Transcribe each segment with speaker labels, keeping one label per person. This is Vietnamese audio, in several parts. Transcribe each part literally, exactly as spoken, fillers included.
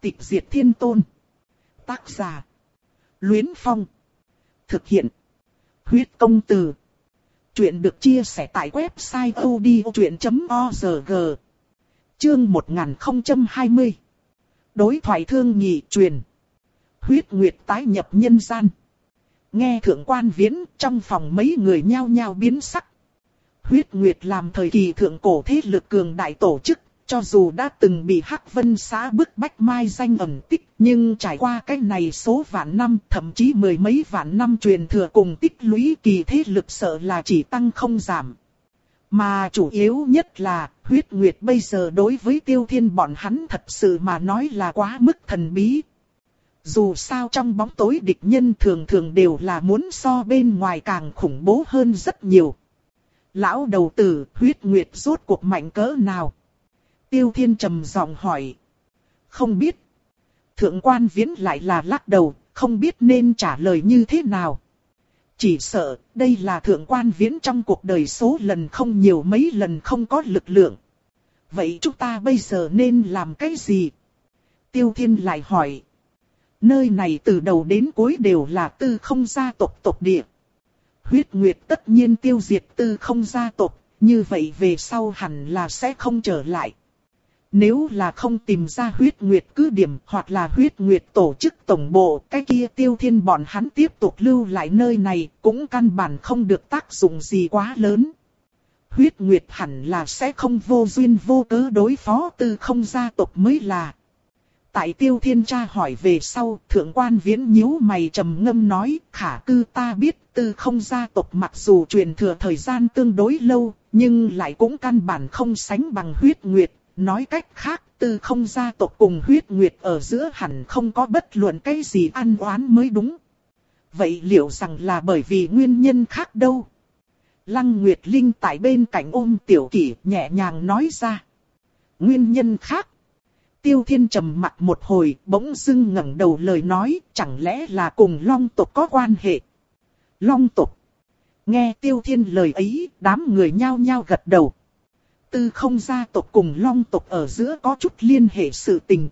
Speaker 1: Tịch diệt thiên tôn. Tác giả. Luyến Phong. Thực hiện. Huyết công từ. Chuyện được chia sẻ tại website odchuyện chấm org. Chương một nghìn không trăm hai mươi. Đối thoại thương nhị truyền. Huyết Nguyệt tái nhập nhân gian. Nghe Thượng Quan Viễn, trong phòng mấy người nhao nhao biến sắc. Huyết Nguyệt làm thời kỳ thượng cổ thế lực cường đại tổ chức, cho dù đã từng bị Hắc Vân xã bức bách mai danh ẩn tích, nhưng trải qua cái này số vạn năm, thậm chí mười mấy vạn năm truyền thừa cùng tích lũy, kỳ thế lực sợ là chỉ tăng không giảm. Mà chủ yếu nhất là, Huyết Nguyệt bây giờ đối với Tiêu Thiên bọn hắn thật sự mà nói là quá mức thần bí. Dù sao trong bóng tối địch nhân thường thường đều là muốn so bên ngoài càng khủng bố hơn rất nhiều. Lão đầu tử, Huyết Nguyệt rốt cuộc mạnh cỡ nào? Tiêu Thiên trầm giọng hỏi. Không biết. Thượng Quan Viễn lại là lắc đầu, không biết nên trả lời như thế nào. Chỉ sợ, đây là Thượng Quan Viễn trong cuộc đời số lần không nhiều mấy lần không có lực lượng. Vậy chúng ta bây giờ nên làm cái gì? Tiêu Thiên lại hỏi. Nơi này từ đầu đến cuối đều là Tư Không gia tộc tộc địa. Huyết Nguyệt tất nhiên tiêu diệt Tư Không gia tộc, như vậy về sau hẳn là sẽ không trở lại. Nếu là không tìm ra Huyết Nguyệt cứ điểm hoặc là Huyết Nguyệt tổ chức tổng bộ, cái kia Tiêu Thiên bọn hắn tiếp tục lưu lại nơi này cũng căn bản không được tác dụng gì quá lớn. Huyết Nguyệt hẳn là sẽ không vô duyên vô cớ đối phó Tư Không gia tộc mới là. Tại Tiêu Thiên tra hỏi về sau, Thượng Quan Viễn nhíu mày trầm ngâm nói, khả cư ta biết Tư Không gia tộc mặc dù truyền thừa thời gian tương đối lâu, nhưng lại cũng căn bản không sánh bằng Huyết Nguyệt. Nói cách khác, Tư Không gia tộc cùng Huyết Nguyệt ở giữa hẳn không có bất luận cái gì ăn oán mới đúng. Vậy liệu rằng là bởi vì nguyên nhân khác đâu? Lăng Nguyệt Linh tại bên cạnh ôm Tiểu Kỷ nhẹ nhàng nói ra. Nguyên nhân khác? Tiêu Thiên trầm mặt một hồi, bỗng dưng ngẩng đầu lời nói, chẳng lẽ là cùng Long tộc có quan hệ? Long tộc. Nghe Tiêu Thiên lời ấy, đám người nhao nhao gật đầu. Tư Không gia tộc cùng Long tộc ở giữa có chút liên hệ sự tình.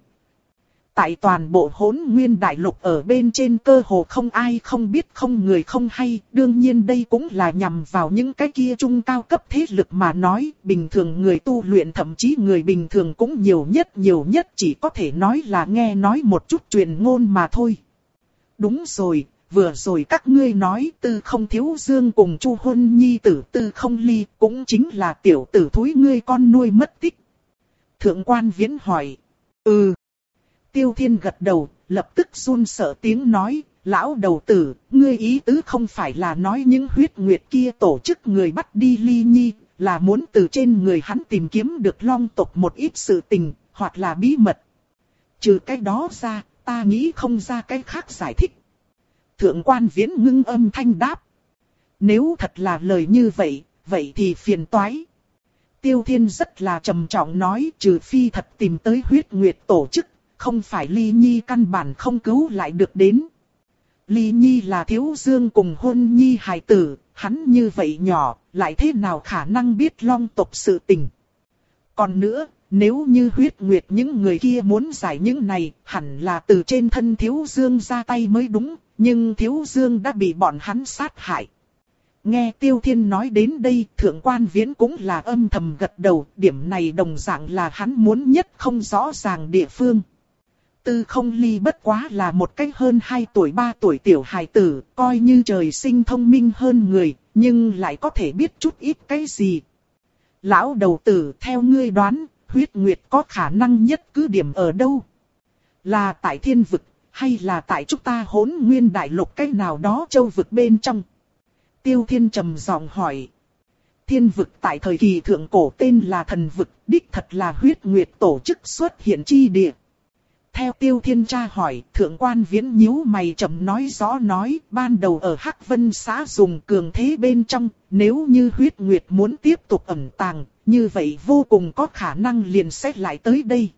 Speaker 1: Tại toàn bộ Hỗn Nguyên đại lục ở bên trên cơ hồ không ai không biết không người không hay, đương nhiên đây cũng là nhằm vào những cái kia trung cao cấp thế lực mà nói, bình thường người tu luyện thậm chí người bình thường cũng nhiều nhất nhiều nhất chỉ có thể nói là nghe nói một chút truyền ngôn mà thôi. Đúng rồi, vừa rồi các ngươi nói Tư Không Thiếu Dương cùng Chu Huân Nhi tử Tư Không Ly cũng chính là tiểu tử thúi ngươi con nuôi mất tích. Thượng Quan Viễn hỏi. Ừ. Tiêu Thiên gật đầu, lập tức run sợ tiếng nói, lão đầu tử, ngươi ý tứ không phải là nói những Huyết Nguyệt kia tổ chức người bắt đi Ly Nhi, là muốn từ trên người hắn tìm kiếm được Long tộc một ít sự tình, hoặc là bí mật. Trừ cái đó ra, ta nghĩ không ra cái khác giải thích. Thượng Quan Viễn ngưng âm thanh đáp. Nếu thật là lời như vậy, vậy thì phiền toái. Tiêu Thiên rất là trầm trọng nói, trừ phi thật tìm tới Huyết Nguyệt tổ chức, không phải Ly Nhi căn bản không cứu lại được đến. Ly Nhi là Thiếu Dương cùng Huân Nhi hài tử, hắn như vậy nhỏ, lại thế nào khả năng biết Long tộc sự tình. Còn nữa, nếu như Huyết Nguyệt những người kia muốn giải những này, hẳn là từ trên thân Thiếu Dương ra tay mới đúng, nhưng Thiếu Dương đã bị bọn hắn sát hại. Nghe Tiêu Thiên nói đến đây, Thượng Quan Viễn cũng là âm thầm gật đầu, điểm này đồng dạng là hắn muốn nhất không rõ ràng địa phương. Tư Không Ly bất quá là một cái hơn hai tuổi ba tuổi tiểu hài tử, coi như trời sinh thông minh hơn người, nhưng lại có thể biết chút ít cái gì. Lão đầu tử, theo ngươi đoán, Huyết Nguyệt có khả năng nhất cứ điểm ở đâu? Là tại thiên vực, hay là tại chúng ta Hỗn Nguyên đại lục cái nào đó châu vực bên trong? Tiêu Thiên trầm giọng hỏi. Thiên vực tại thời kỳ thượng cổ tên là thần vực, đích thật là Huyết Nguyệt tổ chức xuất hiện chi địa. Theo Tiêu Thiên tra hỏi, Thượng Quan Viễn nhíu mày trầm nói rõ nói, ban đầu ở Hắc Vân xã dùng cường thế bên trong, nếu như Huyết Nguyệt muốn tiếp tục ẩn tàng, như vậy vô cùng có khả năng liền sẽ lại tới đây.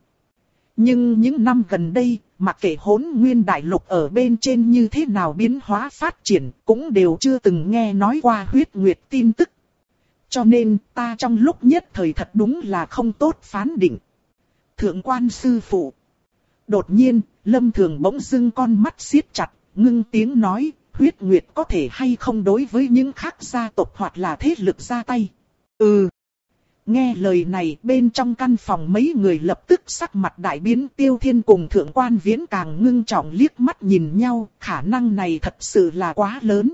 Speaker 1: Nhưng những năm gần đây, mặc kệ Hỗn Nguyên đại lục ở bên trên như thế nào biến hóa phát triển, cũng đều chưa từng nghe nói qua Huyết Nguyệt tin tức. Cho nên, ta trong lúc nhất thời thật đúng là không tốt phán định. Thượng Quan sư phụ. Đột nhiên, Lâm Thường bỗng dưng con mắt siết chặt, ngưng tiếng nói, huyết nguyệt có thể hay không đối với những khác gia tộc hoặc là thế lực ra tay. Ừ. Nghe lời này, bên trong căn phòng mấy người lập tức sắc mặt đại biến. Tiêu Thiên cùng Thượng Quan Viễn càng ngưng trọng liếc mắt nhìn nhau, khả năng này thật sự là quá lớn.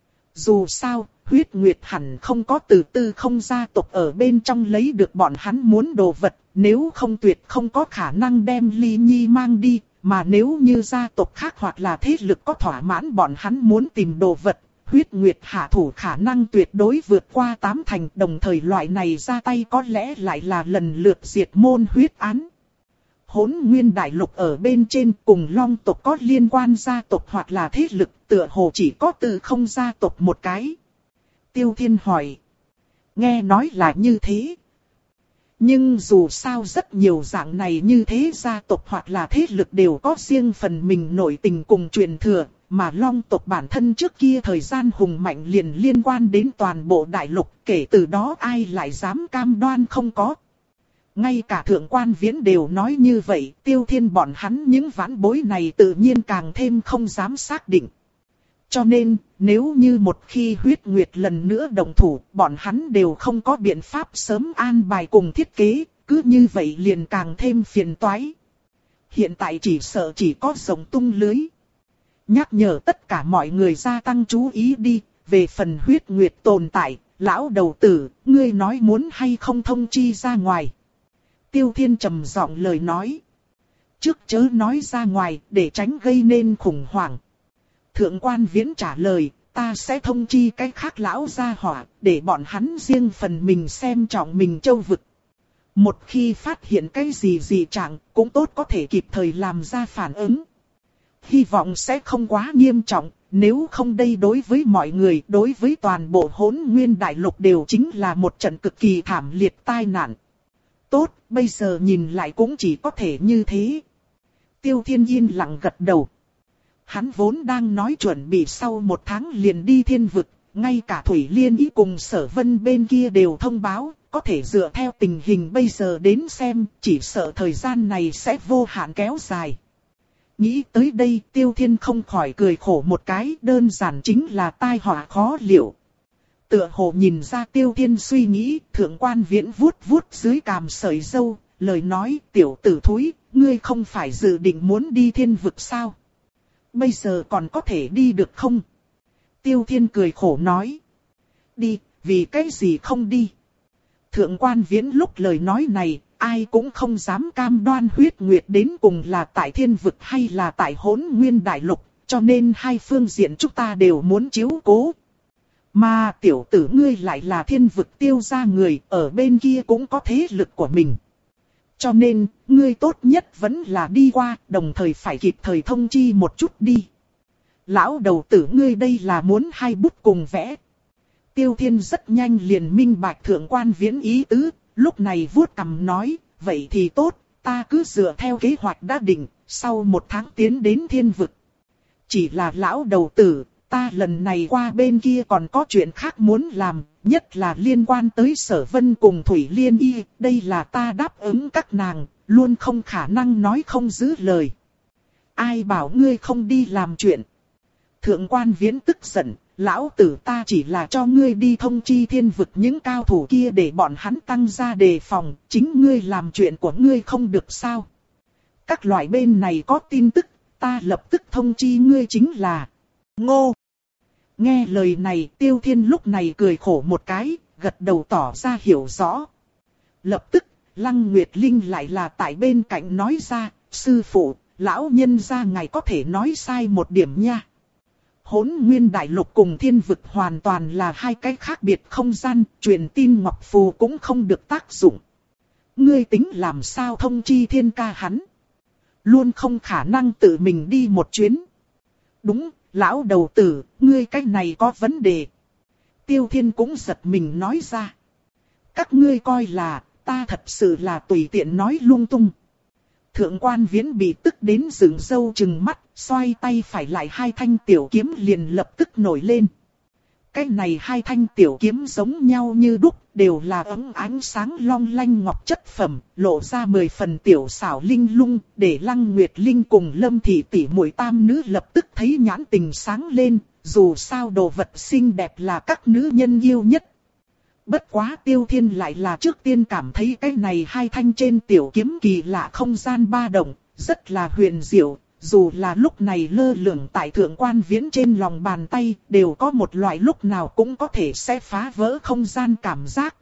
Speaker 1: Dù sao, huyết nguyệt hẳn không có từ tư không gia tộc ở bên trong lấy được bọn hắn muốn đồ vật, nếu không tuyệt không có khả năng đem Ly Nhi mang đi, mà nếu như gia tộc khác hoặc là thế lực có thỏa mãn bọn hắn muốn tìm đồ vật, huyết nguyệt hạ thủ khả năng tuyệt đối vượt qua tám thành, đồng thời loại này ra tay có lẽ lại là lần lượt diệt môn huyết án. Hỗn Nguyên Đại Lục ở bên trên cùng Long tộc có liên quan gia tộc hoặc là thế lực, tựa hồ chỉ có từ không gia tộc một cái. Tiêu Thiên hỏi. Nghe nói là như thế. Nhưng dù sao rất nhiều dạng này như thế gia tộc hoặc là thế lực đều có riêng phần mình nội tình cùng truyền thừa, mà Long tộc bản thân trước kia thời gian hùng mạnh liền liên quan đến toàn bộ đại lục, kể từ đó ai lại dám cam đoan không có. Ngay cả Thượng Quan Viễn đều nói như vậy, Tiêu Thiên bọn hắn những vãn bối này tự nhiên càng thêm không dám xác định. Cho nên, nếu như một khi huyết nguyệt lần nữa đồng thủ, bọn hắn đều không có biện pháp sớm an bài cùng thiết kế, cứ như vậy liền càng thêm phiền toái. Hiện tại chỉ sợ chỉ có rồng tung lưới. Nhắc nhở tất cả mọi người gia tăng chú ý đi, về phần huyết nguyệt tồn tại, lão đầu tử, ngươi nói muốn hay không thông chi ra ngoài. Tiêu Thiên trầm giọng lời nói. Trước chớ nói ra ngoài, để tránh gây nên khủng hoảng. Thượng Quan Viễn trả lời, ta sẽ thông chi cái khác lão gia hỏa, để bọn hắn riêng phần mình xem trọng mình châu vực. Một khi phát hiện cái gì gì chẳng, cũng tốt có thể kịp thời làm ra phản ứng. Hy vọng sẽ không quá nghiêm trọng, nếu không đây đối với mọi người, đối với toàn bộ Hỗn Nguyên Đại Lục đều chính là một trận cực kỳ thảm liệt tai nạn. Tốt, bây giờ nhìn lại cũng chỉ có thể như thế. Tiêu Thiên yên lặng gật đầu. Hắn vốn đang nói chuẩn bị sau một tháng liền đi thiên vực, ngay cả Thủy Liên Ý cùng Sở Vân bên kia đều thông báo, có thể dựa theo tình hình bây giờ đến xem, chỉ sợ thời gian này sẽ vô hạn kéo dài. Nghĩ tới đây, Tiêu Thiên không khỏi cười khổ một cái, đơn giản chính là tai họa khó liệu. Tựa hồ nhìn ra Tiêu Thiên suy nghĩ, Thượng Quan Viễn vuốt vuốt dưới cằm sợi râu, lời nói, tiểu tử thúi, ngươi không phải dự định muốn đi thiên vực sao? Bây giờ còn có thể đi được không? Tiêu Thiên cười khổ nói. Đi, vì cái gì không đi? Thượng Quan Viễn lúc lời nói này, ai cũng không dám cam đoan huyết nguyệt đến cùng là tại thiên vực hay là tại Hỗn Nguyên Đại Lục, cho nên hai phương diện chúng ta đều muốn chiếu cố. Mà tiểu tử ngươi lại là thiên vực Tiêu gia người, ở bên kia cũng có thế lực của mình. Cho nên, ngươi tốt nhất vẫn là đi qua, đồng thời phải kịp thời thông chi một chút đi. Lão đầu tử ngươi đây là muốn hai bút cùng vẽ. Tiêu Thiên rất nhanh liền minh bạch Thượng Quan Viễn ý tứ, lúc này vuốt cằm nói, vậy thì tốt, ta cứ dựa theo kế hoạch đã định, sau một tháng tiến đến thiên vực. Chỉ là lão đầu tử, ta lần này qua bên kia còn có chuyện khác muốn làm, nhất là liên quan tới Sở Vân cùng Thủy Liên Y, đây là ta đáp ứng các nàng, luôn không khả năng nói không giữ lời. Ai bảo ngươi không đi làm chuyện? Thượng Quan Viễn tức giận, lão tử ta chỉ là cho ngươi đi thông chi thiên vực những cao thủ kia để bọn hắn tăng ra đề phòng, chính ngươi làm chuyện của ngươi không được sao? Các loại bên này có tin tức, ta lập tức thông chi ngươi chính là Ngô. Nghe lời này, Tiêu Thiên lúc này cười khổ một cái, gật đầu tỏ ra hiểu rõ. Lập tức, Lăng Nguyệt Linh lại là tại bên cạnh nói ra, sư phụ, lão nhân gia ngài có thể nói sai một điểm nha. Hỗn Nguyên Đại Lục cùng thiên vực hoàn toàn là hai cái khác biệt không gian, truyền tin ngọc phù cũng không được tác dụng. Ngươi tính làm sao thông chi thiên ca hắn? Luôn không khả năng tự mình đi một chuyến. Đúng, lão đầu tử, ngươi cái này có vấn đề. Tiêu Thiên cũng giật mình nói ra. Các ngươi coi là, ta thật sự là tùy tiện nói lung tung. Thượng Quan Viễn bị tức đến dựng râu trừng mắt, xoay tay phải lại hai thanh tiểu kiếm liền lập tức nổi lên. Cái này hai thanh tiểu kiếm giống nhau như đúc, đều là ấm ánh sáng long lanh ngọc chất phẩm, lộ ra mười phần tiểu xảo linh lung, để Lăng Nguyệt Linh cùng Lâm Thị tỷ muội tam nữ lập tức thấy nhãn tình sáng lên, dù sao đồ vật xinh đẹp là các nữ nhân yêu nhất. Bất quá Tiêu Thiên lại là trước tiên cảm thấy cái này hai thanh trên tiểu kiếm kỳ lạ không gian ba động, rất là huyền diệu. Dù là lúc này lơ lửng tại Thượng Quan Viễn trên lòng bàn tay, đều có một loại lúc nào cũng có thể sẽ phá vỡ không gian cảm giác.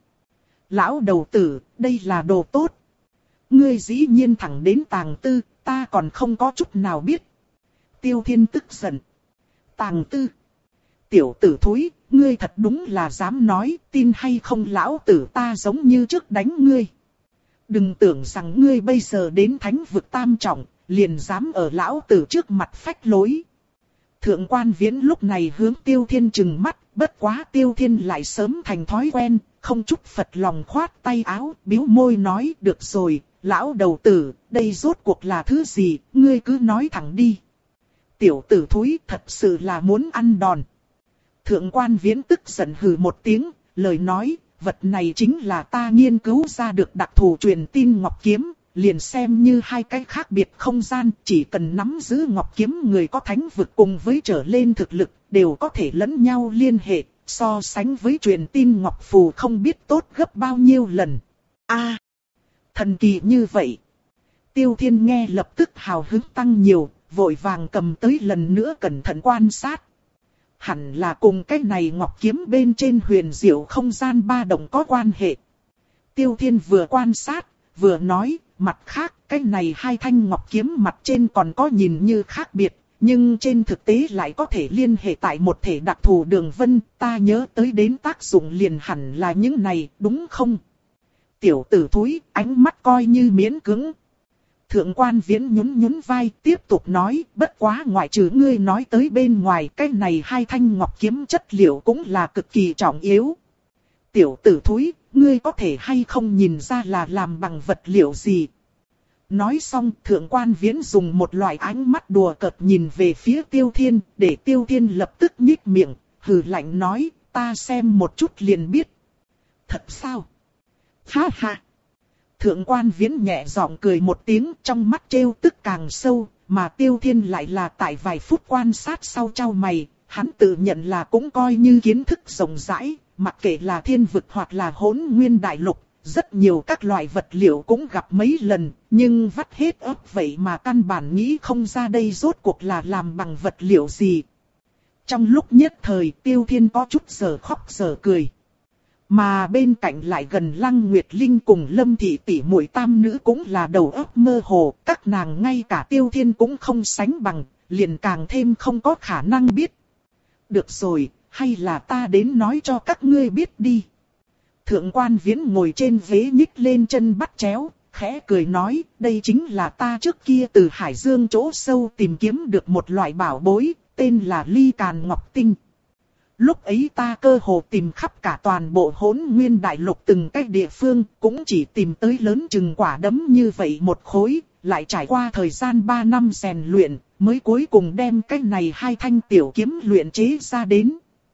Speaker 1: Lão đầu tử, đây là đồ tốt. Ngươi dĩ nhiên thẳng đến tàng tư, ta còn không có chút nào biết. Tiêu Thiên tức giận. Tàng tư. Tiểu tử thúi, ngươi thật đúng là dám nói, tin hay không lão tử ta giống như trước đánh ngươi. Đừng tưởng rằng ngươi bây giờ đến thánh vực tam trọng, liền dám ở lão tử trước mặt phách lối. Thượng Quan Viễn lúc này hướng Tiêu Thiên trừng mắt, bất quá Tiêu Thiên lại sớm thành thói quen, không chút phật lòng khoát tay áo, bĩu môi nói, được rồi, lão đầu tử, đây rốt cuộc là thứ gì, ngươi cứ nói thẳng đi. Tiểu tử thúi thật sự là muốn ăn đòn. Thượng Quan Viễn tức giận hừ một tiếng, lời nói, vật này chính là ta nghiên cứu ra được đặc thù truyền tin ngọc kiếm. Liền xem như hai cái khác biệt không gian, chỉ cần nắm giữ ngọc kiếm người có thánh vực cùng với trở lên thực lực, đều có thể lẫn nhau liên hệ, so sánh với truyền tin ngọc phù không biết tốt gấp bao nhiêu lần. A, à, thần kỳ như vậy. Tiêu Thiên nghe lập tức hào hứng tăng nhiều, vội vàng cầm tới lần nữa cẩn thận quan sát. Hẳn là cùng cái này ngọc kiếm bên trên huyền diệu không gian ba động có quan hệ. Tiêu Thiên vừa quan sát, vừa nói, mặt khác, cái này hai thanh ngọc kiếm mặt trên còn có nhìn như khác biệt, nhưng trên thực tế lại có thể liên hệ tại một thể đặc thù đường vân, ta nhớ tới đến tác dụng liền hẳn là những này, đúng không? Tiểu tử thúi, ánh mắt coi như miễn cưỡng. Thượng Quan Viễn nhún nhún vai, tiếp tục nói, bất quá ngoại trừ ngươi nói tới bên ngoài, cái này hai thanh ngọc kiếm chất liệu cũng là cực kỳ trọng yếu. Tiểu tử thúi, ngươi có thể hay không nhìn ra là làm bằng vật liệu gì? Nói xong, Thượng Quan Viễn dùng một loại ánh mắt đùa cợt nhìn về phía Tiêu Thiên, để Tiêu Thiên lập tức nhích miệng, hừ lạnh nói, ta xem một chút liền biết. Thật sao? Ha ha! Thượng Quan Viễn nhẹ giọng cười một tiếng, trong mắt trêu tức càng sâu, mà Tiêu Thiên lại là tại vài phút quan sát sau trao mày, hắn tự nhận là cũng coi như kiến thức rộng rãi, mặc kệ là thiên vực hoặc là hỗn nguyên đại lục, rất nhiều các loại vật liệu cũng gặp mấy lần, nhưng vắt hết óc vậy mà căn bản nghĩ không ra đây rốt cuộc là làm bằng vật liệu gì. Trong lúc nhất thời Tiêu Thiên có chút giờ khóc giờ cười. Mà bên cạnh lại gần Lăng Nguyệt Linh cùng Lâm Thị tỷ muội tam nữ cũng là đầu óc mơ hồ, các nàng ngay cả Tiêu Thiên cũng không sánh bằng, liền càng thêm không có khả năng biết. Được rồi, hay là ta đến nói cho các ngươi biết đi. Thượng Quan Viễn ngồi trên ghế nhích lên chân bắt chéo, khẽ cười nói, đây chính là ta trước kia từ Hải Dương chỗ sâu tìm kiếm được một loại bảo bối, tên là Ly Càn Ngọc Tinh. Lúc ấy ta cơ hồ tìm khắp cả toàn bộ hỗn nguyên đại lục từng cái địa phương, cũng chỉ tìm tới lớn chừng quả đấm như vậy một khối, lại trải qua thời gian ba năm rèn luyện, mới cuối cùng đem cái này hai thanh tiểu kiếm luyện chế ra đến.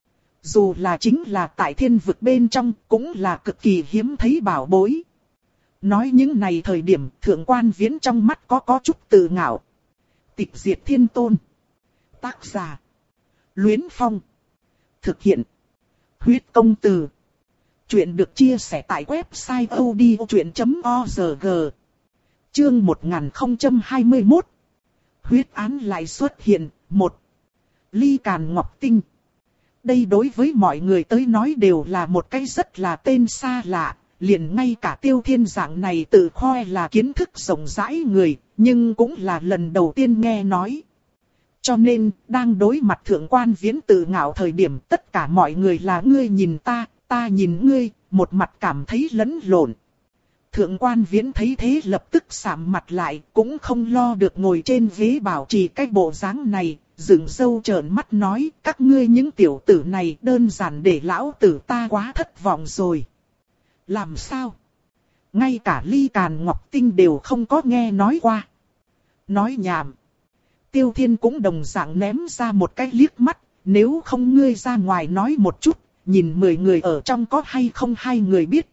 Speaker 1: Dù là chính là tại thiên vực bên trong, cũng là cực kỳ hiếm thấy bảo bối. Nói những này thời điểm, Thượng Quan Viễn trong mắt có có chút tự ngạo. Tịch diệt thiên tôn. Tác giả. Luyến Phong. Thực hiện. Huyết công từ. Chuyện được chia sẻ tại website odchuyện chấm org. Chương một nghìn không trăm hai mươi mốt. Huyết án lại xuất hiện. Một. Ly Càn Ngọc Tinh. Đây đối với mọi người tới nói đều là một cái rất là tên xa lạ, liền ngay cả Tiêu Thiên dạng này tự khoe là kiến thức rộng rãi người, nhưng cũng là lần đầu tiên nghe nói. Cho nên, đang đối mặt Thượng Quan Viễn tự ngạo thời điểm tất cả mọi người là ngươi nhìn ta, ta nhìn ngươi, một mặt cảm thấy lẫn lộn. Thượng Quan Viễn thấy thế lập tức sạm mặt lại, cũng không lo được ngồi trên ghế bảo trì cái bộ dáng này, dựng râu trợn mắt nói, các ngươi những tiểu tử này đơn giản để lão tử ta quá thất vọng rồi. Làm sao? Ngay cả Ly Càn Ngọc Tinh đều không có nghe nói qua. Nói nhảm. Tiêu Thiên cũng đồng dạng ném ra một cái liếc mắt, nếu không ngươi ra ngoài nói một chút, nhìn mười người ở trong có hay không hai người biết.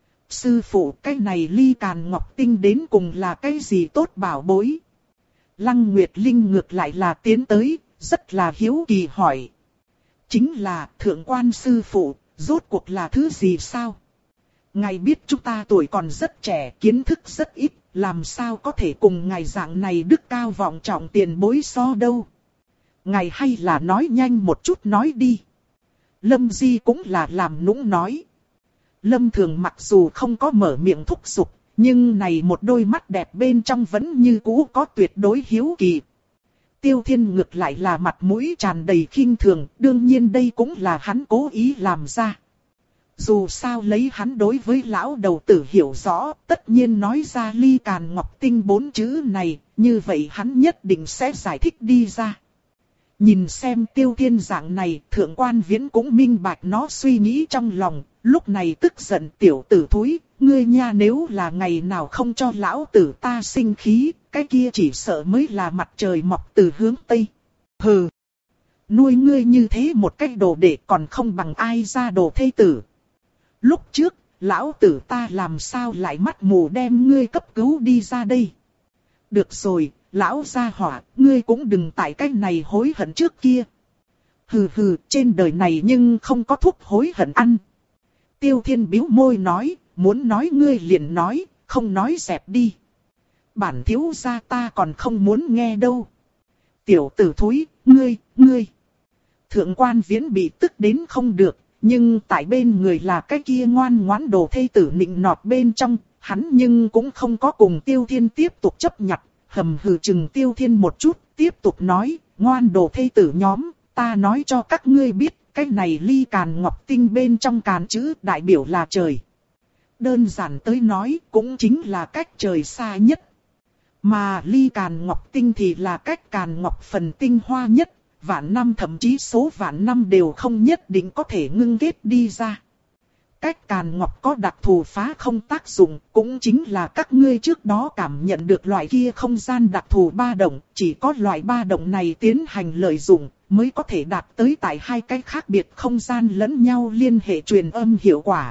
Speaker 1: Sư phụ, cái này ly càn ngọc tinh đến cùng là cái gì tốt bảo bối? Lăng Nguyệt Linh ngược lại là tiến tới, rất là hiếu kỳ hỏi. Chính là thượng quan sư phụ, rốt cuộc là thứ gì sao? Ngài biết chúng ta tuổi còn rất trẻ, kiến thức rất ít, làm sao có thể cùng ngài dạng này đức cao vọng trọng tiền bối so đâu. Ngài hay là nói nhanh một chút nói đi. Lâm Di cũng là làm nũng nói. Lâm Thường mặc dù không có mở miệng thúc giục, nhưng này một đôi mắt đẹp bên trong vẫn như cũ có tuyệt đối hiếu kỳ. Tiêu Thiên ngược lại là mặt mũi tràn đầy khinh thường, đương nhiên đây cũng là hắn cố ý làm ra. Dù sao lấy hắn đối với lão đầu tử hiểu rõ, tất nhiên nói ra ly càn ngọc tinh bốn chữ này, như vậy hắn nhất định sẽ giải thích đi ra. Nhìn xem Tiêu Thiên dạng này, thượng quan viễn cũng minh bạch nó suy nghĩ trong lòng, lúc này tức giận tiểu tử thúi, ngươi nha nếu là ngày nào không cho lão tử ta sinh khí, cái kia chỉ sợ mới là mặt trời mọc từ hướng Tây. Hừ, nuôi ngươi như thế một cách đồ đệ còn không bằng ai ra đồ thê tử. Lúc trước, lão tử ta làm sao lại mắt mù đem ngươi cấp cứu đi ra đây. Được rồi, lão gia hỏa, ngươi cũng đừng tại cách này hối hận trước kia. Hừ hừ, trên đời này nhưng không có thuốc hối hận ăn. Tiêu Thiên bĩu môi nói, muốn nói ngươi liền nói, không nói dẹp đi. Bản thiếu gia ta còn không muốn nghe đâu. Tiểu tử thúi, ngươi, ngươi. Thượng quan viễn bị tức đến không được, nhưng tại bên người là cái kia ngoan ngoãn đồ thê tử nịnh nọt bên trong, hắn nhưng cũng không có cùng Tiêu Thiên tiếp tục chấp nhặt, hầm hừ chừng Tiêu Thiên một chút, tiếp tục nói, ngoan đồ thê tử nhóm, ta nói cho các ngươi biết, cái này ly càn ngọc tinh bên trong càn chữ đại biểu là trời. Đơn giản tới nói, cũng chính là cách trời xa nhất. Mà ly càn ngọc tinh thì là cách càn ngọc phần tinh hoa nhất, vạn năm thậm chí số vạn năm đều không nhất định có thể ngưng kết đi ra. Cách càn ngọc có đặc thù phá không tác dụng, cũng chính là các ngươi trước đó cảm nhận được loại kia không gian đặc thù ba động, chỉ có loại ba động này tiến hành lợi dụng, mới có thể đạt tới tại hai cái khác biệt không gian lẫn nhau liên hệ truyền âm hiệu quả.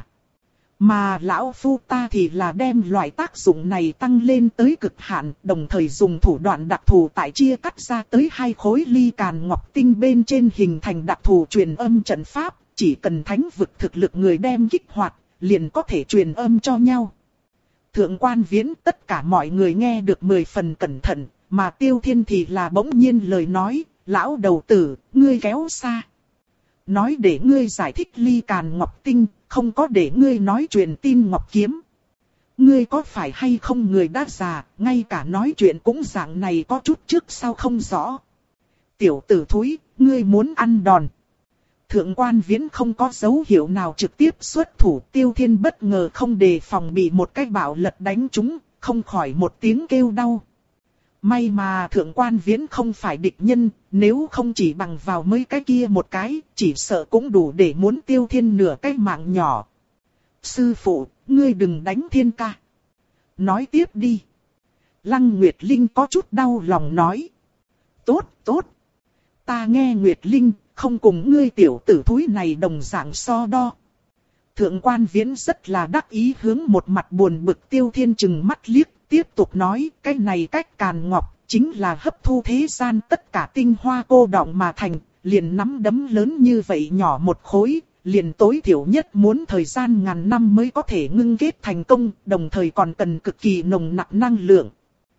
Speaker 1: Mà lão phu ta thì là đem loại tác dụng này tăng lên tới cực hạn, đồng thời dùng thủ đoạn đặc thù tại chia cắt ra tới hai khối ly càn ngọc tinh bên trên hình thành đặc thù truyền âm trận pháp, chỉ cần thánh vực thực lực người đem kích hoạt, liền có thể truyền âm cho nhau. Thượng quan viễn tất cả mọi người nghe được mười phần cẩn thận, mà Tiêu Thiên thì là bỗng nhiên lời nói, lão đầu tử, ngươi kéo xa. Nói để ngươi giải thích ly càn ngọc tinh, không có để ngươi nói truyền tin ngọc kiếm. Ngươi có phải hay không người đã già, ngay cả nói chuyện cũng dạng này có chút trước sau không rõ. Tiểu tử thúi, ngươi muốn ăn đòn. Thượng quan viễn không có dấu hiệu nào trực tiếp xuất thủ, Tiêu Thiên bất ngờ không đề phòng bị một cái bạo lật đánh trúng, không khỏi một tiếng kêu đau. May mà thượng quan viễn không phải địch nhân, nếu không chỉ bằng vào mấy cái kia một cái, chỉ sợ cũng đủ để muốn Tiêu Thiên nửa cái mạng nhỏ. Sư phụ, ngươi đừng đánh Thiên ca. Nói tiếp đi. Lăng Nguyệt Linh có chút đau lòng nói. Tốt, tốt. Ta nghe Nguyệt Linh, không cùng ngươi tiểu tử thúi này đồng dạng so đo. Thượng quan viễn rất là đắc ý hướng một mặt buồn bực Tiêu Thiên chừng mắt liếc. Tiếp tục nói, cái này cách càn ngọc, chính là hấp thu thế gian tất cả tinh hoa cô đọng mà thành, liền nắm đấm lớn như vậy nhỏ một khối, liền tối thiểu nhất muốn thời gian ngàn năm mới có thể ngưng kết thành công, đồng thời còn cần cực kỳ nồng nặc năng lượng.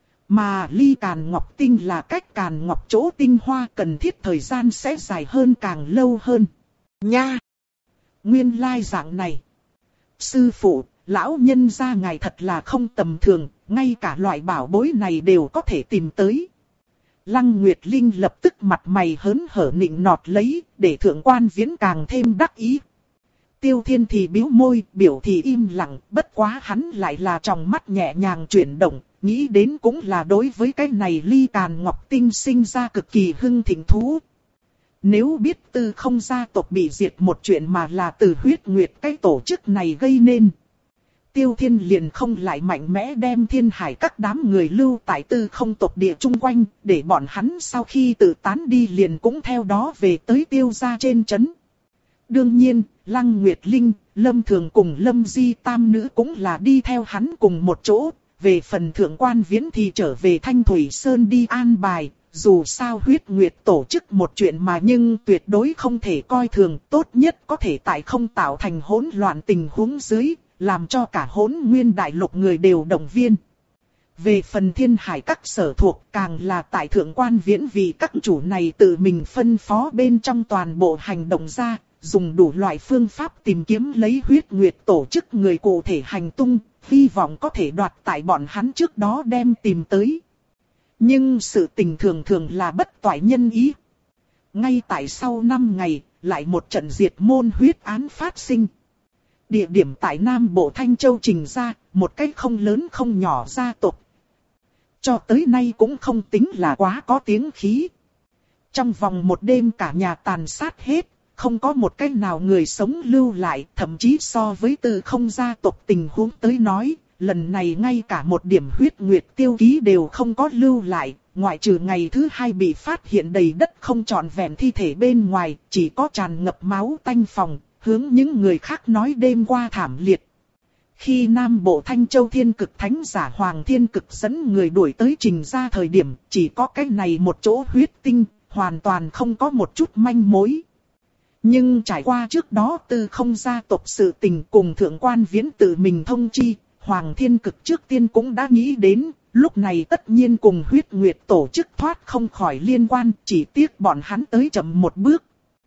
Speaker 1: Mà ly càn ngọc tinh là cách càn ngọc chỗ tinh hoa cần thiết thời gian sẽ dài hơn càng lâu hơn. Nha! Nguyên lai dạng này. Sư phụ, lão nhân gia ngài thật là không tầm thường, ngay cả loại bảo bối này đều có thể tìm tới. Lăng Nguyệt Linh lập tức mặt mày hớn hở nịnh nọt lấy, để thượng quan viễn càng thêm đắc ý. Tiêu Thiên thì bĩu môi, biểu thì im lặng, bất quá hắn lại là tròng mắt nhẹ nhàng chuyển động, nghĩ đến cũng là đối với cái này ly càn ngọc tinh sinh ra cực kỳ hưng thịnh thú. Nếu biết Tư Không gia tộc bị diệt một chuyện mà là từ huyết nguyệt cái tổ chức này gây nên. Tiêu Thiên liền không lại mạnh mẽ đem Thiên Hải các đám người lưu tại Tư Không tộc địa chung quanh, để bọn hắn sau khi tự tán đi liền cũng theo đó về tới Tiêu gia trên trấn. Đương nhiên, Lăng Nguyệt Linh, Lâm Thường cùng Lâm Di tam nữ cũng là đi theo hắn cùng một chỗ. Về phần Thượng Quan Viễn thì trở về Thanh Thủy Sơn đi an bài. Dù sao huyết nguyệt tổ chức một chuyện mà nhưng tuyệt đối không thể coi thường, tốt nhất có thể tại không tạo thành hỗn loạn tình huống dưới, làm cho cả hỗn nguyên đại lục người đều động viên. Về phần Thiên Hải các sở thuộc, càng là tại Thượng Quan Viễn vì các chủ này tự mình phân phó bên trong toàn bộ hành động ra, dùng đủ loại phương pháp tìm kiếm lấy huyết nguyệt tổ chức người cụ thể hành tung, hy vọng có thể đoạt tại bọn hắn trước đó đem tìm tới. Nhưng sự tình thường thường là bất toại nhân ý. Ngay tại sau năm ngày, lại một trận diệt môn huyết án phát sinh. Địa điểm tại Nam Bộ Thanh Châu Trình gia, một cách không lớn không nhỏ gia tộc. Cho tới nay cũng không tính là quá có tiếng khí. Trong vòng một đêm cả nhà tàn sát hết, không có một cách nào người sống lưu lại, thậm chí so với Tư Không gia tộc tình huống tới nói. Lần này ngay cả một điểm huyết nguyệt tiêu ký đều không có lưu lại, ngoại trừ ngày thứ hai bị phát hiện đầy đất không trọn vẹn thi thể bên ngoài, chỉ có tràn ngập máu tanh phòng, hướng những người khác nói đêm qua thảm liệt. Khi Nam Bộ Thanh Châu Thiên Cực Thánh giả Hoàng Thiên Cực dẫn người đuổi tới Trình gia thời điểm, chỉ có cái này một chỗ huyết tinh, hoàn toàn không có một chút manh mối. Nhưng trải qua trước đó Tư Không gia tộc sự tình cùng Thượng Quan Viễn tự mình thông chi, Hoàng Thiên Cực trước tiên cũng đã nghĩ đến, lúc này tất nhiên cùng huyết nguyệt tổ chức thoát không khỏi liên quan, chỉ tiếc bọn hắn tới chậm một bước.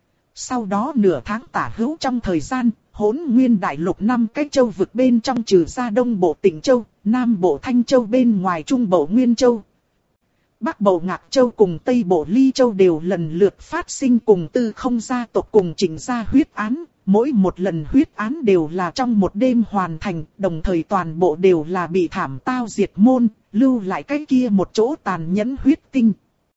Speaker 1: Sau đó nửa tháng tả hữu trong thời gian, hỗn nguyên đại lục năm cái châu vực bên trong trừ ra Đông Bộ Tịnh Châu, Nam Bộ Thanh Châu bên ngoài Trung Bộ Nguyên Châu. Bắc Bộ Ngạc Châu cùng Tây Bộ Ly Châu đều lần lượt phát sinh cùng Tư Không gia tộc cùng Trình gia huyết án. Mỗi một lần huyết án đều là trong một đêm hoàn thành, đồng thời toàn bộ đều là bị thảm tao diệt môn, lưu lại cái kia một chỗ tàn nhẫn huyết tinh.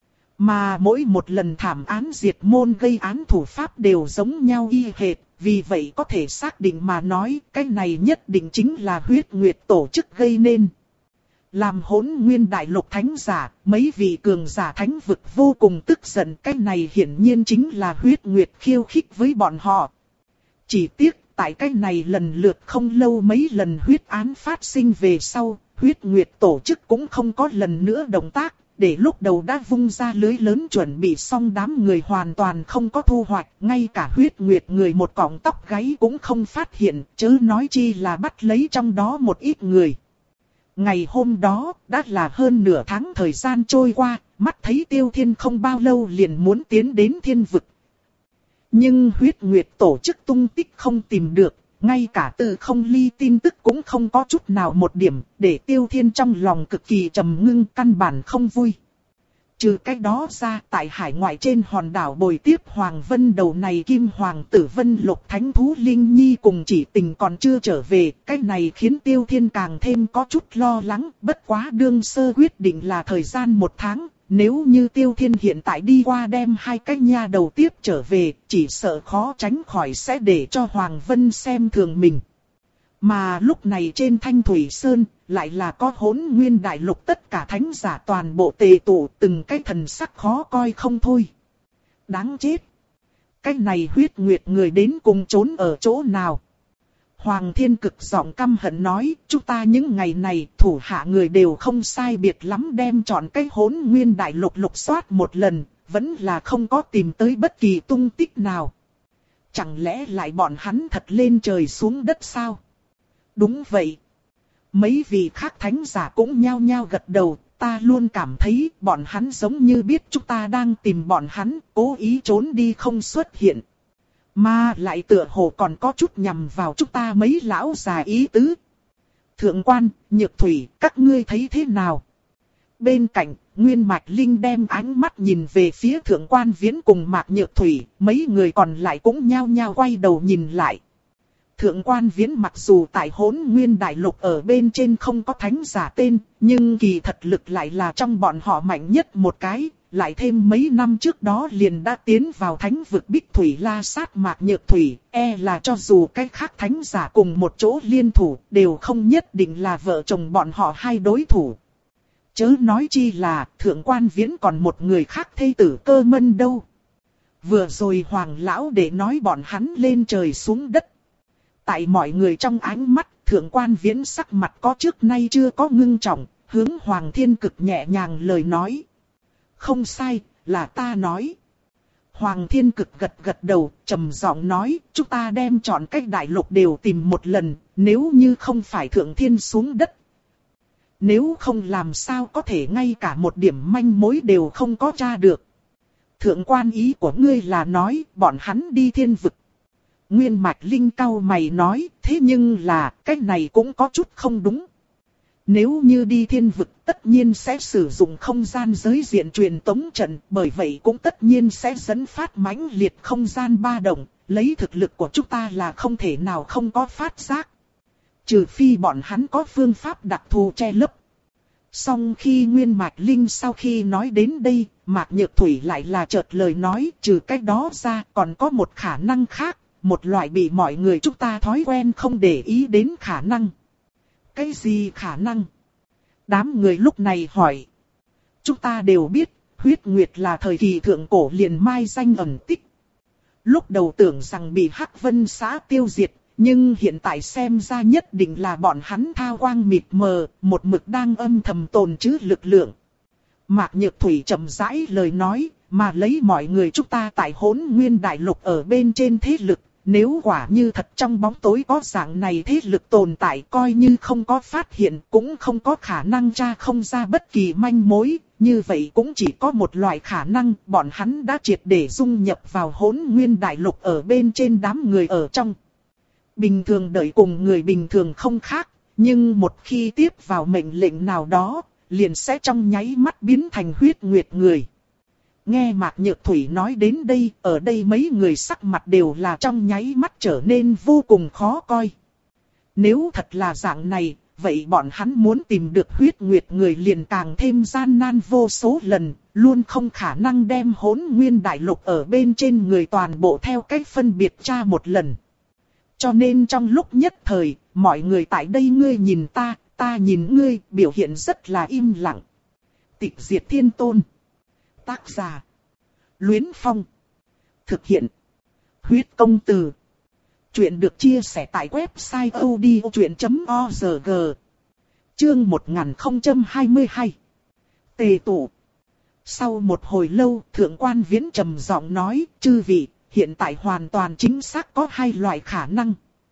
Speaker 1: Mà mỗi một lần thảm án diệt môn gây án thủ pháp đều giống nhau y hệt, vì vậy có thể xác định mà nói cái này nhất định chính là huyết nguyệt tổ chức gây nên. Làm hỗn nguyên đại lục thánh giả, mấy vị cường giả thánh vực vô cùng tức giận, cái này hiển nhiên chính là huyết nguyệt khiêu khích với bọn họ. Chỉ tiếc, tại cái này lần lượt không lâu mấy lần huyết án phát sinh về sau, huyết nguyệt tổ chức cũng không có lần nữa động tác, để lúc đầu đã vung ra lưới lớn chuẩn bị xong đám người hoàn toàn không có thu hoạch, ngay cả huyết nguyệt người một cọng tóc gáy cũng không phát hiện, chớ nói chi là bắt lấy trong đó một ít người. Ngày hôm đó, đã là hơn nửa tháng thời gian trôi qua, mắt thấy Tiêu Thiên không bao lâu liền muốn tiến đến thiên vực. Nhưng huyết nguyệt tổ chức tung tích không tìm được, ngay cả Tư Không Ly tin tức cũng không có chút nào một điểm, để Tiêu Thiên trong lòng cực kỳ trầm ngưng, căn bản không vui. Trừ cách đó ra, tại hải ngoại trên hòn đảo bồi tiếp Hoàng Vân đầu này Kim Hoàng tử Vân Lục Thánh Thú Linh Nhi cùng chỉ tình còn chưa trở về, cái này khiến Tiêu Thiên càng thêm có chút lo lắng, bất quá đương sơ quyết định là thời gian một tháng. Nếu như Tiêu Thiên hiện tại đi qua đem hai cái nha đầu tiếp trở về, chỉ sợ khó tránh khỏi sẽ để cho Hoàng Vân xem thường mình. Mà lúc này trên Thanh Thủy Sơn, lại là có hỗn nguyên đại lục tất cả thánh giả toàn bộ tề tụ, từng cái thần sắc khó coi không thôi. Đáng chết! Cái này huyết nguyệt người đến cùng trốn ở chỗ nào? Hoàng Thiên Cực giọng căm hận nói, chúng ta những ngày này thủ hạ người đều không sai biệt lắm đem chọn cái hỗn nguyên đại lục lục soát một lần, vẫn là không có tìm tới bất kỳ tung tích nào. Chẳng lẽ lại bọn hắn thật lên trời xuống đất sao? Đúng vậy. Mấy vị khác thánh giả cũng nhao nhao gật đầu, ta luôn cảm thấy bọn hắn giống như biết chúng ta đang tìm bọn hắn, cố ý trốn đi không xuất hiện. Mà lại tựa hồ còn có chút nhằm vào chúng ta mấy lão già ý tứ. Thượng quan, Nhược Thủy, các ngươi thấy thế nào? Bên cạnh, Nguyên Mạch Linh đem ánh mắt nhìn về phía Thượng quan Viễn cùng Mạc Nhược Thủy, mấy người còn lại cũng nhao nhao quay đầu nhìn lại. Thượng quan Viễn mặc dù tại hỗn nguyên đại lục ở bên trên không có thánh giả tên, nhưng kỳ thật lực lại là trong bọn họ mạnh nhất một cái, lại thêm mấy năm trước đó liền đã tiến vào thánh vực Bích Thủy La sát Mạc Nhược Thủy, e là cho dù cái khác thánh giả cùng một chỗ liên thủ, đều không nhất định là vợ chồng bọn họ hai đối thủ. Chớ nói chi là Thượng Quan Viễn còn một người khác thê tử Cơ Mân đâu. Vừa rồi Hoàng lão để nói bọn hắn lên trời xuống đất. Tại mọi người trong ánh mắt, Thượng Quan Viễn sắc mặt có trước nay chưa có ngưng trọng, hướng Hoàng Thiên Cực nhẹ nhàng lời nói. Không sai, là ta nói. Hoàng Thiên Cực gật gật đầu, trầm giọng nói, chúng ta đem chọn cách đại lục đều tìm một lần, nếu như không phải Thượng Thiên xuống đất. Nếu không làm sao có thể ngay cả một điểm manh mối đều không có tra được. Thượng quan ý của ngươi là nói, bọn hắn đi thiên vực. Nguyên Mạch Linh cau mày nói, thế nhưng là, cách này cũng có chút không đúng. Nếu như đi thiên vực tất nhiên sẽ sử dụng không gian giới diện truyền tống trận, bởi vậy cũng tất nhiên sẽ dẫn phát mãnh liệt không gian ba động, lấy thực lực của chúng ta là không thể nào không có phát giác. Trừ phi bọn hắn có phương pháp đặc thù che lấp. Song khi Nguyên Mạch Linh sau khi nói đến đây, Mạc Nhược Thủy lại là chợt lời nói, trừ cách đó ra còn có một khả năng khác, một loại bị mọi người chúng ta thói quen không để ý đến khả năng. Cái gì khả năng? Đám người lúc này hỏi. Chúng ta đều biết, huyết nguyệt là thời kỳ thượng cổ liền mai danh ẩn tích. Lúc đầu tưởng rằng bị Hắc Vân xã tiêu diệt, nhưng hiện tại xem ra nhất định là bọn hắn thao quang mịt mờ, một mực đang âm thầm tồn trữ lực lượng. Mạc Nhược Thủy chậm rãi lời nói, mà lấy mọi người chúng ta tại Hỗn Nguyên Đại Lục ở bên trên thế lực. Nếu quả như thật trong bóng tối có dạng này thế lực tồn tại, coi như không có phát hiện cũng không có khả năng tra không ra bất kỳ manh mối, như vậy cũng chỉ có một loại khả năng, bọn hắn đã triệt để dung nhập vào Hỗn Nguyên Đại Lục ở bên trên đám người ở trong. Bình thường đợi cùng người bình thường không khác, nhưng một khi tiếp vào mệnh lệnh nào đó, liền sẽ trong nháy mắt biến thành huyết nguyệt người. Nghe Mạc Nhược Thủy nói đến đây, ở đây mấy người sắc mặt đều là trong nháy mắt trở nên vô cùng khó coi. Nếu thật là dạng này, vậy bọn hắn muốn tìm được huyết nguyệt người liền càng thêm gian nan vô số lần, luôn không khả năng đem Hỗn Nguyên Đại Lục ở bên trên người toàn bộ theo cách phân biệt tra một lần. Cho nên trong lúc nhất thời, mọi người tại đây ngươi nhìn ta, ta nhìn ngươi, biểu hiện rất là im lặng. Tịch Diệt Thiên Tôn. Tác giả. Luyến Phong. Thực hiện. Huyết Công Từ. Chuyện được chia sẻ tại website odchuyện chấm org. Chương một nghìn không trăm hai mươi hai. Tề tụ. Sau một hồi lâu, Thượng Quan Viễn trầm giọng nói, chư vị, hiện tại hoàn toàn chính xác có hai loại khả năng.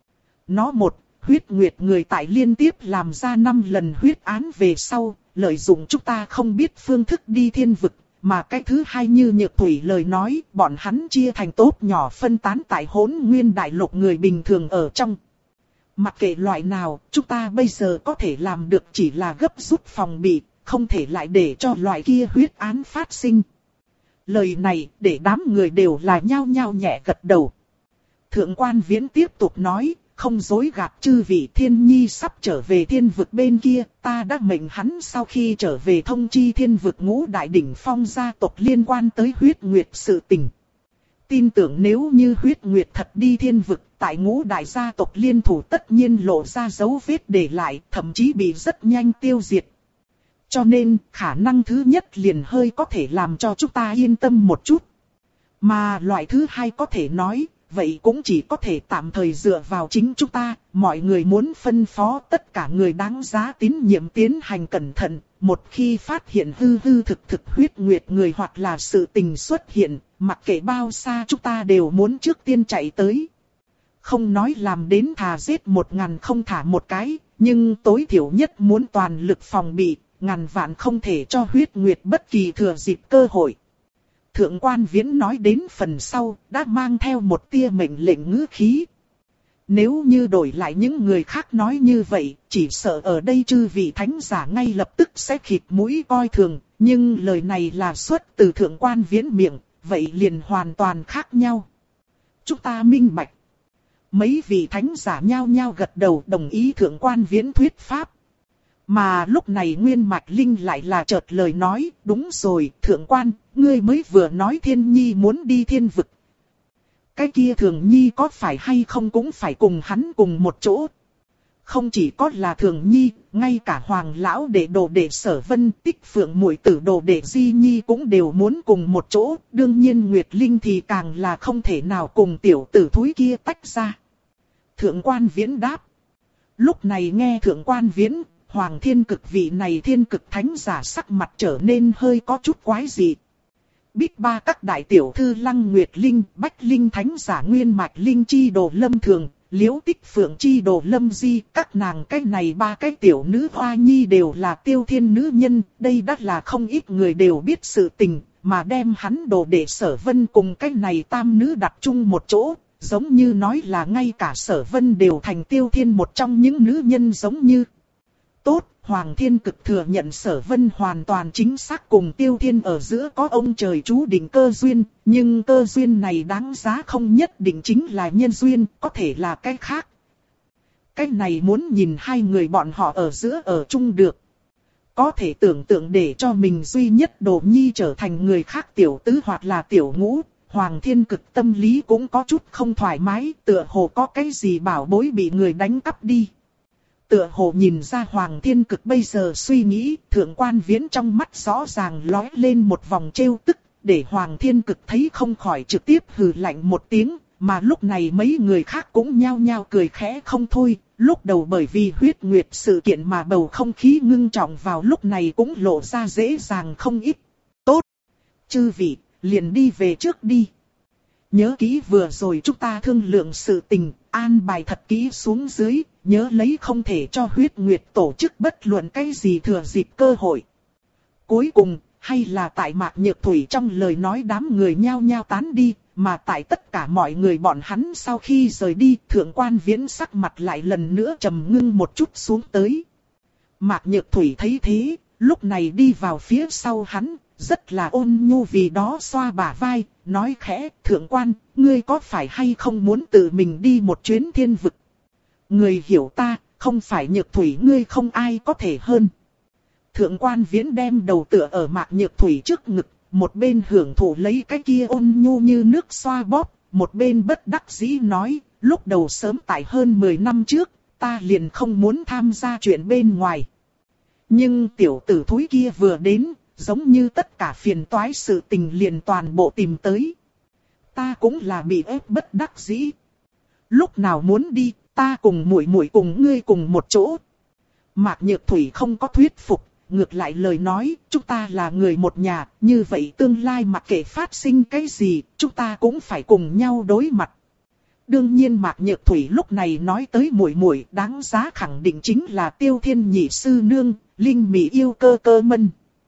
Speaker 1: Nó một, huyết nguyệt người tại liên tiếp làm ra năm lần huyết án về sau, lợi dụng chúng ta không biết phương thức đi thiên vực. Mà cái thứ hai như Nhược Thủy lời nói, bọn hắn chia thành tốp nhỏ phân tán tại Hỗn Nguyên Đại Lục người bình thường ở trong. Mặc kệ loại nào, chúng ta bây giờ có thể làm được chỉ là gấp rút phòng bị, không thể lại để cho loại kia huyết án phát sinh. Lời này để đám người đều là nhao nhao nhẹ gật đầu. Thượng Quan Viễn tiếp tục nói, không dối gạt chư vị, Thiên Nhi sắp trở về thiên vực bên kia, ta đã mệnh hắn sau khi trở về thông chi thiên vực ngũ đại đỉnh phong gia tộc liên quan tới huyết nguyệt sự tình. Tin tưởng nếu như huyết nguyệt thật đi thiên vực, tại ngũ đại gia tộc liên thủ tất nhiên lộ ra dấu vết để lại, thậm chí bị rất nhanh tiêu diệt. Cho nên, khả năng thứ nhất liền hơi có thể làm cho chúng ta yên tâm một chút. Mà loại thứ hai có thể nói, vậy cũng chỉ có thể tạm thời dựa vào chính chúng ta, mọi người muốn phân phó tất cả người đáng giá tín nhiệm tiến hành cẩn thận, một khi phát hiện hư hư thực thực huyết nguyệt người hoặc là sự tình xuất hiện, mặc kệ bao xa chúng ta đều muốn trước tiên chạy tới. Không nói làm đến thà giết một ngàn không thả một cái, nhưng tối thiểu nhất muốn toàn lực phòng bị, ngàn vạn không thể cho huyết nguyệt bất kỳ thừa dịp cơ hội. Thượng Quan Viễn nói đến phần sau, đã mang theo một tia mệnh lệnh ngữ khí. Nếu như đổi lại những người khác nói như vậy, chỉ sợ ở đây chư vị thánh giả ngay lập tức sẽ khịt mũi coi thường, nhưng lời này là xuất từ Thượng Quan Viễn miệng, vậy liền hoàn toàn khác nhau. Chúng ta minh bạch. Mấy vị thánh giả nhao nhao gật đầu đồng ý Thượng Quan Viễn thuyết pháp. Mà lúc này Nguyên Mạch Linh lại là chợt lời nói, đúng rồi, thượng quan, ngươi mới vừa nói Thiên Nhi muốn đi thiên vực. Cái kia Thường Nhi có phải hay không cũng phải cùng hắn cùng một chỗ. Không chỉ có là Thường Nhi, ngay cả Hoàng Lão đệ đồ đệ Sở Vân, Tích Phượng muội tử đồ đệ Di Nhi cũng đều muốn cùng một chỗ. Đương nhiên Nguyệt Linh thì càng là không thể nào cùng tiểu tử thúi kia tách ra. Thượng quan Viễn đáp. Lúc này nghe Thượng quan Viễn, Hoàng Thiên Cực vị này thiên cực thánh giả sắc mặt trở nên hơi có chút quái dị. Bích ba các đại tiểu thư Lăng Nguyệt Linh, Bách Linh thánh giả Nguyên Mạch Linh chi đồ Lâm Thường, Liễu Tích Phượng chi đồ Lâm Di, các nàng cái này ba cái tiểu nữ hoa nhi đều là Tiêu Thiên nữ nhân, đây đắt là không ít người đều biết sự tình, mà đem hắn đồ để Sở Vân cùng cái này tam nữ đặt chung một chỗ, giống như nói là ngay cả Sở Vân đều thành Tiêu Thiên một trong những nữ nhân giống như. Tốt, Hoàng Thiên Cực thừa nhận Sở Vân hoàn toàn chính xác cùng Tiêu Thiên ở giữa có ông trời chú định cơ duyên, nhưng cơ duyên này đáng giá không nhất định chính là nhân duyên, có thể là cái khác. Cái này muốn nhìn hai người bọn họ ở giữa ở chung được. Có thể tưởng tượng để cho mình duy nhất đồ nhi trở thành người khác tiểu tứ hoặc là tiểu ngũ, Hoàng Thiên Cực tâm lý cũng có chút không thoải mái, tựa hồ có cái gì bảo bối bị người đánh cắp đi. Tựa hồ nhìn ra Hoàng Thiên Cực bây giờ suy nghĩ, Thượng quan Viễn trong mắt rõ ràng lóe lên một vòng trêu tức, để Hoàng Thiên Cực thấy không khỏi trực tiếp hừ lạnh một tiếng, mà lúc này mấy người khác cũng nhao nhao cười khẽ không thôi, lúc đầu bởi vì huyết nguyệt sự kiện mà bầu không khí ngưng trọng vào lúc này cũng lộ ra dễ dàng không ít. Tốt! Chư vị, liền đi về trước đi. Nhớ kỹ vừa rồi chúng ta thương lượng sự tình, an bài thật kỹ xuống dưới, nhớ lấy không thể cho huyết nguyệt tổ chức bất luận cái gì thừa dịp cơ hội. Cuối cùng, hay là tại Mạc Nhược Thủy trong lời nói đám người nhao nhao tán đi, mà tại tất cả mọi người bọn hắn sau khi rời đi, Thượng quan Viễn sắc mặt lại lần nữa trầm ngưng một chút xuống tới. Mạc Nhược Thủy thấy thế, lúc này đi vào phía sau hắn, rất là ôn nhu vì đó xoa bả vai, nói khẽ, Thượng quan, ngươi có phải hay không muốn tự mình đi một chuyến thiên vực? Người hiểu ta, không phải Nhược Thủy ngươi không ai có thể hơn. Thượng quan Viễn đem đầu tựa ở Mạc Nhược Thủy trước ngực, một bên hưởng thụ lấy cái kia ôn nhu như nước xoa bóp, một bên bất đắc dĩ nói, lúc đầu sớm tại hơn mười năm trước, ta liền không muốn tham gia chuyện bên ngoài. Nhưng tiểu tử thúi kia vừa đến, giống như tất cả phiền toái sự tình liền toàn bộ tìm tới. Ta cũng là bị ép bất đắc dĩ. Lúc nào muốn đi, ta cùng muội muội cùng ngươi cùng một chỗ. Mạc Nhược Thủy không có thuyết phục, ngược lại lời nói, chúng ta là người một nhà, như vậy tương lai mặc kệ phát sinh cái gì, chúng ta cũng phải cùng nhau đối mặt. Đương nhiên Mạc Nhược Thủy lúc này nói tới muội muội, đáng giá khẳng định chính là Tiêu Thiên nhị sư nương, Linh Mỹ yêu cơ cơ mân.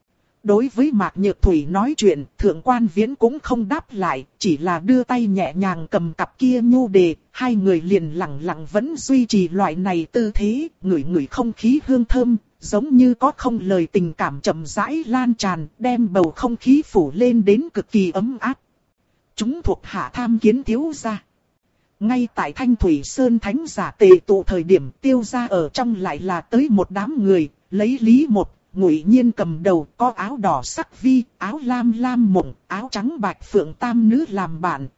Speaker 1: Đối với Mạc Nhược Thủy nói chuyện, Thượng quan Viễn cũng không đáp lại, chỉ là đưa tay nhẹ nhàng cầm cặp kia nhu đề, hai người liền lặng lặng vẫn duy trì loại này tư thế, ngửi ngửi không khí hương thơm, giống như có không lời tình cảm chậm rãi lan tràn, đem bầu không khí phủ lên đến cực kỳ ấm áp. Chúng thuộc hạ tham kiến thiếu gia. Ngay tại Thanh Thủy Sơn thánh giả tề tụ thời điểm Tiêu gia ở trong lại là tới một đám người, lấy Lý Một, Ngụy Nhiên cầm đầu, có áo đỏ sắc vi, áo lam lam mộng, áo trắng bạch phượng tam nữ làm bạn.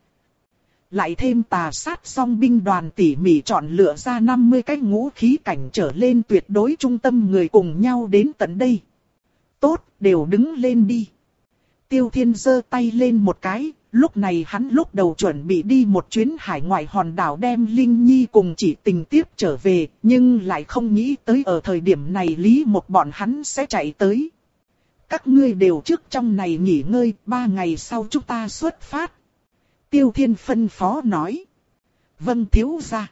Speaker 1: Lại thêm tà sát song binh đoàn tỉ mỉ chọn lựa ra năm mươi cái ngũ khí cảnh trở lên tuyệt đối trung tâm người cùng nhau đến tận đây. Tốt, đều đứng lên đi. Tiêu Thiên giơ tay lên một cái, lúc này hắn lúc đầu chuẩn bị đi một chuyến hải ngoại hòn đảo đem Linh Nhi cùng Chỉ Tình tiếp trở về, nhưng lại không nghĩ tới ở thời điểm này Lý Một bọn hắn sẽ chạy tới. Các ngươi đều trước trong này nghỉ ngơi, ba ngày sau chúng ta xuất phát. Tiêu Thiên phân phó nói. Vâng thiếu gia.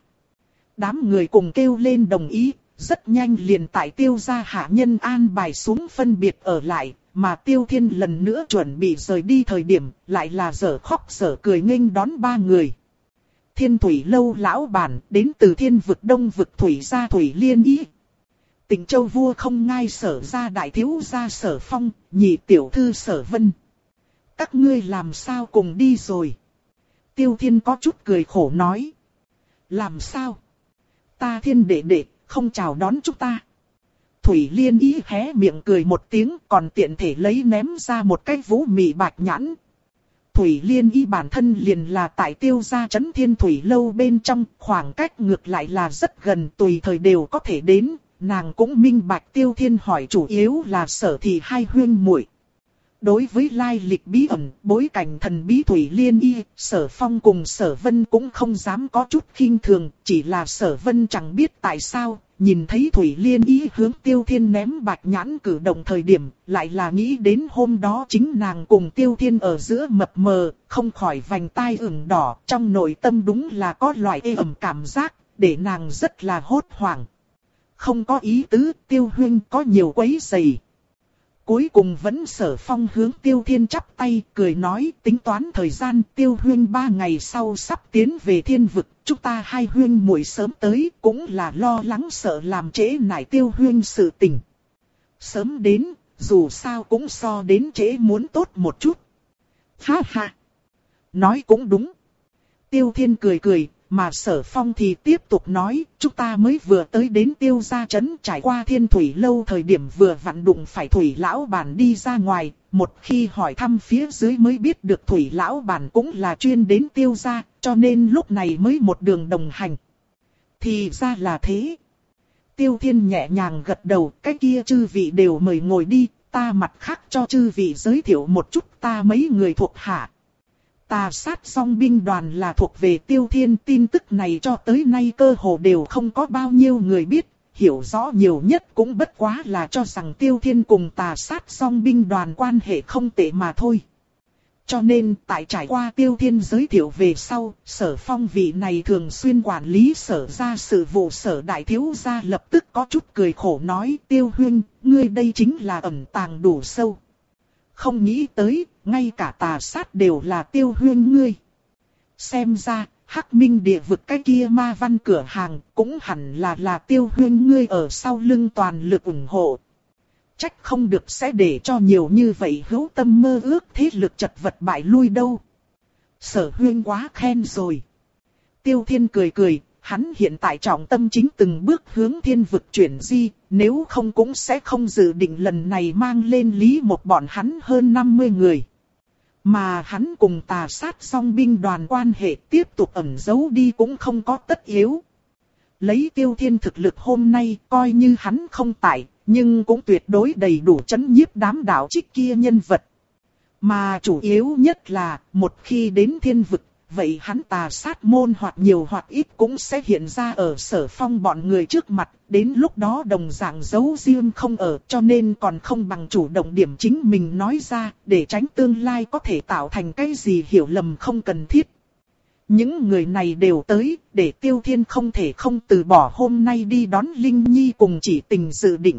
Speaker 1: Đám người cùng kêu lên đồng ý, rất nhanh liền tại Tiêu gia hạ nhân an bài xuống phân biệt ở lại. Mà Tiêu Thiên lần nữa chuẩn bị rời đi thời điểm, lại là dở khóc dở cười nghênh đón ba người. Thiên Thủy Lâu lão bản, đến từ Thiên Vực Đông Vực Thủy gia Thủy Liên Ý. Tỉnh Châu Vua không ngai Sở gia đại thiếu gia Sở Phong, nhị tiểu thư Sở Vân. Các ngươi làm sao cùng đi rồi? Tiêu Thiên có chút cười khổ nói. Làm sao? Ta Thiên đệ đệ, không chào đón chúng ta. Thủy Liên Y hé miệng cười một tiếng, còn tiện thể lấy ném ra một cái vũ mị bạch nhãn. Thủy Liên Y bản thân liền là tại Tiêu gia trấn Thiên Thủy lâu bên trong, khoảng cách ngược lại là rất gần, tùy thời đều có thể đến. Nàng cũng minh bạch Tiêu Thiên hỏi chủ yếu là Sở Thị hai huynh muội. Đối với lai lịch bí ẩn, bối cảnh thần bí Thủy Liên Y, Sở Phong cùng Sở Vân cũng không dám có chút khinh thường, chỉ là Sở Vân chẳng biết tại sao, nhìn thấy Thủy Liên Y hướng Tiêu Thiên ném bạch nhãn cử động thời điểm, lại là nghĩ đến hôm đó chính nàng cùng Tiêu Thiên ở giữa mập mờ, không khỏi vành tai ửng đỏ, trong nội tâm đúng là có loại ê ẩm cảm giác, để nàng rất là hốt hoảng. Không có ý tứ, Tiêu huynh có nhiều quấy rầy. Cuối cùng vẫn Sở Phong hướng Tiêu Thiên chắp tay, cười nói, tính toán thời gian, Tiêu huynh ba ngày sau sắp tiến về thiên vực, chúng ta hai huynh muội sớm tới, cũng là lo lắng sợ làm trễ nải Tiêu huynh sự tình. Sớm đến, dù sao cũng so đến trễ muốn tốt một chút. Ha ha! Nói cũng đúng. Tiêu Thiên cười cười. Mà Sở Phong thì tiếp tục nói, chúng ta mới vừa tới đến Tiêu gia trấn, trải qua Thiên Thủy lâu thời điểm vừa vặn đụng phải Thủy lão bản đi ra ngoài, một khi hỏi thăm phía dưới mới biết được Thủy lão bản cũng là chuyên đến Tiêu gia, cho nên lúc này mới một đường đồng hành. Thì ra là thế. Tiêu Thiên nhẹ nhàng gật đầu, cái kia chư vị đều mời ngồi đi, ta mặt khác cho chư vị giới thiệu một chút ta mấy người thuộc hạ. Tà sát song binh đoàn là thuộc về Tiêu Thiên, tin tức này cho tới nay cơ hồ đều không có bao nhiêu người biết, hiểu rõ nhiều nhất cũng bất quá là cho rằng Tiêu Thiên cùng tà sát song binh đoàn quan hệ không tệ mà thôi. Cho nên tại trải qua Tiêu Thiên giới thiệu về sau, Sở Phong vị này thường xuyên quản lý Sở ra sự vụ Sở đại thiếu gia lập tức có chút cười khổ nói, Tiêu huynh, ngươi đây chính là ẩn tàng đủ sâu. Không nghĩ tới, ngay cả tà sát đều là Tiêu huynh ngươi. Xem ra, Hắc Minh địa vực cái kia ma văn cửa hàng, cũng hẳn là là Tiêu huynh ngươi ở sau lưng toàn lực ủng hộ. Trách không được sẽ để cho nhiều như vậy hữu tâm mơ ước thế lực chật vật bại lui đâu. Sở huynh quá khen rồi. Tiêu Thiên cười cười, hắn hiện tại trọng tâm chính từng bước hướng thiên vực chuyển di, nếu không cũng sẽ không dự định lần này mang lên Lý một bọn hắn hơn năm mươi người. Mà hắn cùng tà sát song binh đoàn quan hệ tiếp tục ẩn giấu đi cũng không có tất yếu. Lấy Tiêu Thiên thực lực hôm nay coi như hắn không tại, nhưng cũng tuyệt đối đầy đủ chấn nhiếp đám đạo trích kia nhân vật. Mà chủ yếu nhất là, một khi đến thiên vực, vậy hắn tà sát môn hoặc nhiều hoặc ít cũng sẽ hiện ra ở Sở Phong bọn người trước mặt, đến lúc đó đồng dạng giấu riêng không ở, cho nên còn không bằng chủ động điểm chính mình nói ra, để tránh tương lai có thể tạo thành cái gì hiểu lầm không cần thiết. Những người này đều tới, để Tiêu Thiên không thể không từ bỏ hôm nay đi đón Linh Nhi cùng Chỉ Tình dự định.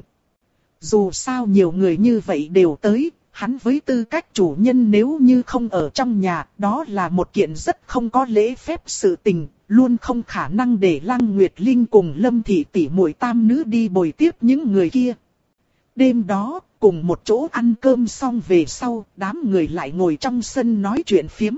Speaker 1: Dù sao nhiều người như vậy đều tới, hắn với tư cách chủ nhân nếu như không ở trong nhà, đó là một kiện rất không có lễ phép sự tình, luôn không khả năng để Lăng Nguyệt Linh cùng Lâm Thị tỷ muội tam nữ đi bồi tiếp những người kia. Đêm đó, cùng một chỗ ăn cơm xong về sau, đám người lại ngồi trong sân nói chuyện phiếm.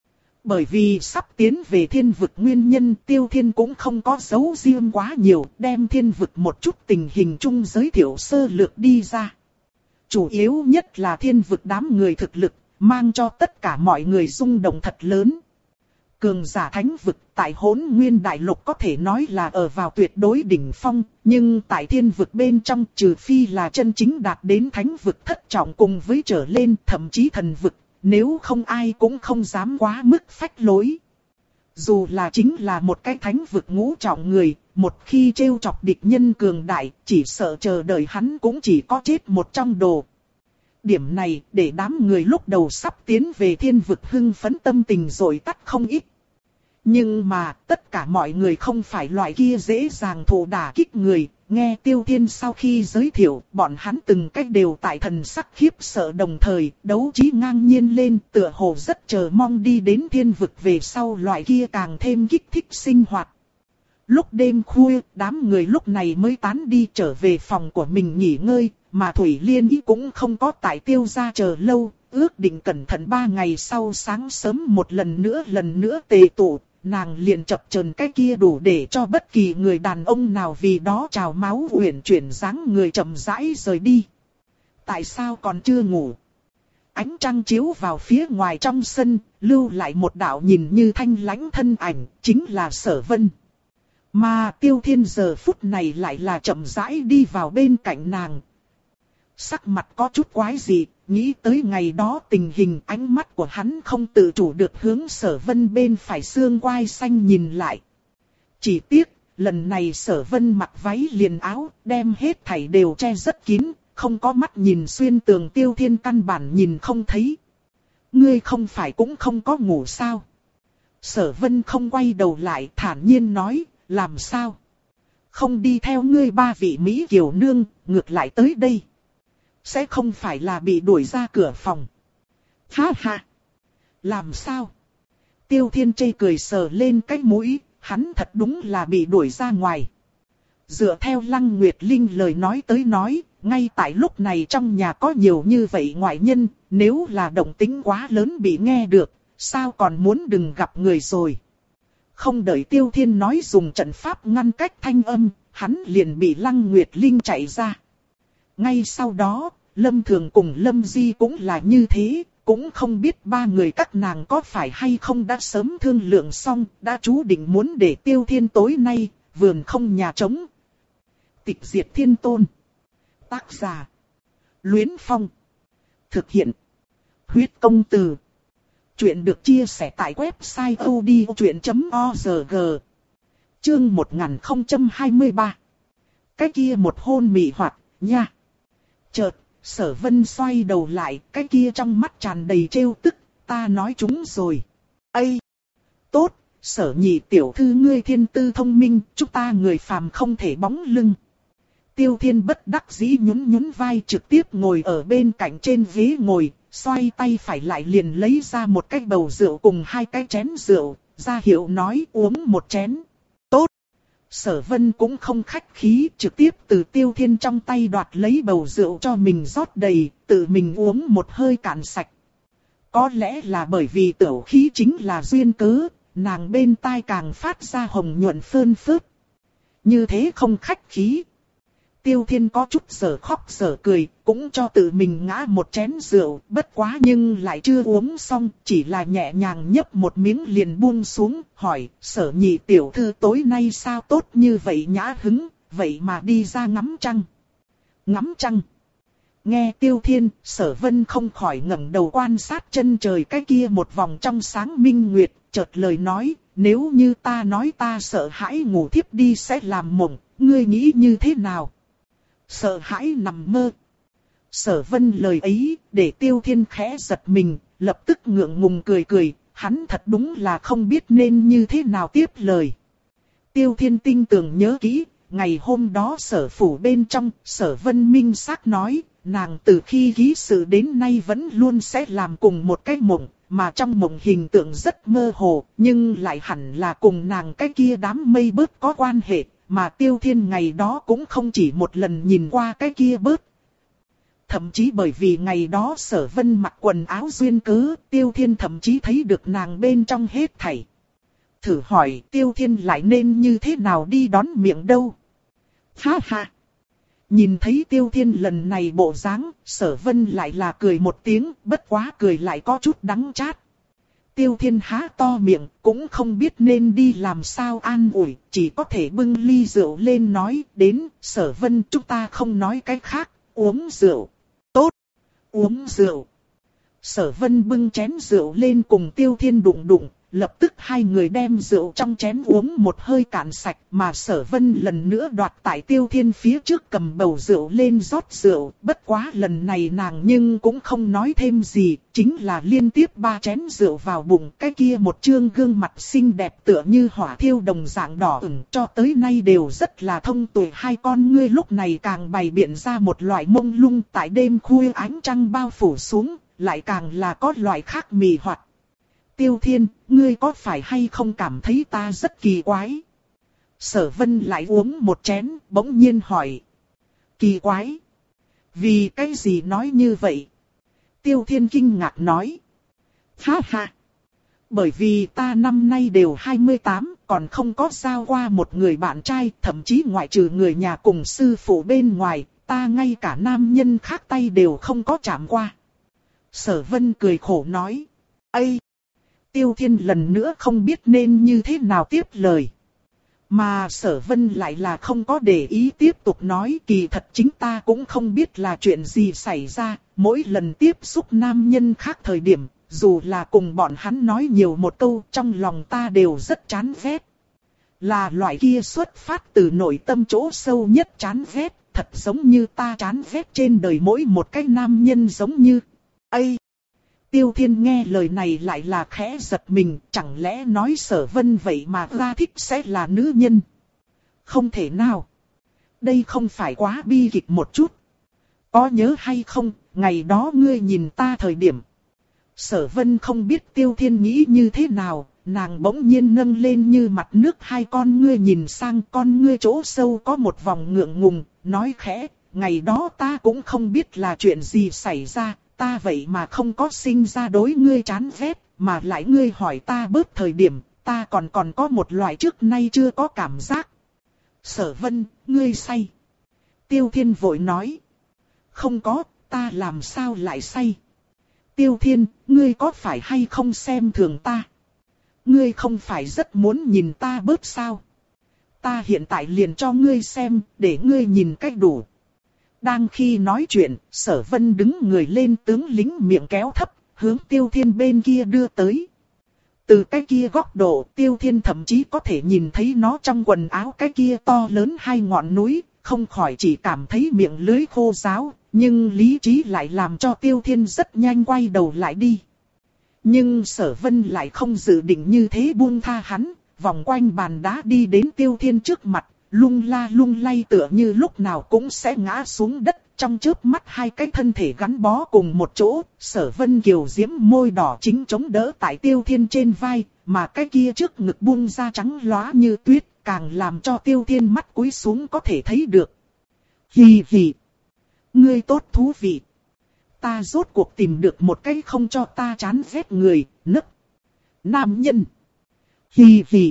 Speaker 1: Bởi vì sắp tiến về thiên vực nguyên nhân, Tiêu Thiên cũng không có giấu riêng quá nhiều, đem thiên vực một chút tình hình chung giới thiệu sơ lược đi ra. Chủ yếu nhất là thiên vực đám người thực lực, mang cho tất cả mọi người rung động thật lớn. Cường giả thánh vực tại Hỗn Nguyên Đại Lục có thể nói là ở vào tuyệt đối đỉnh phong, nhưng tại thiên vực bên trong trừ phi là chân chính đạt đến thánh vực thất trọng cùng với trở lên, thậm chí thần vực, nếu không ai cũng không dám quá mức phách lối. Dù là chính là một cái thánh vực ngũ trọng người, một khi trêu chọc địch nhân cường đại, chỉ sợ chờ đợi hắn cũng chỉ có chết một trong đồ. Điểm này để đám người lúc đầu sắp tiến về thiên vực hưng phấn tâm tình rồi tắt không ít. Nhưng mà tất cả mọi người không phải loại kia dễ dàng thụ đả kích người, nghe Tiêu Thiên sau khi giới thiệu, bọn hắn từng cách đều tại thần sắc khiếp sợ đồng thời, đấu trí ngang nhiên lên, tựa hồ rất chờ mong đi đến thiên vực về sau loại kia càng thêm kích thích sinh hoạt. Lúc đêm khuya, đám người lúc này mới tán đi trở về phòng của mình nghỉ ngơi, mà Thủy Liên Ý cũng không có tại Tiêu gia chờ lâu, ước định cẩn thận ba ngày sau sáng sớm một lần nữa lần nữa tề tụ, nàng liền chập chờn cái kia đủ để cho bất kỳ người đàn ông nào vì đó trào máu uyển chuyển dáng người chậm rãi rời đi. Tại sao còn chưa ngủ? Ánh trăng chiếu vào phía ngoài trong sân, lưu lại một đạo nhìn như thanh lãnh thân ảnh, chính là Sở Vân. Mà Tiêu Thiên giờ phút này lại là chậm rãi đi vào bên cạnh nàng. Sắc mặt có chút quái dị, nghĩ tới ngày đó tình hình, ánh mắt của hắn không tự chủ được hướng Sở Vân bên phải xương quai xanh nhìn lại. Chỉ tiếc, lần này Sở Vân mặc váy liền áo, đem hết thảy đều che rất kín, không có mắt nhìn xuyên tường. Tiêu Thiên căn bản nhìn không thấy. Ngươi không phải cũng không có ngủ sao? Sở Vân không quay đầu lại, thản nhiên nói, làm sao? Không đi theo ngươi ba vị Mỹ kiều nương, ngược lại tới đây. Sẽ không phải là bị đuổi ra cửa phòng. Ha ha! Làm sao? Tiêu Thiên chê cười sờ lên cái mũi, hắn thật đúng là bị đuổi ra ngoài. Dựa theo Lăng Nguyệt Linh lời nói tới nói, ngay tại lúc này trong nhà có nhiều như vậy ngoại nhân, nếu là động tĩnh quá lớn bị nghe được, sao còn muốn đừng gặp người rồi. Không đợi Tiêu Thiên nói dùng trận pháp ngăn cách thanh âm, hắn liền bị Lăng Nguyệt Linh chạy ra. Ngay sau đó, Lâm Thường cùng Lâm Di cũng là như thế, cũng không biết ba người các nàng có phải hay không đã sớm thương lượng xong, đã chú định muốn để Tiêu Thiên tối nay, vườn không nhà trống. Tịch diệt thiên tôn. Tác giả: Luyến Phong. Thực hiện: Huyết Công Từ. Chuyện được chia sẻ tại website odchuyện chấm org. Chương một nghìn không trăm hai mươi ba. Cái kia một hôn mị hoặc, nha. Chợt, Sở Vân xoay đầu lại, cái kia trong mắt tràn đầy trêu tức, ta nói chúng rồi. Ây! Tốt, Sở nhị tiểu thư ngươi thiên tư thông minh, chúng ta người phàm không thể bóng lưng. Tiêu Thiên bất đắc dĩ nhún nhún vai, trực tiếp ngồi ở bên cạnh trên ghế ngồi, xoay tay phải lại liền lấy ra một cái bầu rượu cùng hai cái chén rượu, ra hiệu nói uống một chén. Tốt! Sở Vân cũng không khách khí, trực tiếp từ Tiêu Thiên trong tay đoạt lấy bầu rượu cho mình rót đầy, tự mình uống một hơi cạn sạch. Có lẽ là bởi vì tửu khí chính là duyên cớ, nàng bên tai càng phát ra hồng nhuận phơn phớt. Như thế không khách khí. Tiêu Thiên có chút sở khóc sở cười, cũng cho tự mình ngã một chén rượu, bất quá nhưng lại chưa uống xong, chỉ là nhẹ nhàng nhấp một miếng liền buông xuống, hỏi, Sở nhị tiểu thư tối nay sao tốt như vậy nhã hứng, vậy mà đi ra ngắm trăng. Ngắm trăng. Nghe Tiêu Thiên, Sở Vân không khỏi ngẩng đầu quan sát chân trời cái kia một vòng trong sáng minh nguyệt, chợt lời nói, nếu như ta nói ta sợ hãi ngủ thiếp đi sẽ làm mộng, ngươi nghĩ như thế nào? Sợ hãi nằm mơ. Sở Vân lời ấy, để Tiêu Thiên khẽ giật mình, lập tức ngượng ngùng cười cười, hắn thật đúng là không biết nên như thế nào tiếp lời. Tiêu Thiên tinh tường nhớ kỹ, ngày hôm đó Sở phủ bên trong, Sở Vân minh xác nói, nàng từ khi ký sự đến nay vẫn luôn sẽ làm cùng một cái mộng, mà trong mộng hình tượng rất mơ hồ, nhưng lại hẳn là cùng nàng cái kia đám mây bớt có quan hệ. Mà Tiêu Thiên ngày đó cũng không chỉ một lần nhìn qua cái kia bớt. Thậm chí bởi vì ngày đó Sở Vân mặc quần áo duyên cớ, Tiêu Thiên thậm chí thấy được nàng bên trong hết thảy. Thử hỏi Tiêu Thiên lại nên như thế nào đi đón miệng đâu? Ha ha! Nhìn thấy Tiêu Thiên lần này bộ dáng, Sở Vân lại là cười một tiếng, bất quá cười lại có chút đắng chát. Tiêu Thiên há to miệng, cũng không biết nên đi làm sao an ủi, chỉ có thể bưng ly rượu lên nói, đến, Sở Vân chúng ta không nói cái khác, uống rượu. Tốt, uống rượu. Sở Vân bưng chén rượu lên cùng Tiêu Thiên đụng đụng, lập tức hai người đem rượu trong chén uống một hơi cạn sạch, mà Sở Vân lần nữa đoạt tại Tiêu Thiên phía trước cầm bầu rượu lên rót rượu, bất quá lần này nàng nhưng cũng không nói thêm gì, chính là liên tiếp ba chén rượu vào bụng, cái kia một trương gương mặt xinh đẹp tựa như hỏa thiêu đồng dạng đỏ ửng, cho tới nay đều rất là thông tuệ, hai con ngươi lúc này càng bày biện ra một loại mông lung, tại đêm khuya ánh trăng bao phủ xuống, lại càng là có loại khác mị hoặc. Tiêu Thiên, ngươi có phải hay không cảm thấy ta rất kỳ quái? Sở Vân lại uống một chén, bỗng nhiên hỏi. Kỳ quái? Vì cái gì nói như vậy? Tiêu Thiên kinh ngạc nói. Ha ha! Bởi vì ta năm nay đều hai mươi tám, còn không có giao qua một người bạn trai, thậm chí ngoại trừ người nhà cùng sư phụ bên ngoài, ta ngay cả nam nhân khác tay đều không có chạm qua. Sở Vân cười khổ nói. Ây! Tiêu Thiên lần nữa không biết nên như thế nào tiếp lời. Mà Sở Vân lại là không có để ý tiếp tục nói, kỳ thật chính ta cũng không biết là chuyện gì xảy ra, mỗi lần tiếp xúc nam nhân khác thời điểm, dù là cùng bọn hắn nói nhiều một câu, trong lòng ta đều rất chán ghét. Là loại kia xuất phát từ nội tâm chỗ sâu nhất chán ghét, thật giống như ta chán ghét trên đời mỗi một cái nam nhân giống như. Ây! Tiêu Thiên nghe lời này lại là khẽ giật mình, chẳng lẽ nói Sở Vân vậy mà ra thích sẽ là nữ nhân? Không thể nào. Đây không phải quá bi kịch một chút. Có nhớ hay không, ngày đó ngươi nhìn ta thời điểm. Sở Vân không biết Tiêu Thiên nghĩ như thế nào, nàng bỗng nhiên nâng lên như mặt nước hai con ngươi nhìn sang con ngươi chỗ sâu có một vòng ngượng ngùng, nói khẽ, ngày đó ta cũng không biết là chuyện gì xảy ra. Ta vậy mà không có sinh ra đối ngươi chán ghét, mà lại ngươi hỏi ta bớt thời điểm, ta còn còn có một loại trước nay chưa có cảm giác. Sở Vân, ngươi say. Tiêu Thiên vội nói. Không có, ta làm sao lại say. Tiêu Thiên, ngươi có phải hay không xem thường ta? Ngươi không phải rất muốn nhìn ta bớt sao? Ta hiện tại liền cho ngươi xem, để ngươi nhìn cách đủ. Đang khi nói chuyện, Sở Vân đứng người lên tướng lính miệng kéo thấp, hướng Tiêu Thiên bên kia đưa tới. Từ cái kia góc độ, Tiêu Thiên thậm chí có thể nhìn thấy nó trong quần áo cái kia to lớn hai ngọn núi, không khỏi chỉ cảm thấy miệng lưỡi khô ráo, nhưng lý trí lại làm cho Tiêu Thiên rất nhanh quay đầu lại đi. Nhưng Sở Vân lại không dự định như thế buông tha hắn, vòng quanh bàn đá đi đến Tiêu Thiên trước mặt. Lung la lung lay tựa như lúc nào cũng sẽ ngã xuống đất, trong chớp mắt hai cái thân thể gắn bó cùng một chỗ, Sở Vân kiều diễm môi đỏ chính chống đỡ tại Tiêu Thiên trên vai, mà cái kia trước ngực buông ra trắng lóa như tuyết, càng làm cho Tiêu Thiên mắt cúi xuống có thể thấy được. Hì hì! Ngươi tốt thú vị! Ta rốt cuộc tìm được một cái không cho ta chán ghét người, nấc! Nam nhân! Hì hì!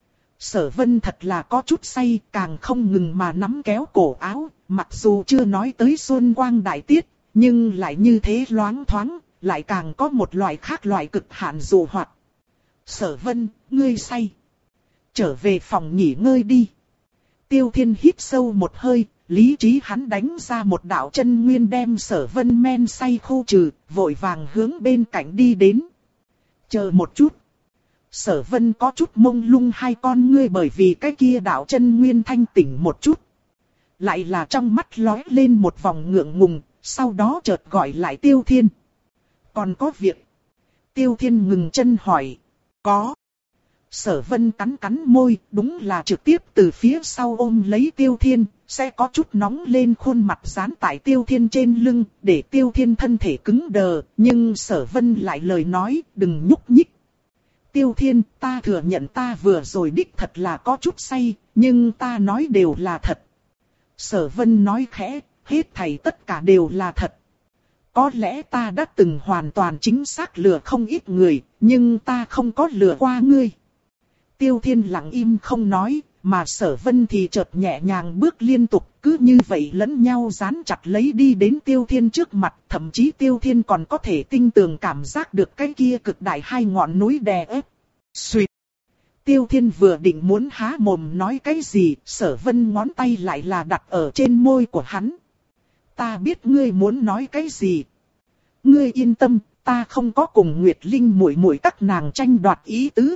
Speaker 1: Sở Vân thật là có chút say, càng không ngừng mà nắm kéo cổ áo, mặc dù chưa nói tới xuân quang đại tiết, nhưng lại như thế loáng thoáng, lại càng có một loại khác loại cực hạn dụ hoặc. Sở Vân, ngươi say. Trở về phòng nghỉ ngơi đi. Tiêu Thiên hít sâu một hơi, lý trí hắn đánh ra một đạo chân nguyên đem Sở Vân men say khu trừ, vội vàng hướng bên cạnh đi đến. Chờ một chút. Sở Vân có chút mông lung hai con ngươi bởi vì cái kia đạo chân nguyên thanh tỉnh một chút. Lại là trong mắt lóe lên một vòng ngượng ngùng, sau đó chợt gọi lại Tiêu Thiên. Còn có việc. Tiêu Thiên ngừng chân hỏi. Có. Sở Vân cắn cắn môi, đúng là trực tiếp từ phía sau ôm lấy Tiêu Thiên, sẽ có chút nóng lên khuôn mặt dán tại Tiêu Thiên trên lưng, để Tiêu Thiên thân thể cứng đờ, nhưng Sở Vân lại lời nói, đừng nhúc nhích. Tiêu Thiên, ta thừa nhận ta vừa rồi đích thật là có chút say, nhưng ta nói đều là thật. Sở Vân nói khẽ, hết thảy tất cả đều là thật. Có lẽ ta đã từng hoàn toàn chính xác lừa không ít người, nhưng ta không có lừa qua ngươi. Tiêu Thiên lặng im không nói, mà Sở Vân thì chợt nhẹ nhàng bước liên tục, cứ như vậy lẫn nhau dán chặt lấy đi đến Tiêu Thiên trước mặt, thậm chí Tiêu Thiên còn có thể tinh tường cảm giác được cái kia cực đại hai ngọn núi đè ép. Xuyệt. Tiêu Thiên vừa định muốn há mồm nói cái gì, Sở Vân ngón tay lại là đặt ở trên môi của hắn. Ta biết ngươi muốn nói cái gì. Ngươi yên tâm, ta không có cùng Nguyệt Linh muội muội các nàng tranh đoạt ý tứ.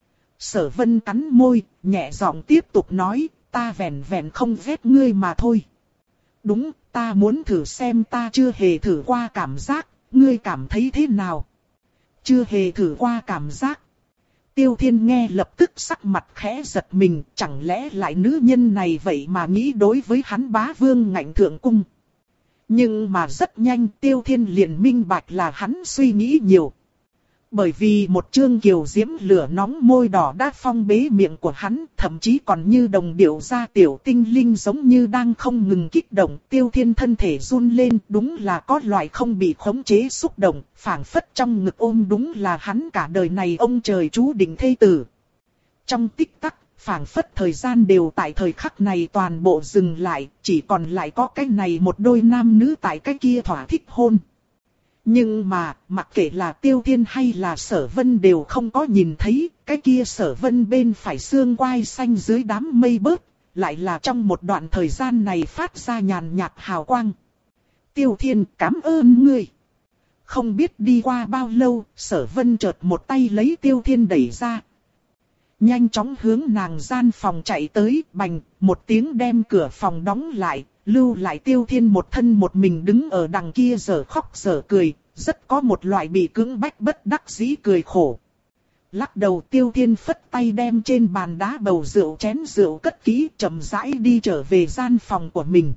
Speaker 1: Sở Vân cắn môi, nhẹ giọng tiếp tục nói, ta vẻn vẻn không ghét ngươi mà thôi. Đúng, ta muốn thử xem ta chưa hề thử qua cảm giác, ngươi cảm thấy thế nào? Chưa hề thử qua cảm giác. Tiêu Thiên nghe lập tức sắc mặt khẽ giật mình, chẳng lẽ lại nữ nhân này vậy mà nghĩ đối với hắn bá vương ngạnh thượng cung. Nhưng mà rất nhanh Tiêu Thiên liền minh bạch là hắn suy nghĩ nhiều. Bởi vì một chương kiều diễm lửa nóng môi đỏ đã phong bế miệng của hắn, thậm chí còn như đồng điệu ra tiểu tinh linh giống như đang không ngừng kích động. Tiêu Thiên thân thể run lên, đúng là có loại không bị khống chế xúc động, phảng phất trong ngực ôm đúng là hắn cả đời này ông trời chú định thê tử. Trong tích tắc, phảng phất thời gian đều tại thời khắc này toàn bộ dừng lại, chỉ còn lại có cái này một đôi nam nữ tại cái kia thỏa thích hôn. Nhưng mà, mặc kệ là Tiêu Thiên hay là Sở Vân đều không có nhìn thấy, cái kia Sở Vân bên phải xương quai xanh dưới đám mây bớt, lại là trong một đoạn thời gian này phát ra nhàn nhạt hào quang. Tiêu Thiên, cảm ơn ngươi. Không biết đi qua bao lâu, Sở Vân chợt một tay lấy Tiêu Thiên đẩy ra. Nhanh chóng hướng nàng gian phòng chạy tới, bành, một tiếng đem cửa phòng đóng lại. Lưu lại Tiêu Thiên một thân một mình đứng ở đằng kia giờ khóc giờ cười, rất có một loại bị cưỡng bách bất đắc dĩ cười khổ. Lắc đầu Tiêu Thiên phất tay đem trên bàn đá bầu rượu chén rượu cất kỹ, chậm rãi đi trở về gian phòng của mình.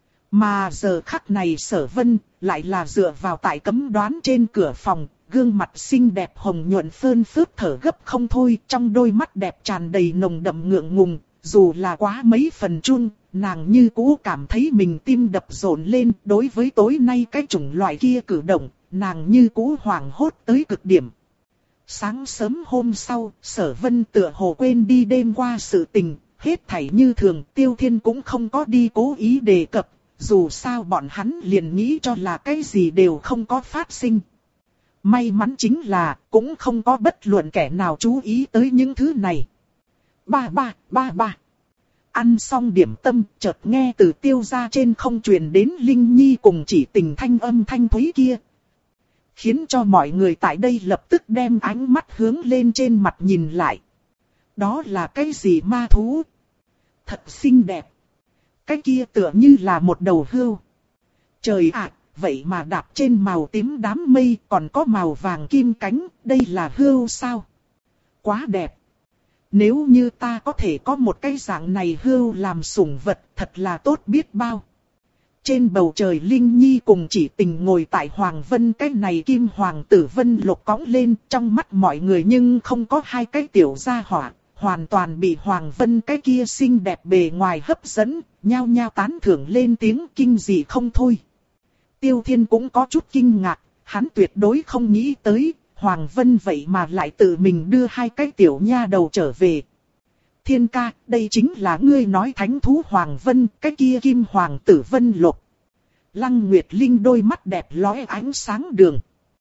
Speaker 1: Mà giờ khắc này Sở Vân lại là dựa vào tại cấm đoán trên cửa phòng, gương mặt xinh đẹp hồng nhuận phơn phớt thở gấp không thôi, trong đôi mắt đẹp tràn đầy nồng đậm ngượng ngùng. Dù là quá mấy phần chun, nàng như cũ cảm thấy mình tim đập rộn lên. Đối với tối nay cái chủng loại kia cử động, nàng như cũ hoảng hốt tới cực điểm. Sáng sớm hôm sau, Sở Vân tựa hồ quên đi đêm qua sự tình, hết thảy như thường. Tiêu Thiên cũng không có đi cố ý đề cập, dù sao bọn hắn liền nghĩ cho là cái gì đều không có phát sinh. May mắn chính là, cũng không có bất luận kẻ nào chú ý tới những thứ này. Ba ba, ba ba. Ăn xong điểm tâm, chợt nghe từ Tiêu gia trên không truyền đến Linh Nhi cùng Chỉ Tình thanh âm thanh thúy kia. Khiến cho mọi người tại đây lập tức đem ánh mắt hướng lên trên mặt nhìn lại. Đó là cái gì ma thú? Thật xinh đẹp. Cái kia tựa như là một đầu hươu. Trời ạ, vậy mà đạp trên màu tím đám mây còn có màu vàng kim cánh, đây là hươu sao? Quá đẹp. Nếu như ta có thể có một cái dạng này hươu làm sủng vật, thật là tốt biết bao. Trên bầu trời Linh Nhi cùng Chỉ Tình ngồi tại Hoàng Vân, cái này kim hoàng tử vân lục cõng lên, trong mắt mọi người nhưng không có hai cái tiểu gia hỏa, hoàn toàn bị Hoàng Vân cái kia xinh đẹp bề ngoài hấp dẫn, nhao nhao tán thưởng lên tiếng kinh dị không thôi. Tiêu Thiên cũng có chút kinh ngạc, hắn tuyệt đối không nghĩ tới. Hoàng Vân vậy mà lại tự mình đưa hai cái tiểu nha đầu trở về. Thiên ca, đây chính là ngươi nói thánh thú Hoàng Vân, cái kia kim hoàng tử Vân Lục. Lăng Nguyệt Linh đôi mắt đẹp lóe ánh sáng đường.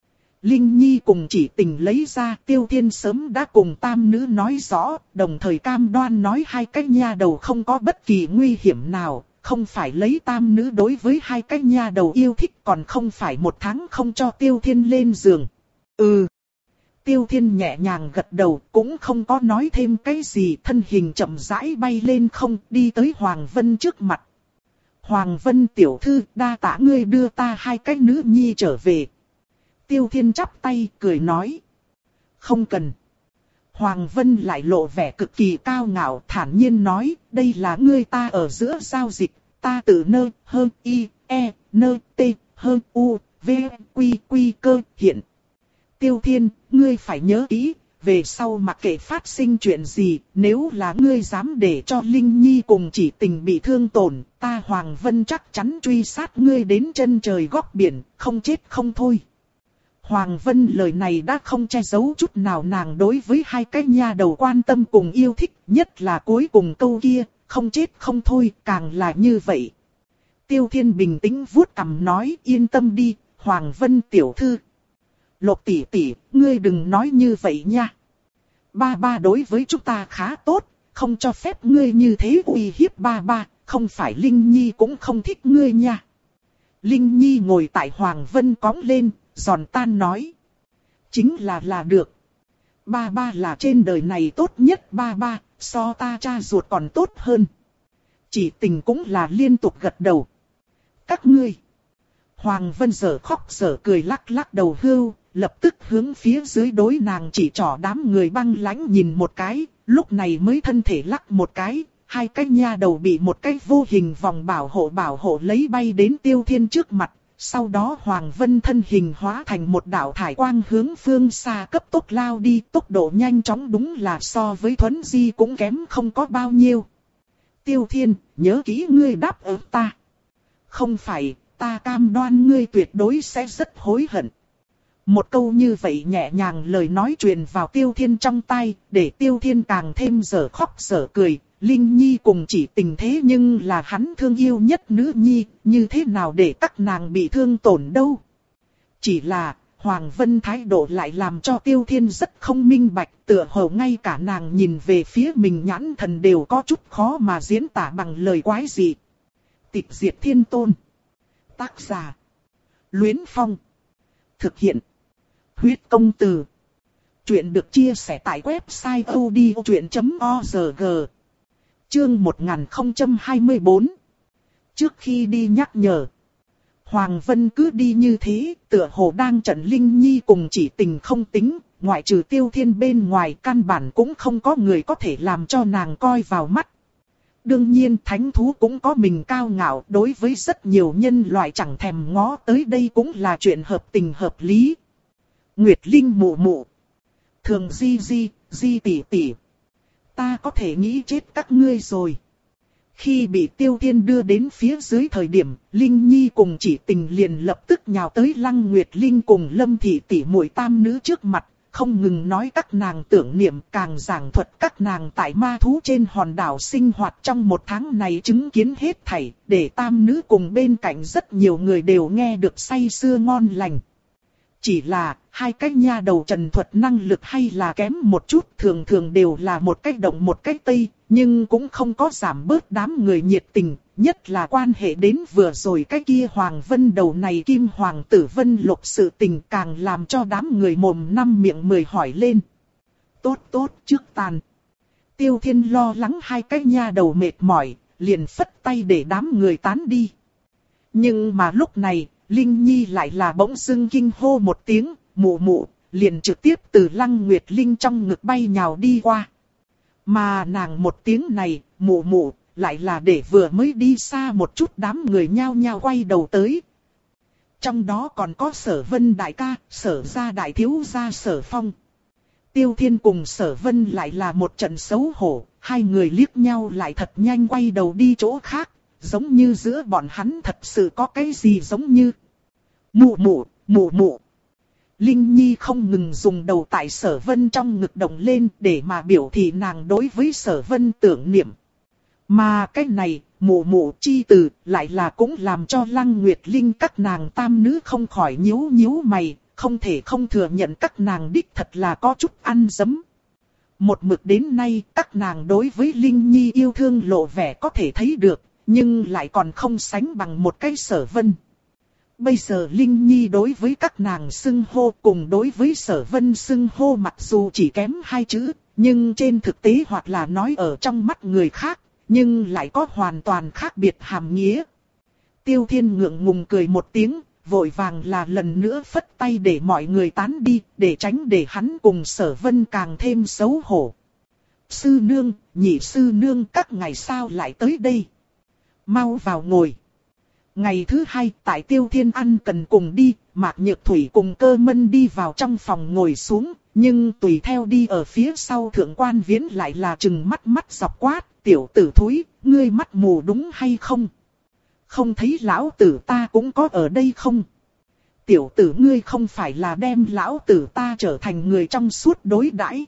Speaker 1: Linh Nhi cùng Chỉ Tình lấy ra, Tiêu Thiên sớm đã cùng tam nữ nói rõ, đồng thời cam đoan nói hai cái nha đầu không có bất kỳ nguy hiểm nào. Không phải lấy tam nữ đối với hai cái nha đầu yêu thích, còn không phải một tháng không cho Tiêu Thiên lên giường. Ừ. Tiêu Thiên nhẹ nhàng gật đầu, cũng không có nói thêm cái gì, thân hình chậm rãi bay lên không, đi tới Hoàng Vân trước mặt. Hoàng Vân tiểu thư, đa tạ ngươi đưa ta hai cái nữ nhi trở về. Tiêu Thiên chắp tay, cười nói. Không cần. Hoàng Vân lại lộ vẻ cực kỳ cao ngạo, thản nhiên nói, đây là ngươi ta ở giữa giao dịch, ta tự nơ, hơn y, e, nơ, t, hơn u, v, quy, quy cơ, hiện. Tiêu Thiên, ngươi phải nhớ kỹ, về sau mặc kệ phát sinh chuyện gì, nếu là ngươi dám để cho Linh Nhi cùng Chỉ Tình bị thương tổn, ta Hoàng Vân chắc chắn truy sát ngươi đến chân trời góc biển, không chết không thôi. Hoàng Vân lời này đã không che giấu chút nào nàng đối với hai cái nha đầu quan tâm cùng yêu thích, nhất là cuối cùng câu kia, không chết không thôi, càng là như vậy. Tiêu Thiên bình tĩnh vuốt cằm nói, yên tâm đi, Hoàng Vân tiểu thư. Lục tỷ tỷ, ngươi đừng nói như vậy nha. Ba ba đối với chúng ta khá tốt, không cho phép ngươi như thế uy hiếp ba ba, không phải Linh Nhi cũng không thích ngươi nha. Linh Nhi ngồi tại Hoàng Vân cõng lên, giòn tan nói. Chính là là được. Ba ba là trên đời này tốt nhất ba ba, so ta cha ruột còn tốt hơn. Chỉ Tình cũng là liên tục gật đầu. Các ngươi. Hoàng Vân giờ khóc giờ cười lắc lắc đầu hưu, lập tức hướng phía dưới đối nàng chỉ trỏ đám người băng lãnh nhìn một cái, lúc này mới thân thể lắc một cái, hai cái nha đầu bị một cái vô hình vòng bảo hộ bảo hộ lấy bay đến Tiêu Thiên trước mặt, Sau đó Hoàng Vân thân hình hóa thành một đạo thải quang hướng phương xa cấp tốc lao đi, tốc độ nhanh chóng đúng là so với Thuấn Di cũng kém không có bao nhiêu. Tiêu Thiên, nhớ kỹ ngươi đáp ứng ta. Không phải, ta cam đoan ngươi tuyệt đối sẽ rất hối hận. Một câu như vậy nhẹ nhàng lời nói truyền vào Tiêu Thiên trong tai, để Tiêu Thiên càng thêm dở khóc dở cười. Linh Nhi cùng Chỉ Tình thế nhưng là hắn thương yêu nhất nữ nhi, như thế nào để các nàng bị thương tổn đâu. Chỉ là, Hoàng Vân thái độ lại làm cho Tiêu Thiên rất không minh bạch, tựa hồ ngay cả nàng nhìn về phía mình nhãn thần đều có chút khó mà diễn tả bằng lời quái dị. Tịch Diệt Thiên Tôn. Tác giả: Luyến Phong. Thực hiện: Huyết Công Từ. Chuyện được chia sẻ tại website odchuyện chấm org. Chương một nghìn không trăm hai mươi tư. Trước khi đi nhắc nhở. Hoàng Vân cứ đi như thế, tựa hồ đang trận Linh Nhi cùng Chỉ Tình không tính, ngoại trừ Tiêu Thiên bên ngoài căn bản cũng không có người có thể làm cho nàng coi vào mắt. Đương nhiên thánh thú cũng có mình cao ngạo, đối với rất nhiều nhân loại chẳng thèm ngó tới đây cũng là chuyện hợp tình hợp lý. Nguyệt Linh mụ mụ. Thường Di Di, Di tỷ tỷ. Ta có thể nghĩ chết các ngươi rồi. Khi bị Tiêu Thiên đưa đến phía dưới thời điểm, Linh Nhi cùng Chỉ Tình liền lập tức nhào tới Lăng Nguyệt Linh cùng Lâm Thị tỷ muội tam nữ trước mặt, không ngừng nói các nàng tưởng niệm, càng giảng thuật các nàng tại ma thú trên hòn đảo sinh hoạt trong một tháng này chứng kiến hết thảy, để tam nữ cùng bên cạnh rất nhiều người đều nghe được say sưa ngon lành. Chỉ là, hai cái nha đầu trần thuật năng lực hay là kém một chút, thường thường đều là một cách động một cách tây, nhưng cũng không có giảm bớt đám người nhiệt tình, nhất là quan hệ đến vừa rồi cái kia Hoàng Vân đầu này Kim Hoàng tử Vân Lục sự tình càng làm cho đám người mồm năm miệng mười hỏi lên. Tốt tốt, trước tàn. Tiêu Thiên lo lắng hai cái nha đầu mệt mỏi, liền phất tay để đám người tán đi. Nhưng mà lúc này, Linh Nhi lại là bỗng dưng kinh hô một tiếng, mụ mụ, liền trực tiếp từ Lăng Nguyệt Linh trong ngực bay nhào đi qua. Mà nàng một tiếng này, mụ mụ, lại là để vừa mới đi xa một chút đám người nhao nhao quay đầu tới. Trong đó còn có Sở Vân đại ca, Sở gia đại thiếu gia Sở Phong. Tiêu Thiên cùng Sở Vân lại là một trận xấu hổ, hai người liếc nhau lại thật nhanh quay đầu đi chỗ khác. Giống như giữa bọn hắn thật sự có cái gì giống như. Mụ mụ, mụ mụ. Linh Nhi không ngừng dùng đầu tại Sở Vân trong ngực động lên để mà biểu thị nàng đối với Sở Vân tưởng niệm. Mà cái này, mụ mụ chi từ, lại là cũng làm cho Lăng Nguyệt Linh các nàng tam nữ không khỏi nhíu nhíu mày, không thể không thừa nhận các nàng đích thật là có chút ăn dấm. Một mực đến nay, các nàng đối với Linh Nhi yêu thương lộ vẻ có thể thấy được. Nhưng lại còn không sánh bằng một cái Sở Vân. Bây giờ Linh Nhi đối với các nàng xưng hô cùng đối với Sở Vân xưng hô mặc dù chỉ kém hai chữ, nhưng trên thực tế hoặc là nói ở trong mắt người khác, nhưng lại có hoàn toàn khác biệt hàm nghĩa. Tiêu Thiên ngượng ngùng cười một tiếng, vội vàng là lần nữa phất tay để mọi người tán đi, để tránh để hắn cùng Sở Vân càng thêm xấu hổ. Sư nương, nhị sư nương các ngày sao lại tới đây? Mau vào ngồi. Ngày thứ hai tại Tiêu Thiên ăn cần cùng đi, Mạc Nhược Thủy cùng Cơ Mân đi vào trong phòng ngồi xuống, nhưng tùy theo đi ở phía sau Thượng Quan Viễn lại là trừng mắt mắt dọc quát, tiểu tử thúi, ngươi mắt mù đúng hay không? Không thấy lão tử ta cũng có ở đây không? Tiểu tử ngươi không phải là đem lão tử ta trở thành người trong suốt đối đãi.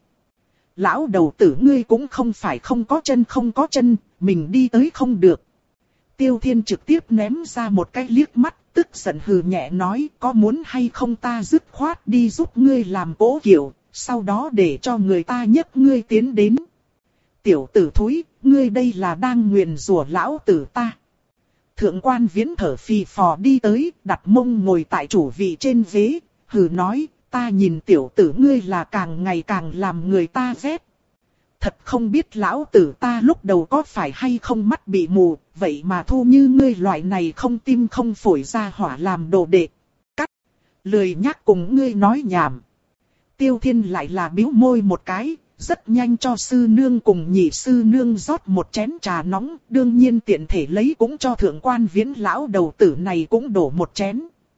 Speaker 1: Lão đầu tử ngươi cũng không phải không có chân không có chân, mình đi tới không được. Tiêu Thiên trực tiếp ném ra một cái liếc mắt, tức giận hừ nhẹ nói, có muốn hay không ta dứt khoát đi giúp ngươi làm cố kiểu, sau đó để cho người ta nhấc ngươi tiến đến. Tiểu tử thúi, ngươi đây là đang nguyền rủa lão tử ta. Thượng Quan Viễn thở phì phò đi tới, đặt mông ngồi tại chủ vị trên ghế, hừ nói, ta nhìn tiểu tử ngươi là càng ngày càng làm người ta ghét. Thật không biết lão tử ta lúc đầu có phải hay không mắt bị mù, vậy mà thu như ngươi loại này không tim không phổi ra hỏa làm đồ đệ. Cắt, lười nhắc cùng ngươi nói nhảm. Tiêu Thiên lại là bĩu môi một cái, rất nhanh cho sư nương cùng nhị sư nương rót một chén trà nóng, đương nhiên tiện thể lấy cũng cho Thượng Quan Viễn lão đầu tử này cũng đổ một chén.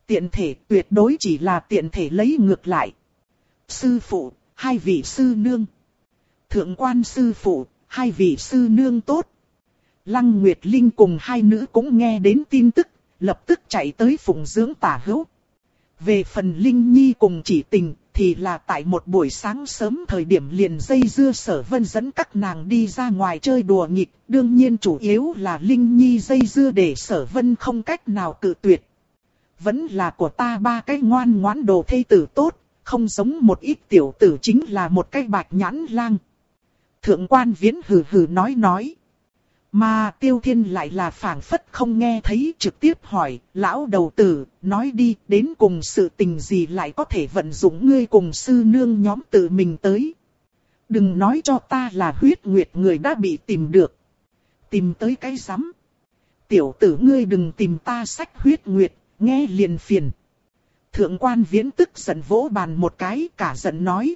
Speaker 1: Tiện thể tuyệt đối chỉ là tiện thể lấy ngược lại. Sư phụ, hai vị sư nương. Thượng quan sư phụ, hai vị sư nương tốt. Lăng Nguyệt Linh cùng hai nữ cũng nghe đến tin tức, lập tức chạy tới phụng dưỡng Tả Hữu. Về phần Linh Nhi cùng Chỉ Tình, thì là tại một buổi sáng sớm thời điểm liền dây dưa Sở Vân dẫn các nàng đi ra ngoài chơi đùa nghịch. Đương nhiên chủ yếu là Linh Nhi dây dưa để Sở Vân không cách nào cự tuyệt. Vẫn là của ta ba cái ngoan ngoãn đồ thê tử tốt, không giống một ít tiểu tử chính là một cái bạch nhãn lang. Thượng quan Viễn hừ hừ nói nói. Mà Tiêu Thiên lại là phảng phất không nghe thấy, trực tiếp hỏi, lão đầu tử, nói đi, đến cùng sự tình gì lại có thể vận dụng ngươi cùng sư nương nhóm tự mình tới. Đừng nói cho ta là huyết nguyệt người đã bị tìm được. Tìm tới cái rắm. Tiểu tử ngươi đừng tìm ta sách huyết nguyệt, nghe liền phiền. Thượng quan Viễn tức giận vỗ bàn một cái, cả giận nói.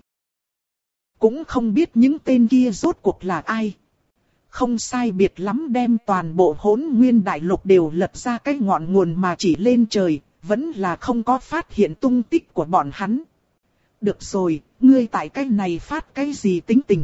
Speaker 1: Cũng không biết những tên kia rốt cuộc là ai. Không sai biệt lắm đem toàn bộ Hỗn Nguyên Đại Lục đều lật ra cái ngọn nguồn mà chỉ lên trời, vẫn là không có phát hiện tung tích của bọn hắn. Được rồi, ngươi tại cái này phát cái gì tính tình.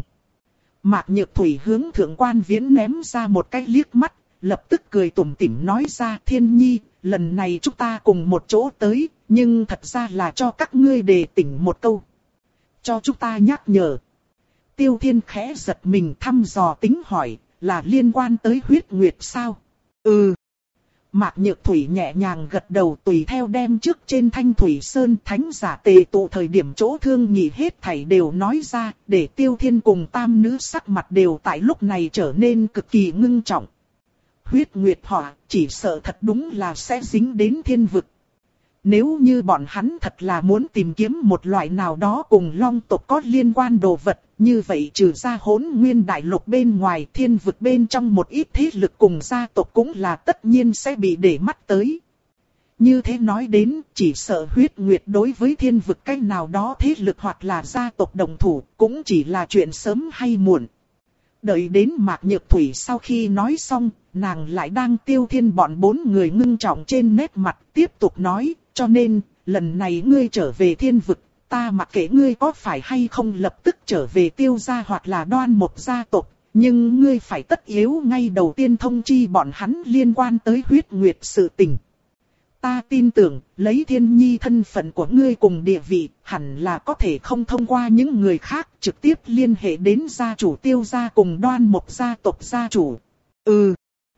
Speaker 1: Mạc Nhược Thủy hướng Thượng quan Viễn ném ra một cái liếc mắt, lập tức cười tủm tỉm nói ra, Thiên Nhi, lần này chúng ta cùng một chỗ tới, nhưng thật ra là cho các ngươi đề tỉnh một câu. Cho chúng ta nhắc nhở. Tiêu Thiên khẽ giật mình thăm dò tính hỏi, là liên quan tới huyết nguyệt sao? Ừ. Mạc Nhược Thủy nhẹ nhàng gật đầu, tùy theo đem trước trên Thanh Thủy Sơn thánh giả tề tụ thời điểm chỗ thương nhị hết thảy đều nói ra, để Tiêu Thiên cùng tam nữ sắc mặt đều tại lúc này trở nên cực kỳ ngưng trọng. Huyết nguyệt họa, chỉ sợ thật đúng là sẽ dính đến thiên vực. Nếu như bọn hắn thật là muốn tìm kiếm một loại nào đó cùng long tộc có liên quan đồ vật, như vậy trừ ra Hỗn Nguyên Đại Lục bên ngoài, thiên vực bên trong một ít thế lực cùng gia tộc cũng là tất nhiên sẽ bị để mắt tới. Như thế nói đến, chỉ sợ huyết nguyệt đối với thiên vực cách nào đó thế lực hoặc là gia tộc đồng thủ, cũng chỉ là chuyện sớm hay muộn. Đợi đến Mạc Nhược Thủy sau khi nói xong, nàng lại đang Tiêu Thiên bọn bốn người ngưng trọng trên nét mặt, tiếp tục nói, cho nên, lần này ngươi trở về thiên vực, ta mặc kệ ngươi có phải hay không lập tức trở về Tiêu gia hoặc là Đoan một gia tộc, nhưng ngươi phải tất yếu ngay đầu tiên thông chi bọn hắn liên quan tới huyết nguyệt sự tình. Ta tin tưởng, lấy Thiên Nhi thân phận của ngươi cùng địa vị, hẳn là có thể không thông qua những người khác, trực tiếp liên hệ đến gia chủ Tiêu gia cùng Đoan một gia tộc gia chủ. Ừ,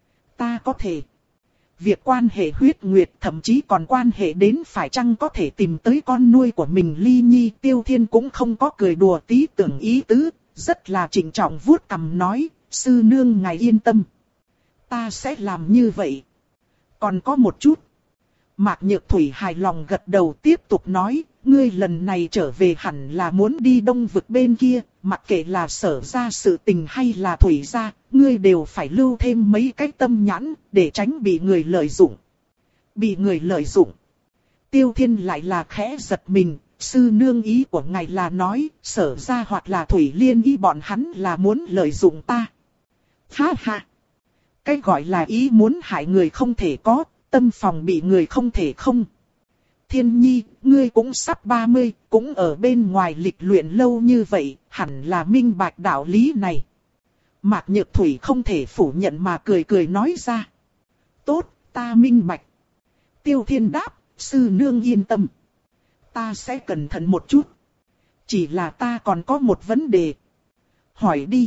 Speaker 1: ta có thể. Việc quan hệ huyết nguyệt thậm chí còn quan hệ đến phải chăng có thể tìm tới con nuôi của mình Ly Nhi, Tiêu Thiên cũng không có cười đùa tí tưởng ý tứ, rất là trịnh trọng vuốt cằm nói, sư nương ngài yên tâm. Ta sẽ làm như vậy. Còn có một chút. Mạc Nhược Thủy hài lòng gật đầu tiếp tục nói, ngươi lần này trở về hẳn là muốn đi đông vực bên kia, mặc kệ là Sở ra sự tình hay là Thủy ra, ngươi đều phải lưu thêm mấy cái tâm nhãn, để tránh bị người lợi dụng. Bị người lợi dụng. Tiêu Thiên lại là khẽ giật mình, sư nương ý của ngài là nói, Sở ra hoặc là Thủy Liên ý bọn hắn là muốn lợi dụng ta. Ha ha! Cái gọi là ý muốn hại người không thể có, tâm phòng bị người không thể không. Thiên Nhi, ngươi cũng sắp ba mươi, cũng ở bên ngoài lịch luyện lâu như vậy, hẳn là minh bạch đạo lý này. Mạc Nhược Thủy không thể phủ nhận mà cười cười nói ra. Tốt, ta minh bạch. Tiêu Thiên đáp, sư nương yên tâm. Ta sẽ cẩn thận một chút. Chỉ là ta còn có một vấn đề. Hỏi đi.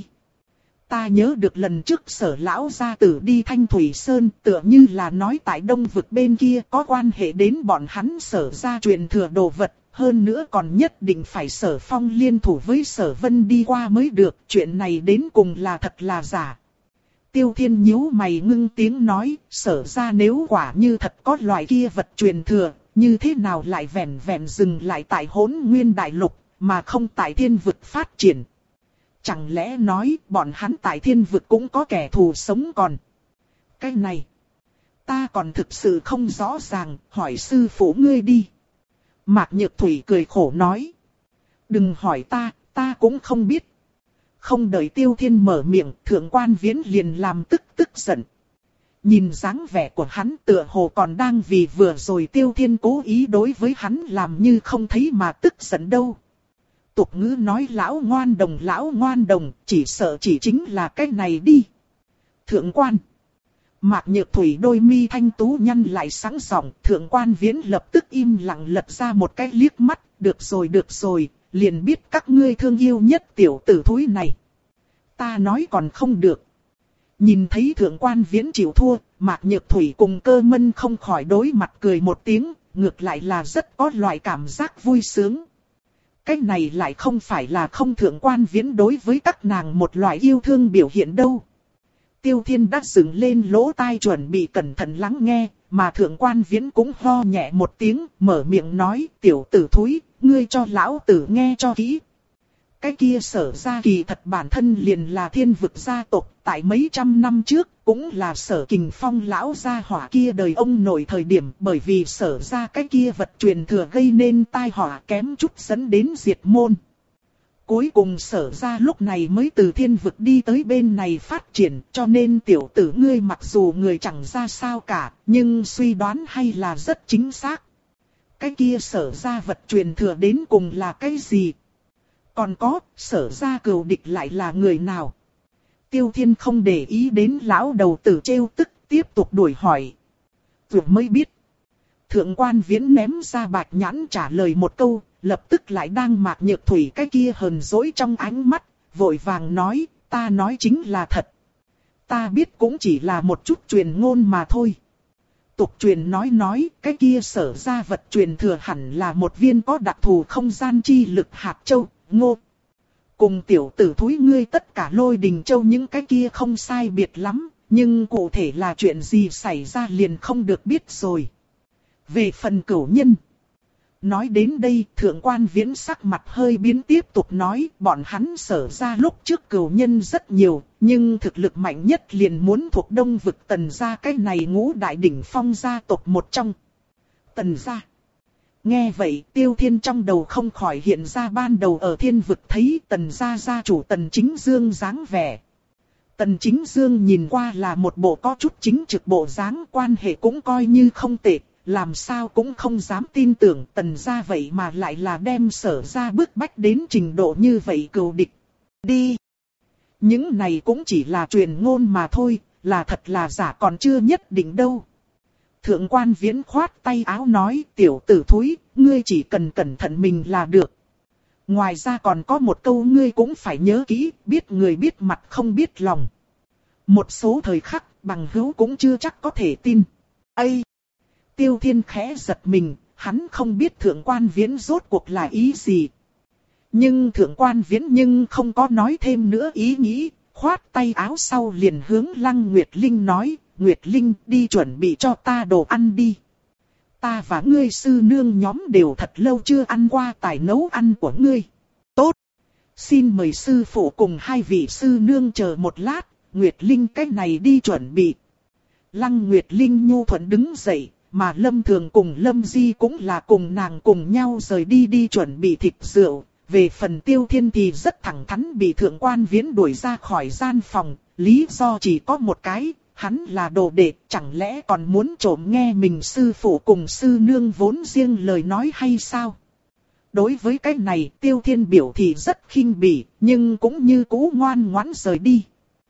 Speaker 1: Ta nhớ được lần trước Sở lão gia tử đi Thanh Thủy Sơn, tựa như là nói tại đông vực bên kia có quan hệ đến bọn hắn Sở gia truyền thừa đồ vật, hơn nữa còn nhất định phải Sở Phong liên thủ với Sở Vân đi qua mới được, chuyện này đến cùng là thật là giả. Tiêu Thiên nhíu mày ngưng tiếng nói, Sở gia nếu quả như thật có loại kia vật truyền thừa, như thế nào lại vẹn vẹn dừng lại tại Hỗn Nguyên Đại Lục, mà không tại thiên vực phát triển. Chẳng lẽ nói bọn hắn tại thiên vực cũng có kẻ thù sống còn? Cái này, ta còn thực sự không rõ ràng, hỏi sư phụ ngươi đi. Mạc Nhược Thủy cười khổ nói. Đừng hỏi ta, ta cũng không biết. Không đợi Tiêu Thiên mở miệng, Thượng quan Viễn liền làm tức tức giận. Nhìn dáng vẻ của hắn tựa hồ còn đang vì vừa rồi Tiêu Thiên cố ý đối với hắn làm như không thấy mà tức giận đâu. Tục ngữ nói lão ngoan đồng lão ngoan đồng, chỉ sợ chỉ chính là cái này đi. Thượng quan. Mạc Nhược Thủy đôi mi thanh tú nhăn lại sáng giọng, Thượng quan Viễn lập tức im lặng lật ra một cái liếc mắt, được rồi được rồi, liền biết các ngươi thương yêu nhất tiểu tử thúi này. Ta nói còn không được. Nhìn thấy Thượng quan Viễn chịu thua, Mạc Nhược Thủy cùng Cơ Mân không khỏi đối mặt cười một tiếng, ngược lại là rất có loại cảm giác vui sướng. Cái này lại không phải là không Thượng quan Viễn đối với các nàng một loại yêu thương biểu hiện đâu. Tiêu Thiên đã dựng lên lỗ tai chuẩn bị cẩn thận lắng nghe, mà Thượng quan Viễn cũng ho nhẹ một tiếng, mở miệng nói, tiểu tử thúi, ngươi cho lão tử nghe cho kỹ. Cái kia Sở gia kỳ thật bản thân liền là thiên vực gia tộc, tại mấy trăm năm trước, cũng là Sở Kình Phong lão gia hỏa kia đời ông nội thời điểm, bởi vì Sở gia cái kia vật truyền thừa gây nên tai họa kém chút dẫn đến diệt môn. Cuối cùng Sở gia lúc này mới từ thiên vực đi tới bên này phát triển, cho nên tiểu tử ngươi mặc dù người chẳng ra sao cả, nhưng suy đoán hay là rất chính xác. Cái kia Sở gia vật truyền thừa đến cùng là cái gì? Còn có, Sở gia cừu địch lại là người nào? Tiêu Thiên không để ý đến lão đầu tử trêu tức, tiếp tục đuổi hỏi. Vừa mới biết. Thượng quan Viễn ném ra bạch nhãn trả lời một câu, lập tức lại đang Mạc Nhược Thủy cái kia hờn dỗi trong ánh mắt, vội vàng nói, ta nói chính là thật. Ta biết cũng chỉ là một chút truyền ngôn mà thôi. Tục truyền nói nói, cái kia Sở gia vật truyền thừa hẳn là một viên có đặc thù không gian chi lực hạt châu, ngô. Cùng tiểu tử thúi ngươi tất cả Lôi Đình Châu những cái kia không sai biệt lắm, nhưng cụ thể là chuyện gì xảy ra liền không được biết rồi. Về phần cửu nhân. Nói đến đây, Thượng quan Viễn sắc mặt hơi biến tiếp tục nói, bọn hắn Sở ra lúc trước cửu nhân rất nhiều, nhưng thực lực mạnh nhất liền muốn thuộc Đông vực Tần gia cái này ngũ đại đỉnh phong gia tộc một trong. Tần gia. Nghe vậy Tiêu Thiên trong đầu không khỏi hiện ra ban đầu ở thiên vực thấy Tần gia gia chủ Tần Chính Dương dáng vẻ. Tần Chính Dương nhìn qua là một bộ có chút chính trực bộ dáng, quan hệ cũng coi như không tệ, làm sao cũng không dám tin tưởng Tần gia vậy mà lại là đem Sở gia bức bách đến trình độ như vậy cừu địch. Đi! Những này cũng chỉ là truyền ngôn mà thôi, là thật là giả còn chưa nhất định đâu. Thượng quan Viễn khoát tay áo nói, tiểu tử thúi, ngươi chỉ cần cẩn thận mình là được. Ngoài ra còn có một câu ngươi cũng phải nhớ kỹ, biết người biết mặt không biết lòng. Một số thời khắc, bằng hữu cũng chưa chắc có thể tin. Ây! Tiêu Thiên khẽ giật mình, hắn không biết Thượng quan Viễn rốt cuộc là ý gì. Nhưng Thượng quan Viễn nhưng không có nói thêm nữa ý nghĩ, khoát tay áo sau liền hướng Lăng Nguyệt Linh nói, Nguyệt Linh đi chuẩn bị cho ta đồ ăn đi. Ta và ngươi sư nương nhóm đều thật lâu chưa ăn qua tài nấu ăn của ngươi. Tốt! Xin mời sư phụ cùng hai vị sư nương chờ một lát, Nguyệt Linh cách này đi chuẩn bị. Lăng Nguyệt Linh nhu thuận đứng dậy, mà Lâm Thường cùng Lâm Di cũng là cùng nàng cùng nhau rời đi đi chuẩn bị thịt rượu. Về phần Tiêu Thiên thì rất thẳng thắn bị Thượng quan Viễn đuổi ra khỏi gian phòng, lý do chỉ có một cái, hắn là đồ đệ, chẳng lẽ còn muốn trộm nghe mình sư phụ cùng sư nương vốn riêng lời nói hay sao? Đối với cái này Tiêu Thiên biểu thì rất khinh bỉ, nhưng cũng như cũ ngoan ngoãn rời đi.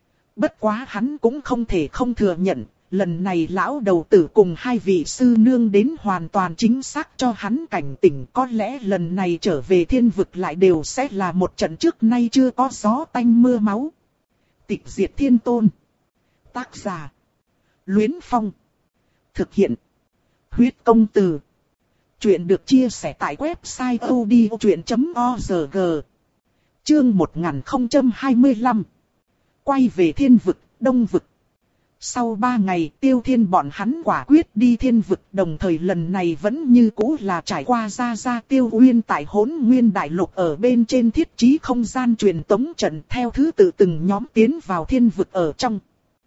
Speaker 1: Bất quá hắn cũng không thể không thừa nhận, lần này lão đầu tử cùng hai vị sư nương đến hoàn toàn chính xác cho hắn cảnh tỉnh, có lẽ lần này trở về thiên vực lại đều sẽ là một trận trước nay chưa có gió tanh mưa máu. Tịch diệt thiên tôn. Tác giả. Luyến Phong. Thực hiện. Huyết công từ. Chuyện được chia sẻ tại website odchuyện chấm org. Chương một nghìn không trăm hai mươi lăm. Quay về thiên vực, đông vực. Sau ba ngày Tiêu Thiên bọn hắn quả quyết đi thiên vực, đồng thời lần này vẫn như cũ là trải qua ra ra Tiêu Uyên tại Hỗn Nguyên Đại Lục ở bên trên thiết trí không gian truyền tống trận theo thứ tự từng nhóm tiến vào thiên vực ở trong.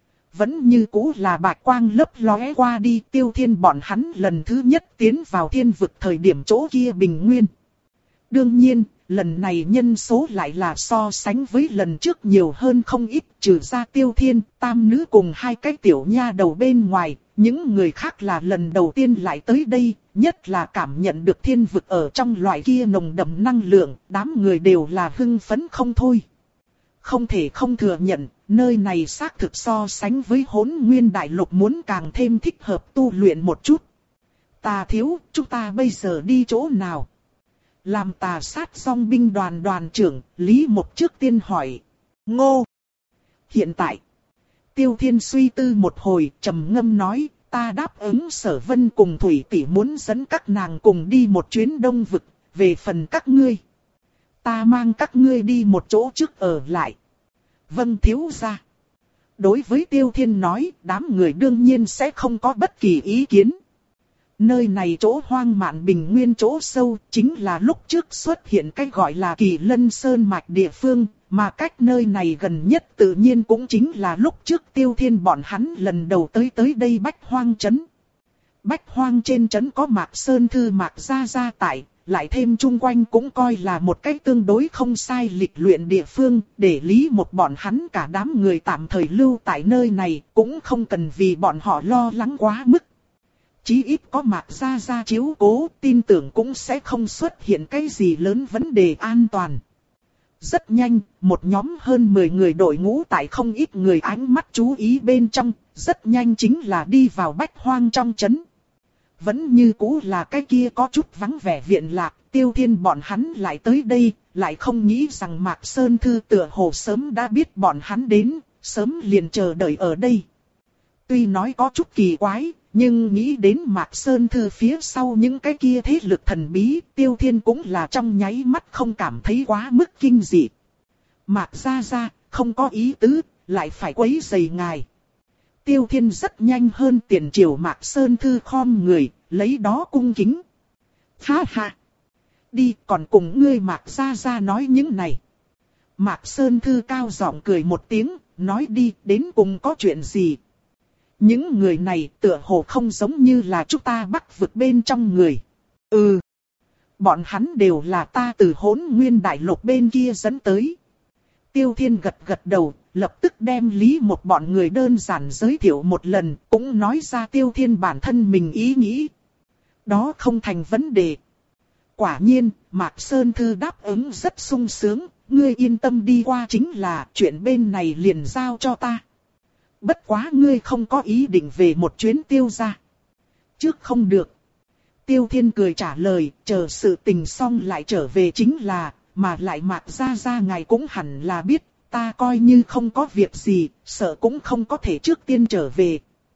Speaker 1: Vẫn như cũ là bạch quang lấp lóe qua đi, Tiêu Thiên bọn hắn lần thứ nhất tiến vào thiên vực thời điểm chỗ kia bình nguyên. Đương nhiên, lần này nhân số lại là so sánh với lần trước nhiều hơn không ít, trừ ra Tiêu Thiên, Tam Nữ cùng hai cái tiểu nha đầu bên ngoài, những người khác là lần đầu tiên lại tới đây, nhất là cảm nhận được thiên vực ở trong loại kia nồng đậm năng lượng, đám người đều là hưng phấn không thôi. Không thể không thừa nhận, nơi này xác thực so sánh với Hỗn Nguyên Đại Lục muốn càng thêm thích hợp tu luyện một chút. Tà thiếu, chúng ta bây giờ đi chỗ nào? Làm Tà sát dòng binh đoàn đoàn trưởng, Lý Mộc trước tiên hỏi. Ngô! Hiện tại, Tiêu Thiên suy tư một hồi, trầm ngâm nói, ta đáp ứng Sở Vân cùng Thủy Tỷ muốn dẫn các nàng cùng đi một chuyến Đông Vực, về phần các ngươi. Ta mang các ngươi đi một chỗ trước ở lại. Vâng thiếu gia. Đối với Tiêu Thiên nói, đám người đương nhiên sẽ không có bất kỳ ý kiến. Nơi này chỗ hoang mạn bình nguyên chỗ sâu, chính là lúc trước xuất hiện cái gọi là Kỳ Lân Sơn mạch địa phương, mà cách nơi này gần nhất tự nhiên cũng chính là lúc trước Tiêu Thiên bọn hắn lần đầu tới tới đây Bách Hoang Trấn. Bách Hoang trên trấn có Mạc Sơn Thư Mạc Gia Gia tại, lại thêm chung quanh cũng coi là một cách tương đối không sai lịch luyện địa phương, để Lý một bọn hắn cả đám người tạm thời lưu tại nơi này, cũng không cần vì bọn họ lo lắng quá mức. Chí ít có Mạc Gia Gia chiếu cố, tin tưởng cũng sẽ không xuất hiện cái gì lớn vấn đề an toàn. Rất nhanh, một nhóm hơn mười người đội ngũ tại không ít người ánh mắt chú ý bên trong, rất nhanh chính là đi vào Bách Hoang trong trấn. Vẫn như cũ là cái kia có chút vắng vẻ viện lạc, Tiêu Thiên bọn hắn lại tới đây, lại không nghĩ rằng Mạc Sơn Thư tựa hồ sớm đã biết bọn hắn đến, sớm liền chờ đợi ở đây. Tuy nói có chút kỳ quái, nhưng nghĩ đến Mạc Sơn Thư phía sau những cái kia thế lực thần bí, Tiêu Thiên cũng là trong nháy mắt không cảm thấy quá mức kinh dị. Mạc Gia Gia, không có ý tứ, lại phải quấy rầy ngài. Tiêu Thiên rất nhanh hơn tiền triều Mạc Sơn Thư khom người, lấy đó cung kính. Ha ha! Đi còn cùng ngươi Mạc Gia Gia nói những này. Mạc Sơn Thư cao giọng cười một tiếng, nói đi đến cùng có chuyện gì. Những người này tựa hồ không giống như là chúng ta Bắc vực bên trong người. Ừ. Bọn hắn đều là ta từ Hỗn Nguyên Đại Lục bên kia dẫn tới. Tiêu Thiên gật gật đầu, lập tức đem Lý một bọn người đơn giản giới thiệu một lần, cũng nói ra Tiêu Thiên bản thân mình ý nghĩ. Đó không thành vấn đề. Quả nhiên, Mạc Sơn Thư đáp ứng rất sung sướng, ngươi yên tâm đi qua chính là chuyện bên này liền giao cho ta. Bất quá ngươi không có ý định về một chuyến Tiêu gia. Trước không được. Tiêu Thiên cười trả lời, chờ sự tình xong lại trở về chính là, mà lại Mạc Gia Gia ngài cũng hẳn là biết, ta coi như không có việc gì, sợ cũng không có thể trước tiên trở về.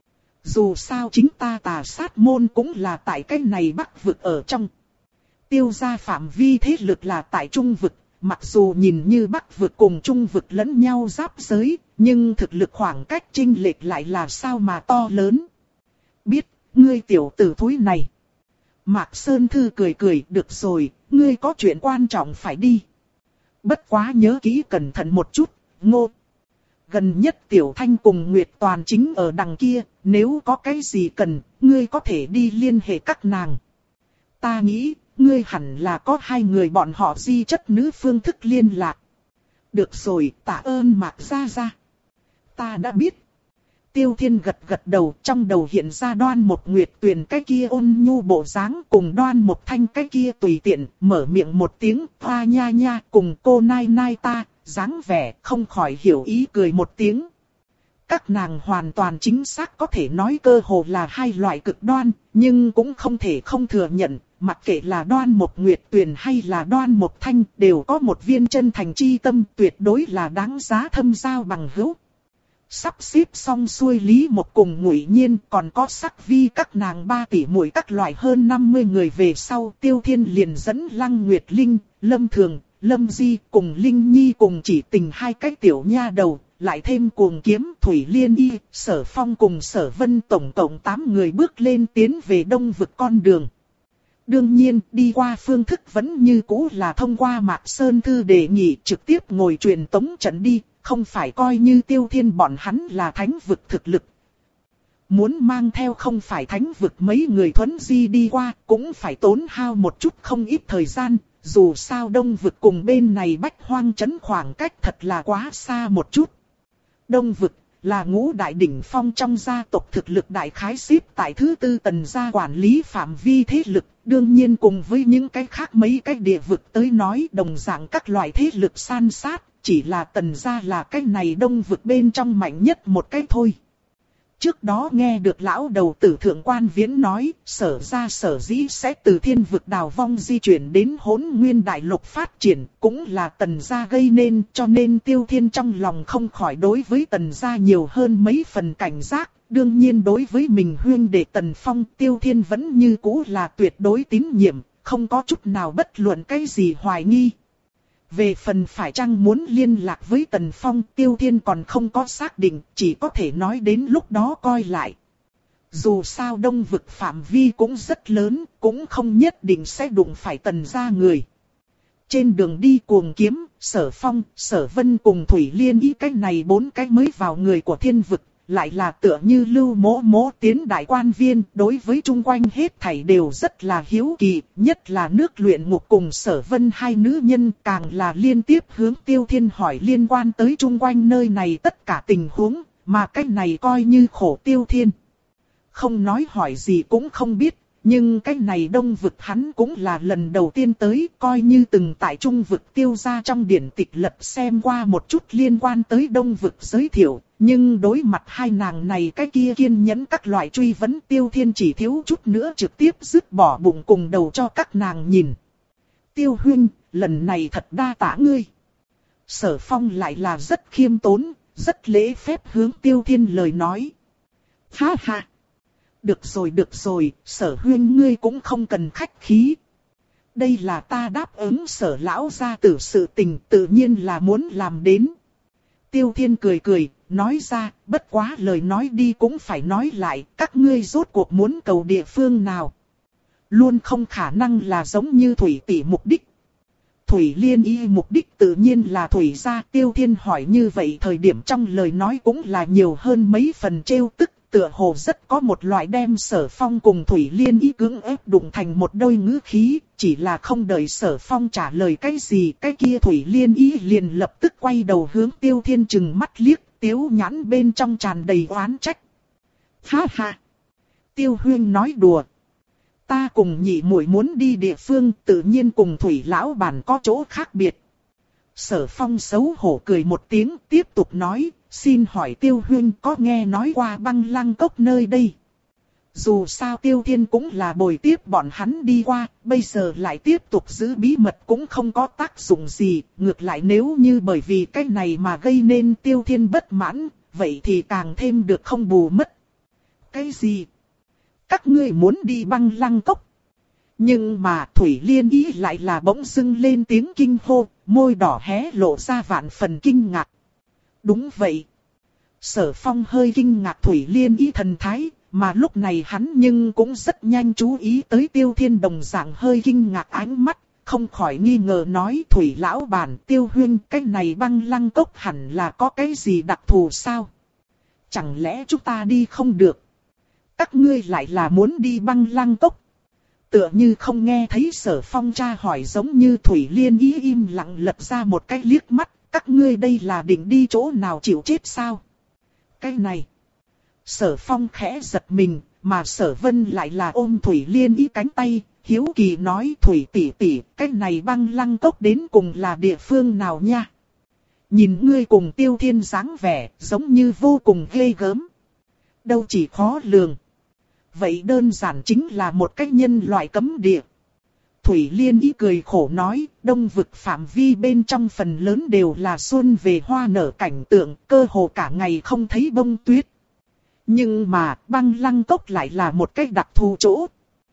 Speaker 1: Dù sao chính ta Tà sát môn cũng là tại cái này Bắc vực ở trong. Tiêu gia phạm vi thế lực là tại Trung vực, mặc dù nhìn như Bắc vực cùng Trung vực lẫn nhau giáp giới, nhưng thực lực khoảng cách chênh lệch lại là sao mà to lớn. Biết, ngươi tiểu tử thúi này. Mạc Sơn Thư cười cười, được rồi, ngươi có chuyện quan trọng phải đi. Bất quá nhớ kỹ cẩn thận một chút, Ngô. Gần nhất Tiểu Thanh cùng Nguyệt Toàn chính ở đằng kia, nếu có cái gì cần, ngươi có thể đi liên hệ các nàng. Ta nghĩ, ngươi hẳn là có hai người bọn họ di chất nữ phương thức liên lạc. Được rồi, tạ ơn Mạc Gia Gia. Ta đã biết. Tiêu Thiên gật gật đầu, trong đầu hiện ra Đoan Mộc Nguyệt Tuyền cái kia ôn nhu bộ dáng cùng Đoan Mộc Thanh cái kia tùy tiện, mở miệng một tiếng, hoa nha nha cùng cô nai nai ta, dáng vẻ không khỏi hiểu ý cười một tiếng. Các nàng hoàn toàn chính xác có thể nói cơ hồ là hai loại cực đoan, nhưng cũng không thể không thừa nhận, mặc kệ là Đoan Mộc Nguyệt Tuyền hay là Đoan Mộc Thanh đều có một viên chân thành chi tâm, tuyệt đối là đáng giá thâm giao bằng hữu. Sắp xếp xong xuôi Lý Mộc cùng Ngụy Nhiên, còn có Sắc Vi các nàng ba tỷ muội các loại hơn năm mươi người về sau, Tiêu Thiên liền dẫn Lăng Nguyệt Linh, Lâm Thường, Lâm Di cùng Linh Nhi cùng Chỉ Tình hai cái tiểu nha đầu, lại thêm Cuồng Kiếm, Thủy Liên Y, Sở Phong cùng Sở Vân tổng cộng tám người bước lên tiến về Đông vực con đường. Đương nhiên, đi qua phương thức vẫn như cũ là thông qua Mạc Sơn Thư đề nghị trực tiếp ngồi truyền tống trận đi, không phải coi như Tiêu Thiên bọn hắn là thánh vực thực lực. Muốn mang theo không phải thánh vực mấy người thuấn di đi qua, cũng phải tốn hao một chút không ít thời gian, dù sao Đông Vực cùng bên này Bách Hoang Trấn khoảng cách thật là quá xa một chút. Đông Vực là ngũ đại đỉnh phong trong gia tộc, thực lực đại khái xếp tại thứ tư Tần gia quản lý phạm vi thế lực, đương nhiên cùng với những cái khác mấy cái địa vực tới nói đồng dạng các loại thế lực san sát, chỉ là Tần gia là cái này Đông Vực bên trong mạnh nhất một cái thôi. Trước đó nghe được lão đầu tử Thượng Quan Viễn nói, Sở gia sở dĩ sẽ từ Thiên Vực đào vong di chuyển đến Hỗn Nguyên Đại Lục phát triển, cũng là Tần gia gây nên, cho nên Tiêu Thiên trong lòng không khỏi đối với Tần gia nhiều hơn mấy phần cảnh giác. Đương nhiên đối với mình huyên đệ Tần Phong, Tiêu Thiên vẫn như cũ là tuyệt đối tín nhiệm, không có chút nào bất luận cái gì hoài nghi. Về phần phải chăng muốn liên lạc với Tần Phong, Tiêu Thiên còn không có xác định, chỉ có thể nói đến lúc đó coi lại. Dù sao Đông Vực phạm vi cũng rất lớn, cũng không nhất định sẽ đụng phải Tần gia người. Trên đường đi Cuồng Kiếm, Sở Phong, Sở Vân cùng Thủy Liên ý cái này bốn cái mới vào người của Thiên Vực, lại là tựa như Lưu Mỗ Mỗ tiến đại quan viên, đối với chung quanh hết thảy đều rất là hiếu kỳ, nhất là nước luyện ngục cùng Sở Vân hai nữ nhân càng là liên tiếp hướng Tiêu Thiên hỏi liên quan tới chung quanh nơi này tất cả tình huống, mà cái này coi như khổ Tiêu Thiên. Không nói hỏi gì cũng không biết, nhưng cái này Đông Vực hắn cũng là lần đầu tiên tới, coi như từng tại Trung Vực Tiêu gia trong điển tịch lật xem qua một chút liên quan tới Đông Vực giới thiệu. Nhưng đối mặt hai nàng này cái kia kiên nhẫn các loại truy vấn, Tiêu Thiên chỉ thiếu chút nữa trực tiếp dứt bỏ bụng cùng đầu cho các nàng nhìn. Tiêu huynh, lần này thật đa tạ ngươi. Sở Phong lại là rất khiêm tốn, rất lễ phép hướng Tiêu Thiên lời nói. Ha ha! Được rồi được rồi, Sở huynh ngươi cũng không cần khách khí. Đây là ta đáp ứng Sở lão gia tử sự tình, tự nhiên là muốn làm đến. Tiêu Thiên cười cười, nói ra, bất quá lời nói đi cũng phải nói lại, các ngươi rốt cuộc muốn cầu địa phương nào. Luôn không khả năng là giống như Thủy tỷ mục đích. Thủy Liên y mục đích tự nhiên là Thủy gia. Tiêu Thiên hỏi như vậy thời điểm trong lời nói cũng là nhiều hơn mấy phần trêu tức, tựa hồ rất có một loại đem Sở Phong cùng Thủy Liên y cưỡng ép đụng thành một đôi ngữ khí, chỉ là không đợi Sở Phong trả lời cái gì, cái kia Thủy Liên y liền lập tức quay đầu hướng Tiêu Thiên chừng mắt liếc, tiếu nhãn bên trong tràn đầy oán trách. Ha ha! Tiêu huyên nói đùa. Ta cùng nhị muội muốn đi địa phương, tự nhiên cùng Thủy lão bản có chỗ khác biệt. Sở Phong xấu hổ cười một tiếng, tiếp tục nói, xin hỏi Tiêu huyên có nghe nói qua Băng Lăng Cốc nơi đây? Dù sao Tiêu Thiên cũng là bồi tiếp bọn hắn đi qua, bây giờ lại tiếp tục giữ bí mật cũng không có tác dụng gì, ngược lại nếu như bởi vì cái này mà gây nên Tiêu Thiên bất mãn, vậy thì càng thêm được không bù mất. Cái gì? Các ngươi muốn đi Băng Lăng Cốc? Nhưng mà Thủy Liên ý lại là bỗng dưng lên tiếng kinh hô, môi đỏ hé lộ ra vạn phần kinh ngạc. Đúng vậy. Sở Phong hơi kinh ngạc Thủy Liên ý thần thái, mà lúc này hắn nhưng cũng rất nhanh chú ý tới Tiêu Thiên đồng dạng hơi kinh ngạc ánh mắt, không khỏi nghi ngờ nói Thủy lão bản Tiêu huyên cái này Băng Lăng Cốc hẳn là có cái gì đặc thù sao? Chẳng lẽ chúng ta đi không được? Các ngươi lại là muốn đi Băng Lăng Cốc? Tựa như không nghe thấy Sở Phong tra hỏi giống như Thủy Liên ý im lặng lật ra một cái liếc mắt, các ngươi đây là định đi chỗ nào chịu chết sao? Cái này... Sở Phong khẽ giật mình, mà Sở Vân lại là ôm Thủy Liên ý cánh tay, hiếu kỳ nói Thủy tỷ tỷ, cái này Băng Lăng Cốc đến cùng là địa phương nào nha? Nhìn ngươi cùng Tiêu Thiên dáng vẻ, giống như vô cùng ghê gớm. Đâu chỉ khó lường. Vậy đơn giản chính là một cái nhân loại cấm địa. Thủy Liên ý cười khổ nói, Đông Vực phạm vi bên trong phần lớn đều là xuân về hoa nở cảnh tượng, cơ hồ cả ngày không thấy bông tuyết. Nhưng mà Băng Lăng Cốc lại là một cái đặc thù chỗ.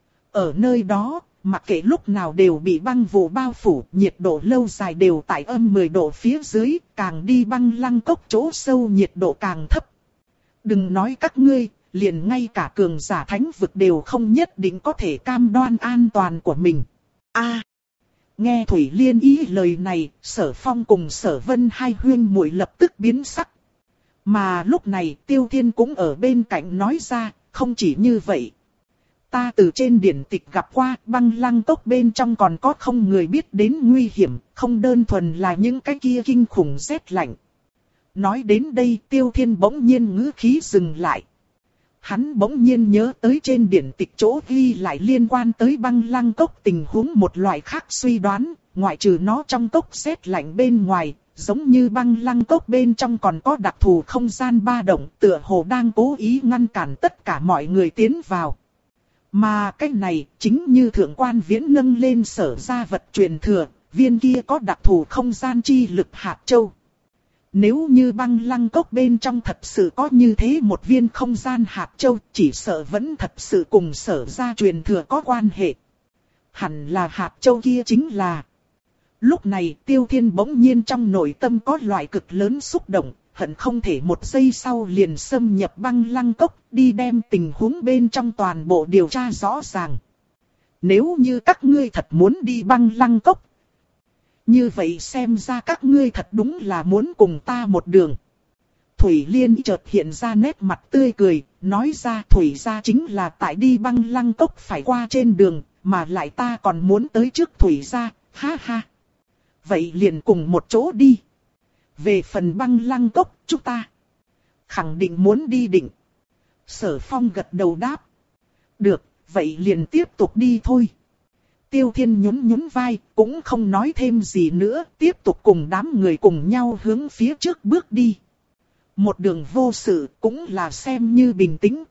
Speaker 1: Ở nơi đó, mặc kệ lúc nào đều bị băng vụ bao phủ, nhiệt độ lâu dài đều tại âm mười độ phía dưới, càng đi Băng Lăng Cốc chỗ sâu nhiệt độ càng thấp. Đừng nói các ngươi, liền ngay cả cường giả thánh vực đều không nhất định có thể cam đoan an toàn của mình. A, à, nghe Thủy Liên ý lời này, Sở Phong cùng Sở Vân hai huyên muội lập tức biến sắc. Mà lúc này Tiêu Thiên cũng ở bên cạnh nói ra, không chỉ như vậy. ta từ trên điển tịch gặp qua, băng lăng cốc bên trong còn có không người biết đến nguy hiểm, không đơn thuần là những cái kia kinh khủng rét lạnh. Nói đến đây, Tiêu Thiên bỗng nhiên ngữ khí dừng lại. Hắn bỗng nhiên nhớ tới trên điển tịch chỗ ghi lại liên quan tới băng lăng cốc tình huống một loại khác suy đoán, ngoại trừ nó trong cốc rét lạnh bên ngoài, giống như băng lăng cốc bên trong còn có đặc thù không gian ba động, tựa hồ đang cố ý ngăn cản tất cả mọi người tiến vào. Mà cái này chính như thượng quan Viễn nâng lên sở gia vật truyền thừa, viên kia có đặc thù không gian chi lực hạt châu. Nếu như băng lăng cốc bên trong thật sự có như thế một viên không gian hạt châu, chỉ sợ vẫn thật sự cùng sở gia truyền thừa có quan hệ. Hẳn là hạt châu kia chính là... Lúc này Tiêu Thiên bỗng nhiên trong nội tâm có loại cực lớn xúc động, hận không thể một giây sau liền xâm nhập băng lăng cốc, đi đem tình huống bên trong toàn bộ điều tra rõ ràng. Nếu như các ngươi thật muốn đi băng lăng cốc, như vậy xem ra các ngươi thật đúng là muốn cùng ta một đường. Thủy Liên chợt hiện ra nét mặt tươi cười, nói ra Thủy gia chính là tại đi băng lăng cốc phải qua trên đường, mà lại ta còn muốn tới trước Thủy gia, ha ha. Vậy liền cùng một chỗ đi. Về phần băng lăng cốc, chúng ta khẳng định muốn đi định. Sở Phong gật đầu đáp. Được, vậy liền tiếp tục đi thôi. Tiêu Thiên nhún nhún vai, cũng không nói thêm gì nữa, tiếp tục cùng đám người cùng nhau hướng phía trước bước đi. Một đường vô sự, cũng là xem như bình tĩnh.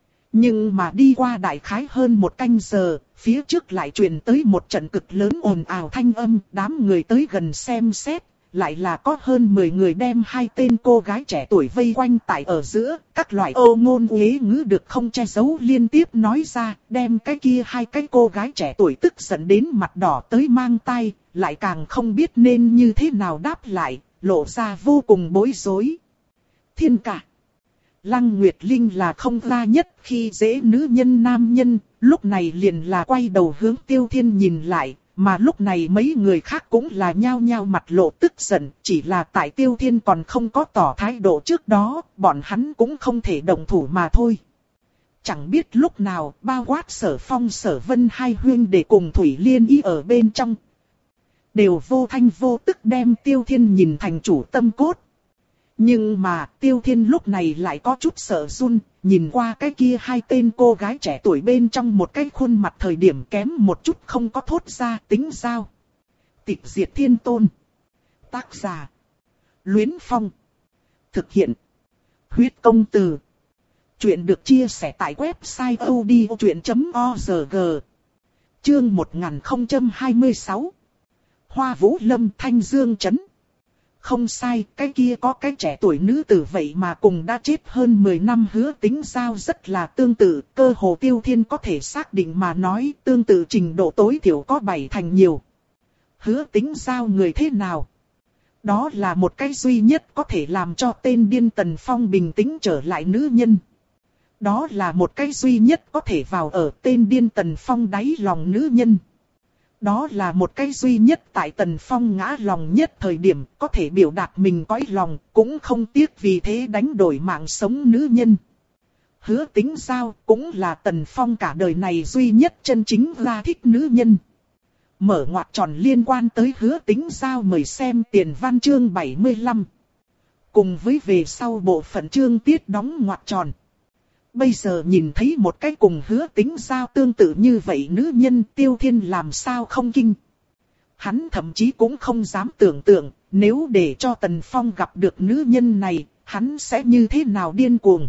Speaker 1: Nhưng mà đi qua đại khái hơn một canh giờ, phía trước lại truyền tới một trận cực lớn ồn ào thanh âm, đám người tới gần xem xét, lại là có hơn mười người đem hai tên cô gái trẻ tuổi vây quanh tại ở giữa, các loại ô ngôn uế ngữ được không che giấu liên tiếp nói ra, đem cái kia hai cái cô gái trẻ tuổi tức giận đến mặt đỏ tới mang tai, lại càng không biết nên như thế nào đáp lại, lộ ra vô cùng bối rối. Thiên cả. Lăng Nguyệt Linh là không ra nhất khi dễ nữ nhân nam nhân, lúc này liền là quay đầu hướng Tiêu Thiên nhìn lại, mà lúc này mấy người khác cũng là nhao nhao mặt lộ tức giận, chỉ là tại Tiêu Thiên còn không có tỏ thái độ trước đó, bọn hắn cũng không thể đồng thủ mà thôi. Chẳng biết lúc nào, bao quát Sở Phong Sở Vân hai huynh để cùng Thủy Liên ý ở bên trong, đều vô thanh vô tức đem Tiêu Thiên nhìn thành chủ tâm cốt. Nhưng mà Tiêu Thiên lúc này lại có chút sợ run, nhìn qua cái kia hai tên cô gái trẻ tuổi bên trong một cái khuôn mặt thời điểm kém một chút không có thốt ra tính sao. Tịch diệt thiên tôn. Tác giả. Luyến Phong. Thực hiện. Huyết công từ. Chuyện được chia sẻ tại website odchuyện chấm org. Chương một nghìn không trăm hai mươi sáu. Hoa Vũ Lâm Thanh Dương Trấn. Không sai, cái kia có cái trẻ tuổi nữ tử vậy mà cùng đã chết hơn mười năm Hứa Tính Giao rất là tương tự, cơ hồ Tiêu Thiên có thể xác định mà nói tương tự trình độ tối thiểu có bảy thành nhiều. Hứa Tính Giao người thế nào? Đó là một cái duy nhất có thể làm cho tên điên Tần Phong bình tĩnh trở lại nữ nhân. Đó là một cái duy nhất có thể vào ở tên điên Tần Phong đáy lòng nữ nhân. Đó là một cái duy nhất tại Tần Phong ngã lòng nhất thời điểm có thể biểu đạt mình cõi lòng, cũng không tiếc vì thế đánh đổi mạng sống nữ nhân. Hứa Tính Giao cũng là Tần Phong cả đời này duy nhất chân chính ra thích nữ nhân. Mở ngoặc tròn liên quan tới Hứa Tính Giao mời xem tiền văn chương bảy mươi lăm. Cùng với về sau bộ phận chương tiết đóng ngoặc tròn. Bây giờ nhìn thấy một cái cùng Hứa Tính Giao tương tự như vậy nữ nhân, Tiêu Thiên làm sao không kinh. Hắn thậm chí cũng không dám tưởng tượng, nếu để cho Tần Phong gặp được nữ nhân này, hắn sẽ như thế nào điên cuồng.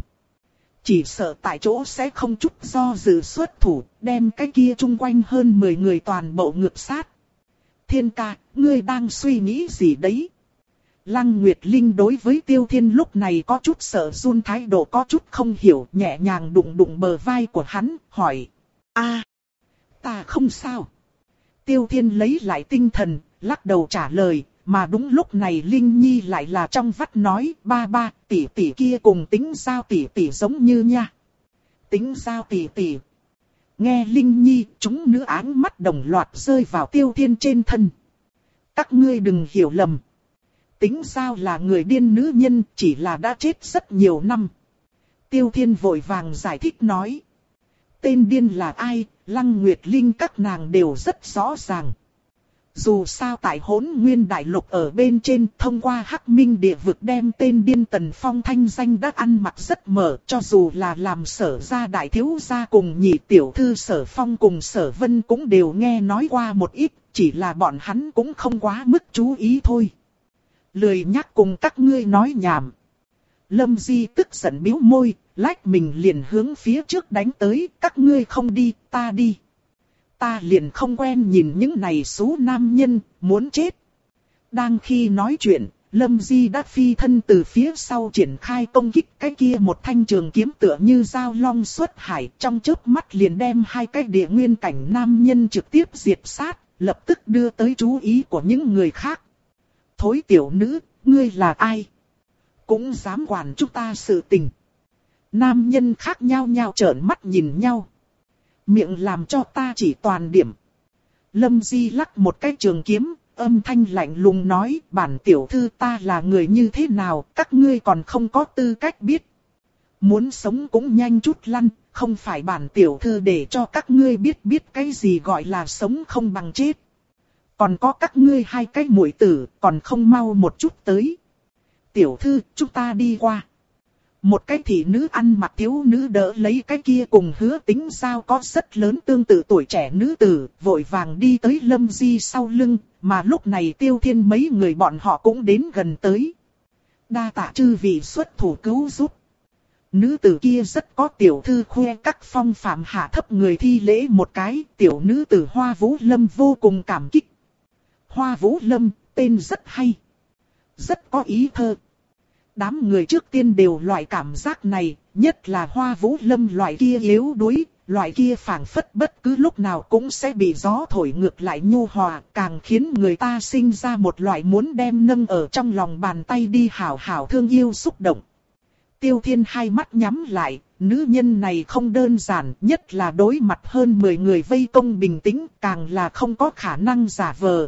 Speaker 1: Chỉ sợ tại chỗ sẽ không chút do dự xuất thủ, đem cái kia chung quanh hơn mười người toàn bộ ngược sát. Thiên ca, ngươi đang suy nghĩ gì đấy? Lăng Nguyệt Linh đối với Tiêu Thiên lúc này có chút sợ run, thái độ có chút không hiểu, nhẹ nhàng đụng đụng bờ vai của hắn, hỏi. A, ta không sao. Tiêu Thiên lấy lại tinh thần, lắc đầu trả lời, mà đúng lúc này Linh Nhi lại là trong vắt nói, ba ba, tỷ tỷ kia cùng Tính Giao tỷ tỷ giống như nha. Tính Giao tỷ tỷ. Nghe Linh Nhi, chúng nữ áng mắt đồng loạt rơi vào Tiêu Thiên trên thân. Các ngươi đừng hiểu lầm. Tính Giao là người điên nữ nhân, chỉ là đã chết rất nhiều năm. Tiêu Thiên vội vàng giải thích nói. tên điên là ai, Lăng Nguyệt Linh các nàng đều rất rõ ràng. Dù sao tại Hỗn Nguyên Đại Lục ở bên trên, thông qua Hắc Minh địa vực đem tên điên Tần Phong thanh danh đã ăn mặc rất mở, cho dù là làm Sở gia đại thiếu gia cùng nhị tiểu thư Sở Phong cùng Sở Vân cũng đều nghe nói qua một ít, chỉ là bọn hắn cũng không quá mức chú ý thôi. Lười nhắc cùng các ngươi nói nhảm. Lâm Di tức giận bĩu môi, lách mình liền hướng phía trước đánh tới, các ngươi không đi, ta đi. Ta liền không quen nhìn những này xú nam nhân, muốn chết. Đang khi nói chuyện, Lâm Di đã phi thân từ phía sau triển khai công kích, cái kia một thanh trường kiếm tựa như dao long xuất hải, trong chớp mắt liền đem hai cái địa nguyên cảnh nam nhân trực tiếp diệt sát, lập tức đưa tới chú ý của những người khác. Thối tiểu nữ, ngươi là ai? Cũng dám quản chúng ta sự tình. Nam nhân khác nhau nhau trợn mắt nhìn nhau. Miệng làm cho ta chỉ toàn điểm. Lâm Di lắc một cái trường kiếm, âm thanh lạnh lùng nói, bản tiểu thư ta là người như thế nào, các ngươi còn không có tư cách biết. Muốn sống cũng nhanh chút lăn, không phải bản tiểu thư để cho các ngươi biết biết cái gì gọi là sống không bằng chết. Còn có các ngươi hai cái muội tử, còn không mau một chút tới. Tiểu thư, chúng ta đi qua. Một cái thị nữ ăn mặc thiếu nữ đỡ lấy cái kia cùng Hứa Tính Giao có rất lớn tương tự tuổi trẻ nữ tử, vội vàng đi tới Lâm Di sau lưng, mà lúc này Tiêu Thiên mấy người bọn họ cũng đến gần tới. Đa tạ chư vị xuất thủ cứu giúp. Nữ tử kia rất có tiểu thư khoe các phong phạm, hạ thấp người thi lễ một cái, tiểu nữ tử Hoa Vũ Lâm vô cùng cảm kích. Hoa Vũ Lâm, tên rất hay. Rất có ý thơ. Đám người trước tiên đều loại cảm giác này, nhất là Hoa Vũ Lâm loại kia yếu đuối, loại kia phảng phất bất cứ lúc nào cũng sẽ bị gió thổi ngược lại nhu hòa, càng khiến người ta sinh ra một loại muốn đem nâng ở trong lòng bàn tay đi hảo hảo thương yêu xúc động. Tiêu Thiên hai mắt nhắm lại, nữ nhân này không đơn giản, nhất là đối mặt hơn mười người vây công bình tĩnh, càng là không có khả năng giả vờ.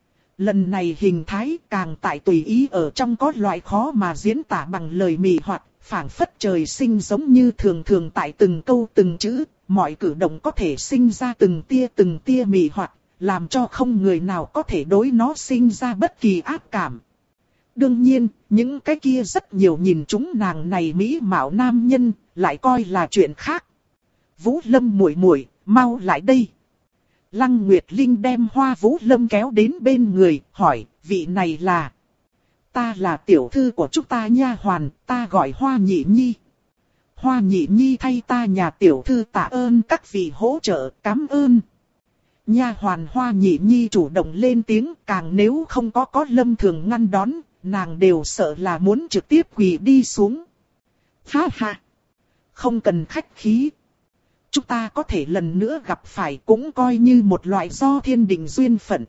Speaker 1: Lần này hình thái càng tại tùy ý ở trong có loại khó mà diễn tả bằng lời mị hoặc, phảng phất trời sinh giống như thường thường tại từng câu từng chữ, mọi cử động có thể sinh ra từng tia từng tia mị hoặc, làm cho không người nào có thể đối nó sinh ra bất kỳ ác cảm. Đương nhiên, những cái kia rất nhiều nhìn chúng nàng này mỹ mạo nam nhân, lại coi là chuyện khác. Vũ Lâm muội muội, mau lại đây. Lăng Nguyệt Linh đem Hoa Vũ Lâm kéo đến bên người, hỏi, vị này là... Ta là tiểu thư của chúng ta nha hoàn, ta gọi Hoa Nhị Nhi. Hoa Nhị Nhi thay ta nhà tiểu thư tạ ơn các vị hỗ trợ, cảm ơn. Nha hoàn Hoa Nhị Nhi chủ động lên tiếng, càng nếu không có có Lâm Thường ngăn đón, nàng đều sợ là muốn trực tiếp quỳ đi xuống. Ha ha! Không cần khách khí. Chúng ta có thể lần nữa gặp phải cũng coi như một loại do thiên định duyên phận.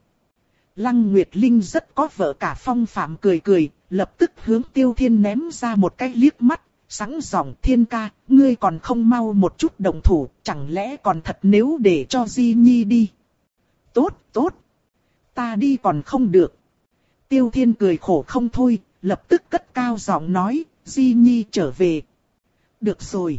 Speaker 1: Lăng Nguyệt Linh rất có vợ cả phong phạm cười cười, lập tức hướng Tiêu Thiên ném ra một cái liếc mắt, sẵn giọng Thiên ca, ngươi còn không mau một chút động thủ, chẳng lẽ còn thật nếu để cho Di Nhi đi. Tốt, tốt, ta đi còn không được. Tiêu Thiên cười khổ không thôi, lập tức cất cao giọng nói, Di Nhi trở về. Được rồi.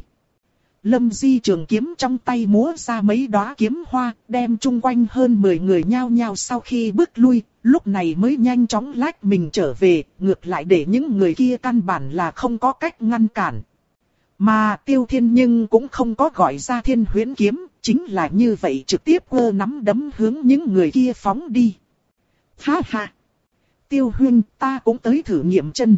Speaker 1: Lâm Di trường kiếm trong tay múa ra mấy đóa kiếm hoa, đem chung quanh hơn mười người nhao nhao sau khi bước lui, lúc này mới nhanh chóng lách mình trở về, ngược lại để những người kia căn bản là không có cách ngăn cản. Mà Tiêu Thiên nhưng cũng không có gọi ra Thiên Huyễn kiếm, chính là như vậy trực tiếp ơ nắm đấm hướng những người kia phóng đi. Ha ha! Tiêu Huyên, ta cũng tới thử nghiệm chân.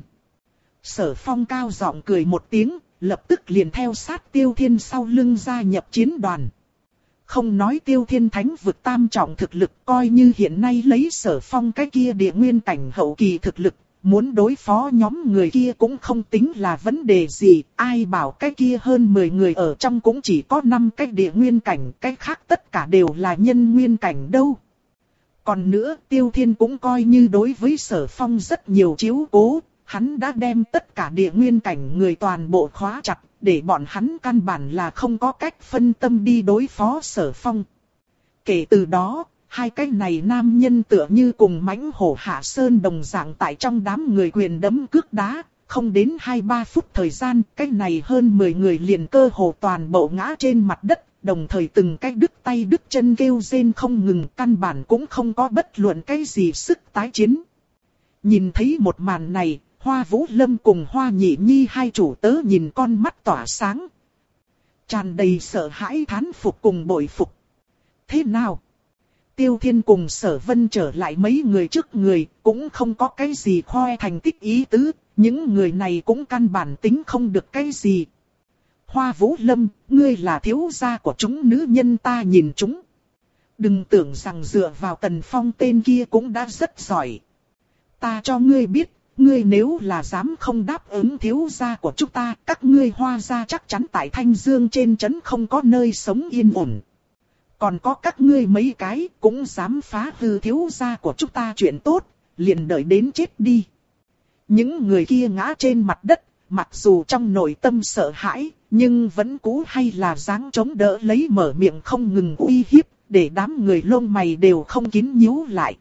Speaker 1: Sở Phong cao giọng cười một tiếng, lập tức liền theo sát Tiêu Thiên sau lưng gia nhập chiến đoàn. Không nói Tiêu Thiên thánh vực tam trọng thực lực, coi như hiện nay lấy Sở Phong cái kia địa nguyên cảnh hậu kỳ thực lực, muốn đối phó nhóm người kia cũng không tính là vấn đề gì, ai bảo cái kia hơn mười người ở trong cũng chỉ có năm cái địa nguyên cảnh, cái khác tất cả đều là nhân nguyên cảnh đâu. Còn nữa, Tiêu Thiên cũng coi như đối với Sở Phong rất nhiều chiếu cố. Hắn đã đem tất cả địa nguyên cảnh người toàn bộ khóa chặt, để bọn hắn căn bản là không có cách phân tâm đi đối phó Sở Phong. Kể từ đó, hai cái này nam nhân tựa như cùng mãnh hổ hạ sơn đồng dạng tại trong đám người quyền đấm cước đá, không đến hai ba phút thời gian, cái này hơn mười người liền cơ hồ toàn bộ ngã trên mặt đất, đồng thời từng cái đứt tay đứt chân kêu rên không ngừng, căn bản cũng không có bất luận cái gì sức tái chiến. Nhìn thấy một màn này, Hoa Vũ Lâm cùng Hoa Nhị Nhi hai chủ tớ nhìn con mắt tỏa sáng. Tràn đầy sợ hãi thán phục cùng bội phục. Thế nào? Tiêu Thiên cùng Sở Vân trở lại mấy người trước người, cũng không có cái gì khoe thành tích ý tứ, những người này cũng căn bản tính không được cái gì. Hoa Vũ Lâm, ngươi là thiếu gia của chúng nữ nhân ta nhìn chúng. Đừng tưởng rằng dựa vào Tần Phong tên kia cũng đã rất giỏi. Ta cho ngươi biết, ngươi nếu là dám không đáp ứng thiếu gia của chúng ta, các ngươi Hoa gia chắc chắn tại Thanh Dương trên trấn không có nơi sống yên ổn. Còn có các ngươi mấy cái cũng dám phá hư thiếu gia của chúng ta chuyện tốt, liền đợi đến chết đi. Những người kia ngã trên mặt đất, mặc dù trong nội tâm sợ hãi, nhưng vẫn cũ hay là dáng chống đỡ lấy, mở miệng không ngừng uy hiếp, để đám người lông mày đều không kín nhíu lại.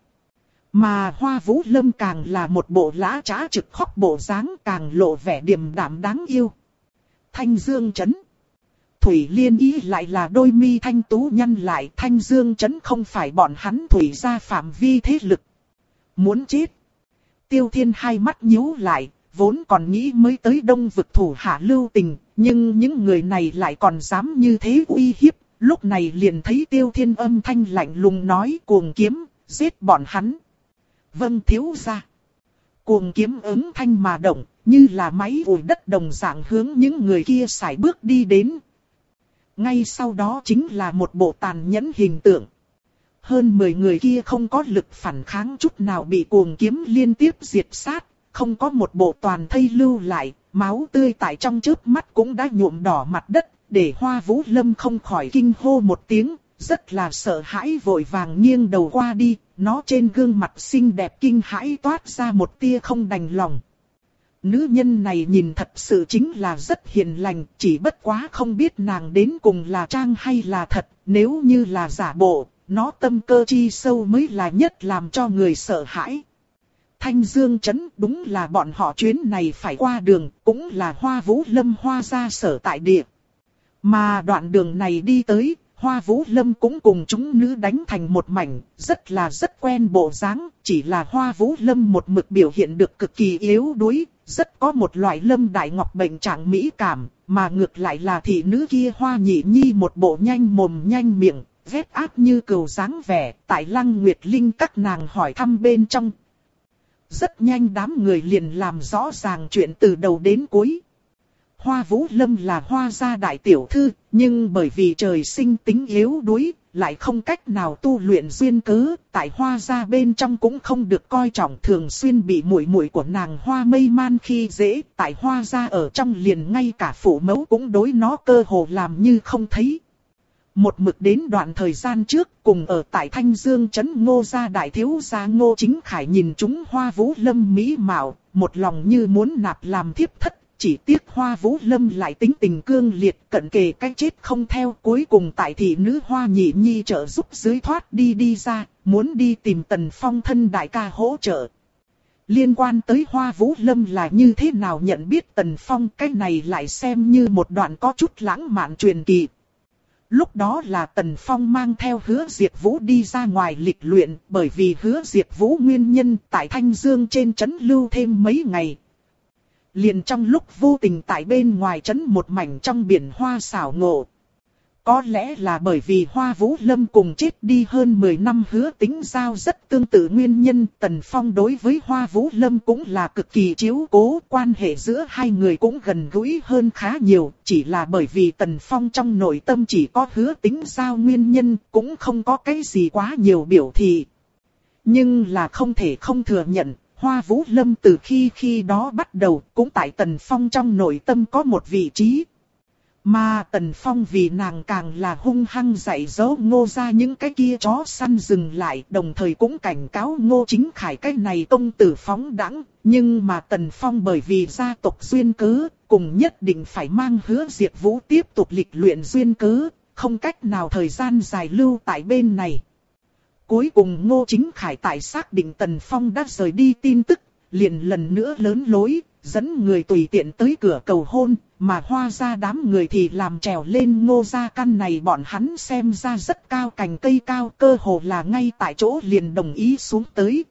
Speaker 1: Mà Hoa Vũ Lâm càng là một bộ lã trá trực khóc bộ dáng, càng lộ vẻ điềm đạm đáng yêu. Thanh Dương trấn. Thủy Liên ý lại là đôi mi thanh tú nhăn lại, Thanh Dương trấn không phải bọn hắn Thủy gia phạm vi thế lực. Muốn chết. Tiêu Thiên hai mắt nhíu lại, vốn còn nghĩ mới tới Đông vực thủ hạ lưu tình, nhưng những người này lại còn dám như thế uy hiếp, lúc này liền thấy Tiêu Thiên âm thanh lạnh lùng nói: cuồng kiếm, giết bọn hắn. Vâng thiếu gia. Cuồng kiếm ứng thanh mà động, như là máy ủi đất đồng dạng hướng những người kia sải bước đi đến. Ngay sau đó chính là một bộ tàn nhẫn hình tượng. Hơn mười người kia không có lực phản kháng chút nào, bị cuồng kiếm liên tiếp diệt sát, không có một bộ toàn thây lưu lại, máu tươi tại trong chớp mắt cũng đã nhuộm đỏ mặt đất, để Hoa Vũ Lâm không khỏi kinh hô một tiếng, rất là sợ hãi, vội vàng nghiêng đầu qua đi, nó trên gương mặt xinh đẹp kinh hãi toát ra một tia không đành lòng. Nữ nhân này nhìn thật sự chính là rất hiền lành, chỉ bất quá không biết nàng đến cùng là trang hay là thật, nếu như là giả bộ, nó tâm cơ chi sâu mới là nhất làm cho người sợ hãi. Thanh Dương trấn đúng là bọn họ chuyến này phải qua đường, cũng là Hoa Vũ Lâm Hoa gia sở tại địa. Mà đoạn đường này đi tới, Hoa Vũ Lâm cũng cùng chúng nữ đánh thành một mảnh, rất là rất quen bộ dáng, chỉ là Hoa Vũ Lâm một mực biểu hiện được cực kỳ yếu đuối, rất có một loại Lâm Đại Ngọc bệnh trạng mỹ cảm, mà ngược lại là thị nữ kia Hoa Nhị Nhi một bộ nhanh mồm nhanh miệng, vết áp như cừu dáng vẻ, tại Lăng Nguyệt Linh các nàng hỏi thăm bên trong. Rất nhanh đám người liền làm rõ ràng chuyện từ đầu đến cuối. Hoa Vũ Lâm là Hoa gia đại tiểu thư, nhưng bởi vì trời sinh tính yếu đuối, lại không cách nào tu luyện duyên cớ, tại Hoa gia bên trong cũng không được coi trọng, thường xuyên bị muội muội của nàng Hoa Mây Man khi dễ, tại Hoa gia ở trong liền ngay cả phụ mẫu cũng đối nó cơ hồ làm như không thấy. Một mực đến đoạn thời gian trước, cùng ở tại Thanh Dương trấn Ngô gia đại thiếu gia Ngô Chính Khải nhìn chúng Hoa Vũ Lâm mỹ mạo, một lòng như muốn nạp làm thiếp thất, chỉ tiếc Hoa Vũ Lâm lại tính tình cương liệt, cận kề cái chết không theo, cuối cùng tại thị nữ Hoa Nhị Nhi trợ giúp dưới thoát đi đi ra, muốn đi tìm Tần Phong thân đại ca hỗ trợ. Liên quan tới Hoa Vũ Lâm là như thế nào nhận biết Tần Phong, cái này lại xem như một đoạn có chút lãng mạn truyền kỳ. Lúc đó là Tần Phong mang theo Hứa Diệp Vũ đi ra ngoài lịch luyện, bởi vì Hứa Diệp Vũ nguyên nhân tại Thanh Dương trên trấn lưu thêm mấy ngày. Liền trong lúc vô tình tại bên ngoài trấn một mảnh trong biển hoa xảo ngộ. Có lẽ là bởi vì Hoa Vũ Lâm cùng chết đi hơn mười năm Hứa Tính Giao rất tương tự nguyên nhân, Tần Phong đối với Hoa Vũ Lâm cũng là cực kỳ chiếu cố, quan hệ giữa hai người cũng gần gũi hơn khá nhiều, chỉ là bởi vì Tần Phong trong nội tâm chỉ có Hứa Tính Giao nguyên nhân, cũng không có cái gì quá nhiều biểu thị. Nhưng là không thể không thừa nhận, Hoa Vũ Lâm từ khi khi đó bắt đầu cũng tại Tần Phong trong nội tâm có một vị trí. Mà Tần Phong vì nàng càng là hung hăng dạy dỗ Ngô gia những cái kia chó săn dừng lại, đồng thời cũng cảnh cáo Ngô Chính Khải cái này công tử phóng đãng, nhưng mà Tần Phong bởi vì gia tộc duyên cớ, cùng nhất định phải mang Hứa Diệp Vũ tiếp tục lịch luyện duyên cớ, không cách nào thời gian dài lưu tại bên này. Cuối cùng Ngô Chính Khải tại xác định Tần Phong đã rời đi tin tức, liền lần nữa lớn lối, dẫn người tùy tiện tới cửa cầu hôn, mà Hoa gia đám người thì làm trèo lên Ngô gia căn này, bọn hắn xem ra rất cao, cành cây cao, cơ hồ là ngay tại chỗ liền đồng ý xuống tới.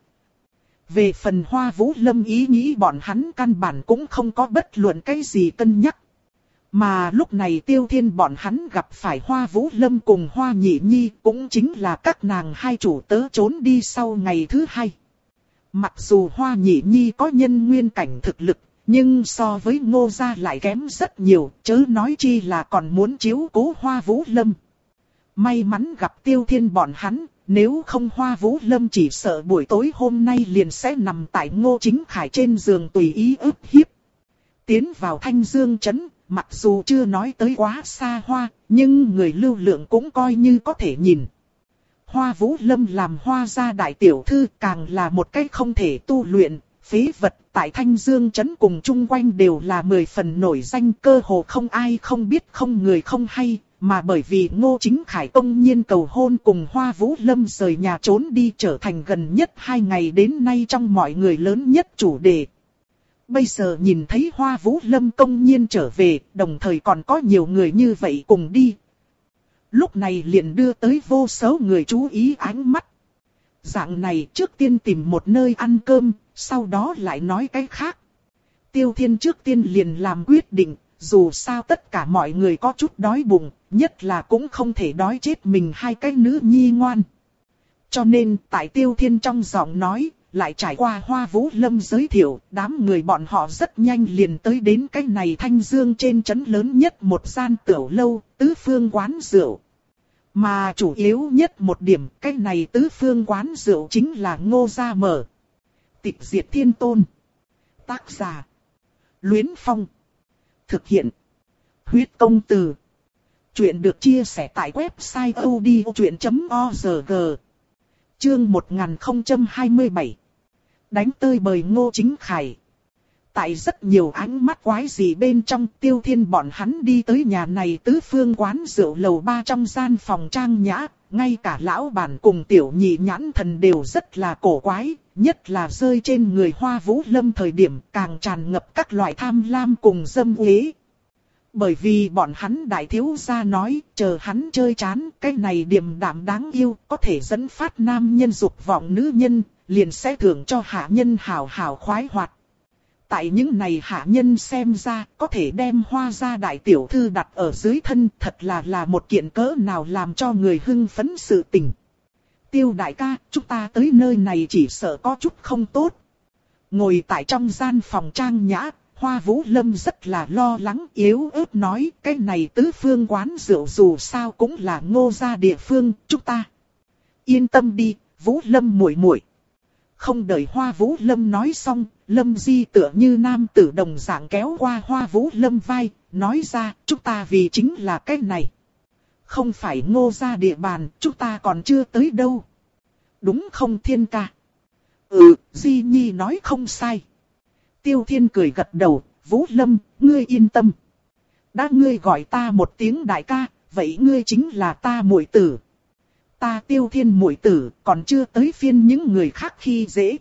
Speaker 1: Về phần Hoa Vũ Lâm ý nghĩ bọn hắn căn bản cũng không có bất luận cái gì cân nhắc. Mà lúc này Tiêu Thiên bọn hắn gặp phải Hoa Vũ Lâm cùng Hoa Nhị Nhi, cũng chính là các nàng hai chủ tớ trốn đi sau ngày thứ hai. Mặc dù Hoa Nhị Nhi có nhân nguyên cảnh thực lực, nhưng so với Ngô gia lại kém rất nhiều, chớ nói chi là còn muốn chiếu cố Hoa Vũ Lâm. May mắn gặp Tiêu Thiên bọn hắn, nếu không Hoa Vũ Lâm chỉ sợ buổi tối hôm nay liền sẽ nằm tại Ngô Chính Khải trên giường tùy ý ức hiếp. Tiến vào Thanh Dương trấn, mặc dù chưa nói tới quá xa hoa, nhưng người lưu lượng cũng coi như có thể nhìn. Hoa Vũ Lâm làm Hoa gia đại tiểu thư, càng là một cách không thể tu luyện, phế vật, tại Thanh Dương trấn cùng chung quanh đều là mười phần nổi danh, cơ hồ không ai không biết, không người không hay, mà bởi vì Ngô Chính Khải công nhiên cầu hôn cùng Hoa Vũ Lâm rời nhà trốn đi, trở thành gần nhất hai ngày đến nay trong mọi người lớn nhất chủ đề. Bây giờ nhìn thấy Hoa Vũ Lâm công nhiên trở về, đồng thời còn có nhiều người như vậy cùng đi. Lúc này liền đưa tới vô số người chú ý ánh mắt. Dạng này trước tiên tìm một nơi ăn cơm, sau đó lại nói cái khác. Tiêu Thiên trước tiên liền làm quyết định, dù sao tất cả mọi người có chút đói bụng, nhất là cũng không thể đói chết mình hai cái nữ nhi ngoan. Cho nên tại Tiêu Thiên trong giọng nói, lại trải qua Hoa Vũ Lâm giới thiệu, đám người bọn họ rất nhanh liền tới đến cái này Thanh Dương trên trấn lớn nhất một gian tiểu lâu, tứ phương quán rượu. Mà chủ yếu nhất một điểm, cái này tứ phương quán rượu chính là Ngô gia mở. Tịch Diệt Thiên Tôn. Tác giả: Luyến Phong. Thực hiện: Huyết Công Từ. Chuyện được chia sẻ tại website odchuyện chấm org. Chương một nghìn không trăm hai mươi bảy. Đánh tơi bời Ngô Chính Khải. Tại rất nhiều ánh mắt quái dị bên trong, Tiêu Thiên bọn hắn đi tới nhà này tứ phương quán rượu lầu ba trong gian phòng trang nhã, ngay cả lão bản cùng tiểu nhị nhãn thần đều rất là cổ quái, nhất là rơi trên người Hoa Vũ Lâm thời điểm càng tràn ngập các loại tham lam cùng dâm uế. Bởi vì bọn hắn đại thiếu gia nói, chờ hắn chơi chán, cái này điềm đạm đáng yêu, có thể dẫn phát nam nhân dục vọng nữ nhân, liền sẽ thưởng cho hạ nhân hào hào khoái hoạt. Tại những này hạ nhân xem ra, có thể đem Hoa gia đại tiểu thư đặt ở dưới thân, thật là là một kiện cỡ nào làm cho người hưng phấn sự tình. Tiêu đại ca, chúng ta tới nơi này chỉ sợ có chút không tốt. Ngồi tại trong gian phòng trang nhã, Hoa Vũ Lâm rất là lo lắng, yếu ớt nói, cái này tứ phương quán rượu dù sao cũng là Ngô gia địa phương, chúng ta yên tâm đi, Vũ Lâm muội muội. Không đợi Hoa Vũ Lâm nói xong, Lâm Di tựa như nam tử đồng dạng kéo qua Hoa Vũ Lâm vai, nói ra, chúng ta vì chính là cái này. Không phải Ngô gia địa bàn, chúng ta còn chưa tới đâu. Đúng không Thiên ca? Ừ, Di Nhi nói không sai. Tiêu Thiên cười gật đầu, Vũ Lâm, ngươi yên tâm. Đã ngươi gọi ta một tiếng đại ca, vậy ngươi chính là ta muội tử. Ta Tiêu Thiên muội tử, còn chưa tới phiên những người khác khi dễ.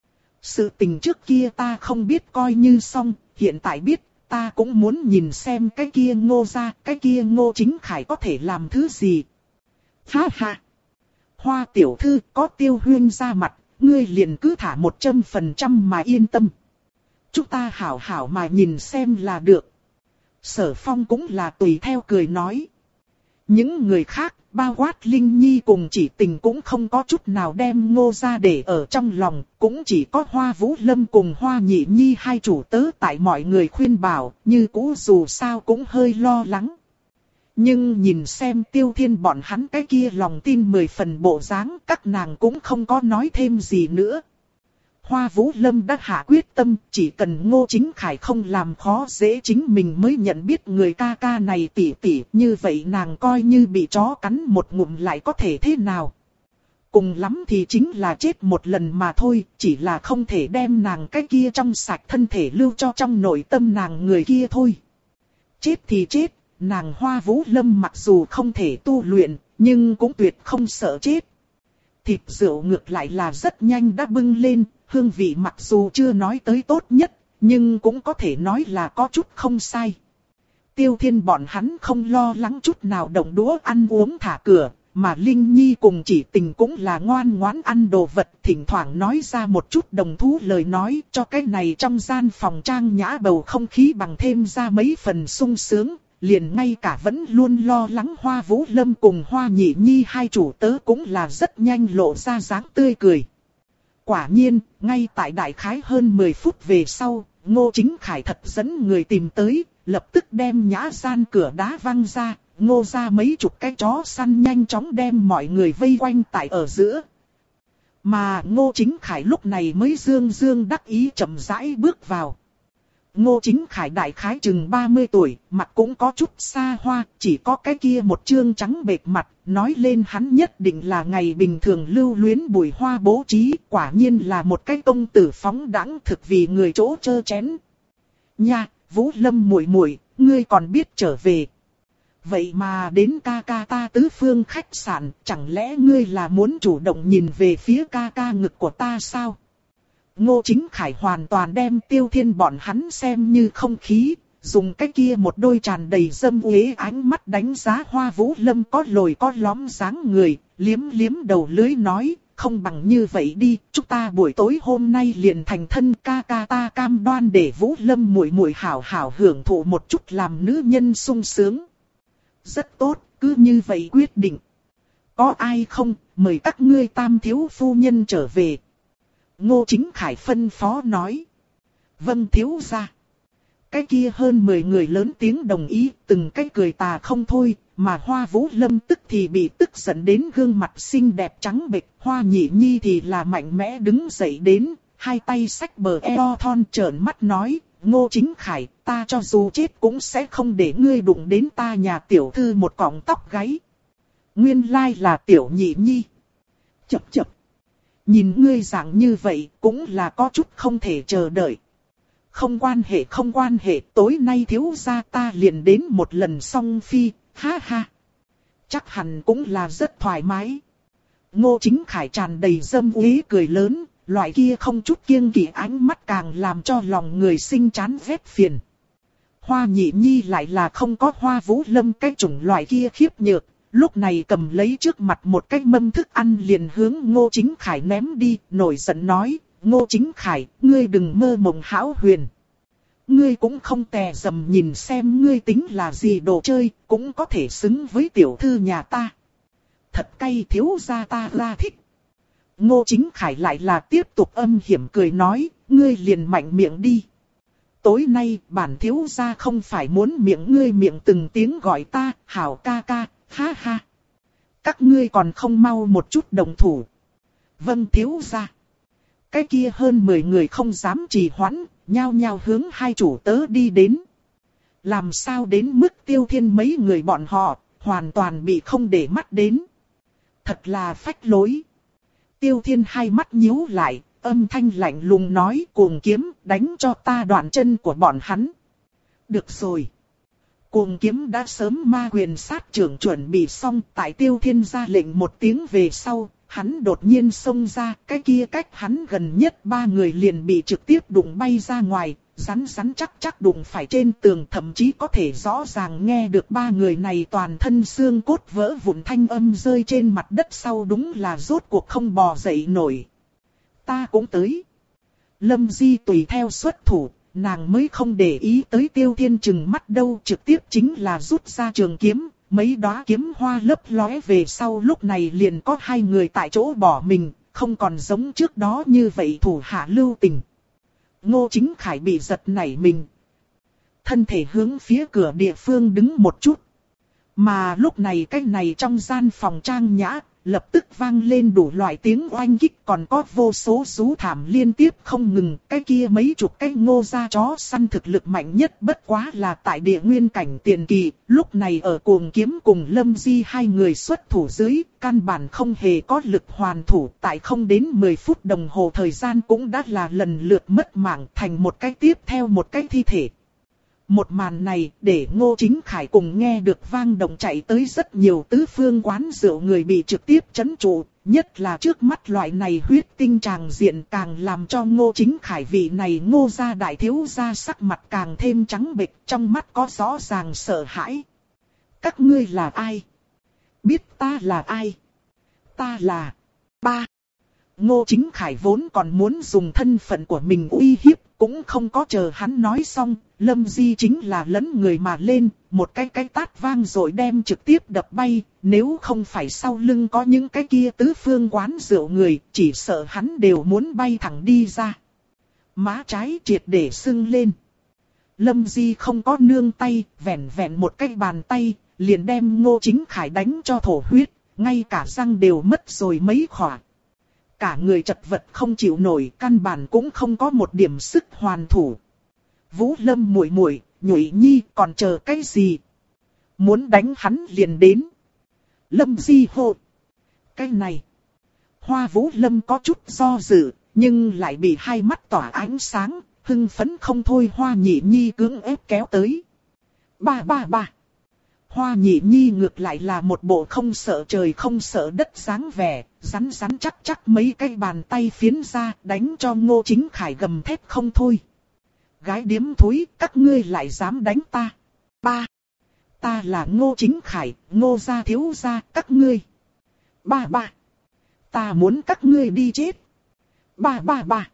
Speaker 1: Sự tình trước kia ta không biết coi như xong, hiện tại biết, ta cũng muốn nhìn xem cái kia Ngô gia, cái kia Ngô Chính Khải có thể làm thứ gì. Ha ha! Hoa tiểu thư có Tiêu Huyên ra mặt, ngươi liền cứ thả một trăm phần trăm mà yên tâm. Chúng ta hảo hảo mà nhìn xem là được. Sở Phong cũng là tùy theo cười nói. Những người khác, bao quát Linh Nhi cùng Chỉ Tình cũng không có chút nào đem Ngô gia để ở trong lòng, cũng chỉ có Hoa Vũ Lâm cùng Hoa Nhị Nhi hai chủ tớ tại mọi người khuyên bảo, như cũ dù sao cũng hơi lo lắng. Nhưng nhìn xem Tiêu Thiên bọn hắn cái kia lòng tin mười phần bộ dáng, các nàng cũng không có nói thêm gì nữa. Hoa Vũ Lâm đã hạ quyết tâm, chỉ cần Ngô Chính Khải không làm khó dễ chính mình mới nhận biết người ca ca này tỉ tỉ, như vậy nàng coi như bị chó cắn một ngụm lại có thể thế nào. Cùng lắm thì chính là chết một lần mà thôi, chỉ là không thể đem nàng cái kia trong sạch thân thể lưu cho trong nội tâm nàng người kia thôi. Chết thì chết, nàng Hoa Vũ Lâm mặc dù không thể tu luyện, nhưng cũng tuyệt không sợ chết. Thịt rượu ngược lại là rất nhanh đã bưng lên, hương vị mặc dù chưa nói tới tốt nhất, nhưng cũng có thể nói là có chút không sai. Tiêu Thiên bọn hắn không lo lắng chút nào động đũa ăn uống thả cửa, mà Linh Nhi cùng Chỉ Tình cũng là ngoan ngoãn ăn đồ vật, thỉnh thoảng nói ra một chút đồng thú lời nói, cho cái này trong gian phòng trang nhã bầu không khí bằng thêm ra mấy phần sung sướng, liền ngay cả vẫn luôn lo lắng Hoa Vũ Lâm cùng Hoa Nhị Nhi hai chủ tớ cũng là rất nhanh lộ ra dáng tươi cười. Quả nhiên, ngay tại đại khái hơn mười phút về sau, Ngô Chính Khải thật dẫn người tìm tới, lập tức đem nhã gian cửa đá văng ra, Ngô ra mấy chục cái chó săn nhanh chóng đem mọi người vây quanh tại ở giữa. Mà Ngô Chính Khải lúc này mới dương dương đắc ý chậm rãi bước vào. Ngô Chính Khải đại khái chừng ba mươi tuổi, mặt cũng có chút xa hoa, chỉ có cái kia một trương trắng bệch mặt, nói lên hắn nhất định là ngày bình thường lưu luyến bùi hoa bố trí, quả nhiên là một cái công tử phóng đãng thực vì người chỗ chơ chén. Nha, Vũ Lâm muội muội, ngươi còn biết trở về. Vậy mà đến ca ca ta tứ phương khách sạn, chẳng lẽ ngươi là muốn chủ động nhìn về phía ca ca ngực của ta sao? Ngô Chính Khải hoàn toàn đem Tiêu Thiên bọn hắn xem như không khí, dùng cái kia một đôi tràn đầy dâm uế ánh mắt đánh giá Hoa Vũ Lâm có lồi có lõm dáng người, liếm liếm đầu lưới nói, không bằng như vậy đi, chúng ta buổi tối hôm nay liền thành thân, ca ca ta cam đoan để Vũ Lâm muội muội hảo hảo hưởng thụ một chút làm nữ nhân sung sướng. Rất tốt, cứ như vậy quyết định. Có ai không, mời các ngươi tam thiếu phu nhân trở về. Ngô Chính Khải phân phó nói. Vâng thiếu gia. Cái kia hơn mười người lớn tiếng đồng ý, từng cái cười tà không thôi, mà Hoa Vũ Lâm tức thì bị tức giận đến gương mặt xinh đẹp trắng bệch, Hoa Nhị Nhi thì là mạnh mẽ đứng dậy đến, hai tay xách bờ eo thon trợn mắt nói, Ngô Chính Khải, ta cho dù chết cũng sẽ không để ngươi đụng đến ta nhà tiểu thư một cọng tóc gáy. Nguyên lai là tiểu Nhị Nhi. Chập chập. Nhìn ngươi dạng như vậy cũng là có chút không thể chờ đợi. Không quan hệ không quan hệ, tối nay thiếu gia ta liền đến một lần song phi, ha ha. Chắc hẳn cũng là rất thoải mái. Ngô Chính Khải tràn đầy dâm uế cười lớn, loại kia không chút kiêng kỵ ánh mắt càng làm cho lòng người sinh chán ghét phiền. Hoa Nhị Nhi lại là không có Hoa Vũ Lâm cái chủng loại kia khiếp nhược. Lúc này cầm lấy trước mặt một cái mâm thức ăn liền hướng Ngô Chính Khải ném đi, nổi giận nói, Ngô Chính Khải, ngươi đừng mơ mộng hão huyền. Ngươi cũng không tè dầm nhìn xem ngươi tính là gì đồ chơi, cũng có thể xứng với tiểu thư nhà ta. Thật cay thiếu gia ta ra thích. Ngô Chính Khải lại là tiếp tục âm hiểm cười nói, ngươi liền mạnh miệng đi. Tối nay bản thiếu gia không phải muốn miệng ngươi miệng từng tiếng gọi ta, hảo ca ca. Ha ha! Các ngươi còn không mau một chút đồng thủ. Vâng thiếu gia. Cái kia hơn mười người không dám trì hoãn, nhao nhao hướng hai chủ tớ đi đến. Làm sao đến mức Tiêu Thiên mấy người bọn họ, hoàn toàn bị không để mắt đến. Thật là phách lối. Tiêu Thiên hai mắt nhíu lại, âm thanh lạnh lùng nói cuồng kiếm đánh cho ta đoạn chân của bọn hắn. Được rồi. Cuồng kiếm đã sớm ma quyền sát trưởng chuẩn bị xong, tại Tiêu Thiên ra lệnh một tiếng về sau, hắn đột nhiên xông ra, cái kia cách hắn gần nhất ba người liền bị trực tiếp đụng bay ra ngoài, rắn rắn chắc chắc đụng phải trên tường, thậm chí có thể rõ ràng nghe được ba người này toàn thân xương cốt vỡ vụn thanh âm rơi trên mặt đất sau, đúng là rốt cuộc không bò dậy nổi. Ta cũng tới. Lâm Di tùy theo xuất thủ. Nàng mới không để ý tới Tiêu Thiên chừng mắt đâu, trực tiếp chính là rút ra trường kiếm, mấy đóa kiếm hoa lấp lóe về sau lúc này liền có hai người tại chỗ bỏ mình, không còn giống trước đó như vậy thủ hạ lưu tình. Ngô Chính Khải bị giật nảy mình. Thân thể hướng phía cửa địa phương đứng một chút. Mà lúc này cái này trong gian phòng trang nhã, lập tức vang lên đủ loại tiếng oanh kích, còn có vô số rú thảm liên tiếp không ngừng. Cái kia mấy chục cái Ngô gia chó săn thực lực mạnh nhất bất quá là tại địa nguyên cảnh tiền kỳ, lúc này ở Cuồng Kiếm cùng Lâm Di hai người xuất thủ dưới, căn bản không hề có lực hoàn thủ, tại không đến mười phút đồng hồ thời gian cũng đã là lần lượt mất mạng, thành một cái tiếp theo một cái thi thể. Một màn này để Ngô Chính Khải cùng nghe được vang động chạy tới rất nhiều tứ phương quán rượu người bị trực tiếp chấn trụ, Nhất là trước mắt loại này huyết tinh tràng diện càng làm cho Ngô Chính Khải vị này Ngô gia đại thiếu gia sắc mặt càng thêm trắng bệch, trong mắt có rõ ràng sợ hãi. Các ngươi là ai? Biết ta là ai? Ta là... Ba. Ngô Chính Khải vốn còn muốn dùng thân phận của mình uy hiếp, cũng không có chờ hắn nói xong, Lâm Di chính là lấn người mà lên, một cái cái tát vang rồi đem trực tiếp đập bay, nếu không phải sau lưng có những cái kia tứ phương quán rượu người, chỉ sợ hắn đều muốn bay thẳng đi ra. Má trái triệt để sưng lên. Lâm Di không có nương tay, vẹn vẹn một cái bàn tay, liền đem Ngô Chính Khải đánh cho thổ huyết, ngay cả răng đều mất rồi mấy khỏa. Cả người chật vật không chịu nổi, căn bản cũng không có một điểm sức hoàn thủ. Vũ Lâm muội muội, Nhụy Nhi còn chờ cái gì? Muốn đánh hắn liền đến. Lâm Di hô. Cái này. Hoa Vũ Lâm có chút do dự, nhưng lại bị hai mắt tỏa ánh sáng, hưng phấn không thôi. Hoa Nhị Nhi cưỡng ép kéo tới. Ba ba ba. Hoa Nhị Nhi ngược lại là một bộ không sợ trời không sợ đất dáng vẻ, rắn rắn chắc chắc mấy cái bàn tay phiến ra, đánh cho Ngô Chính Khải gầm thét không thôi. Gái điếm thúi, các ngươi lại dám đánh ta. Ba. Ta là Ngô Chính Khải, Ngô gia thiếu gia, các ngươi. Ba ba. Ta muốn các ngươi đi chết. Ba ba ba.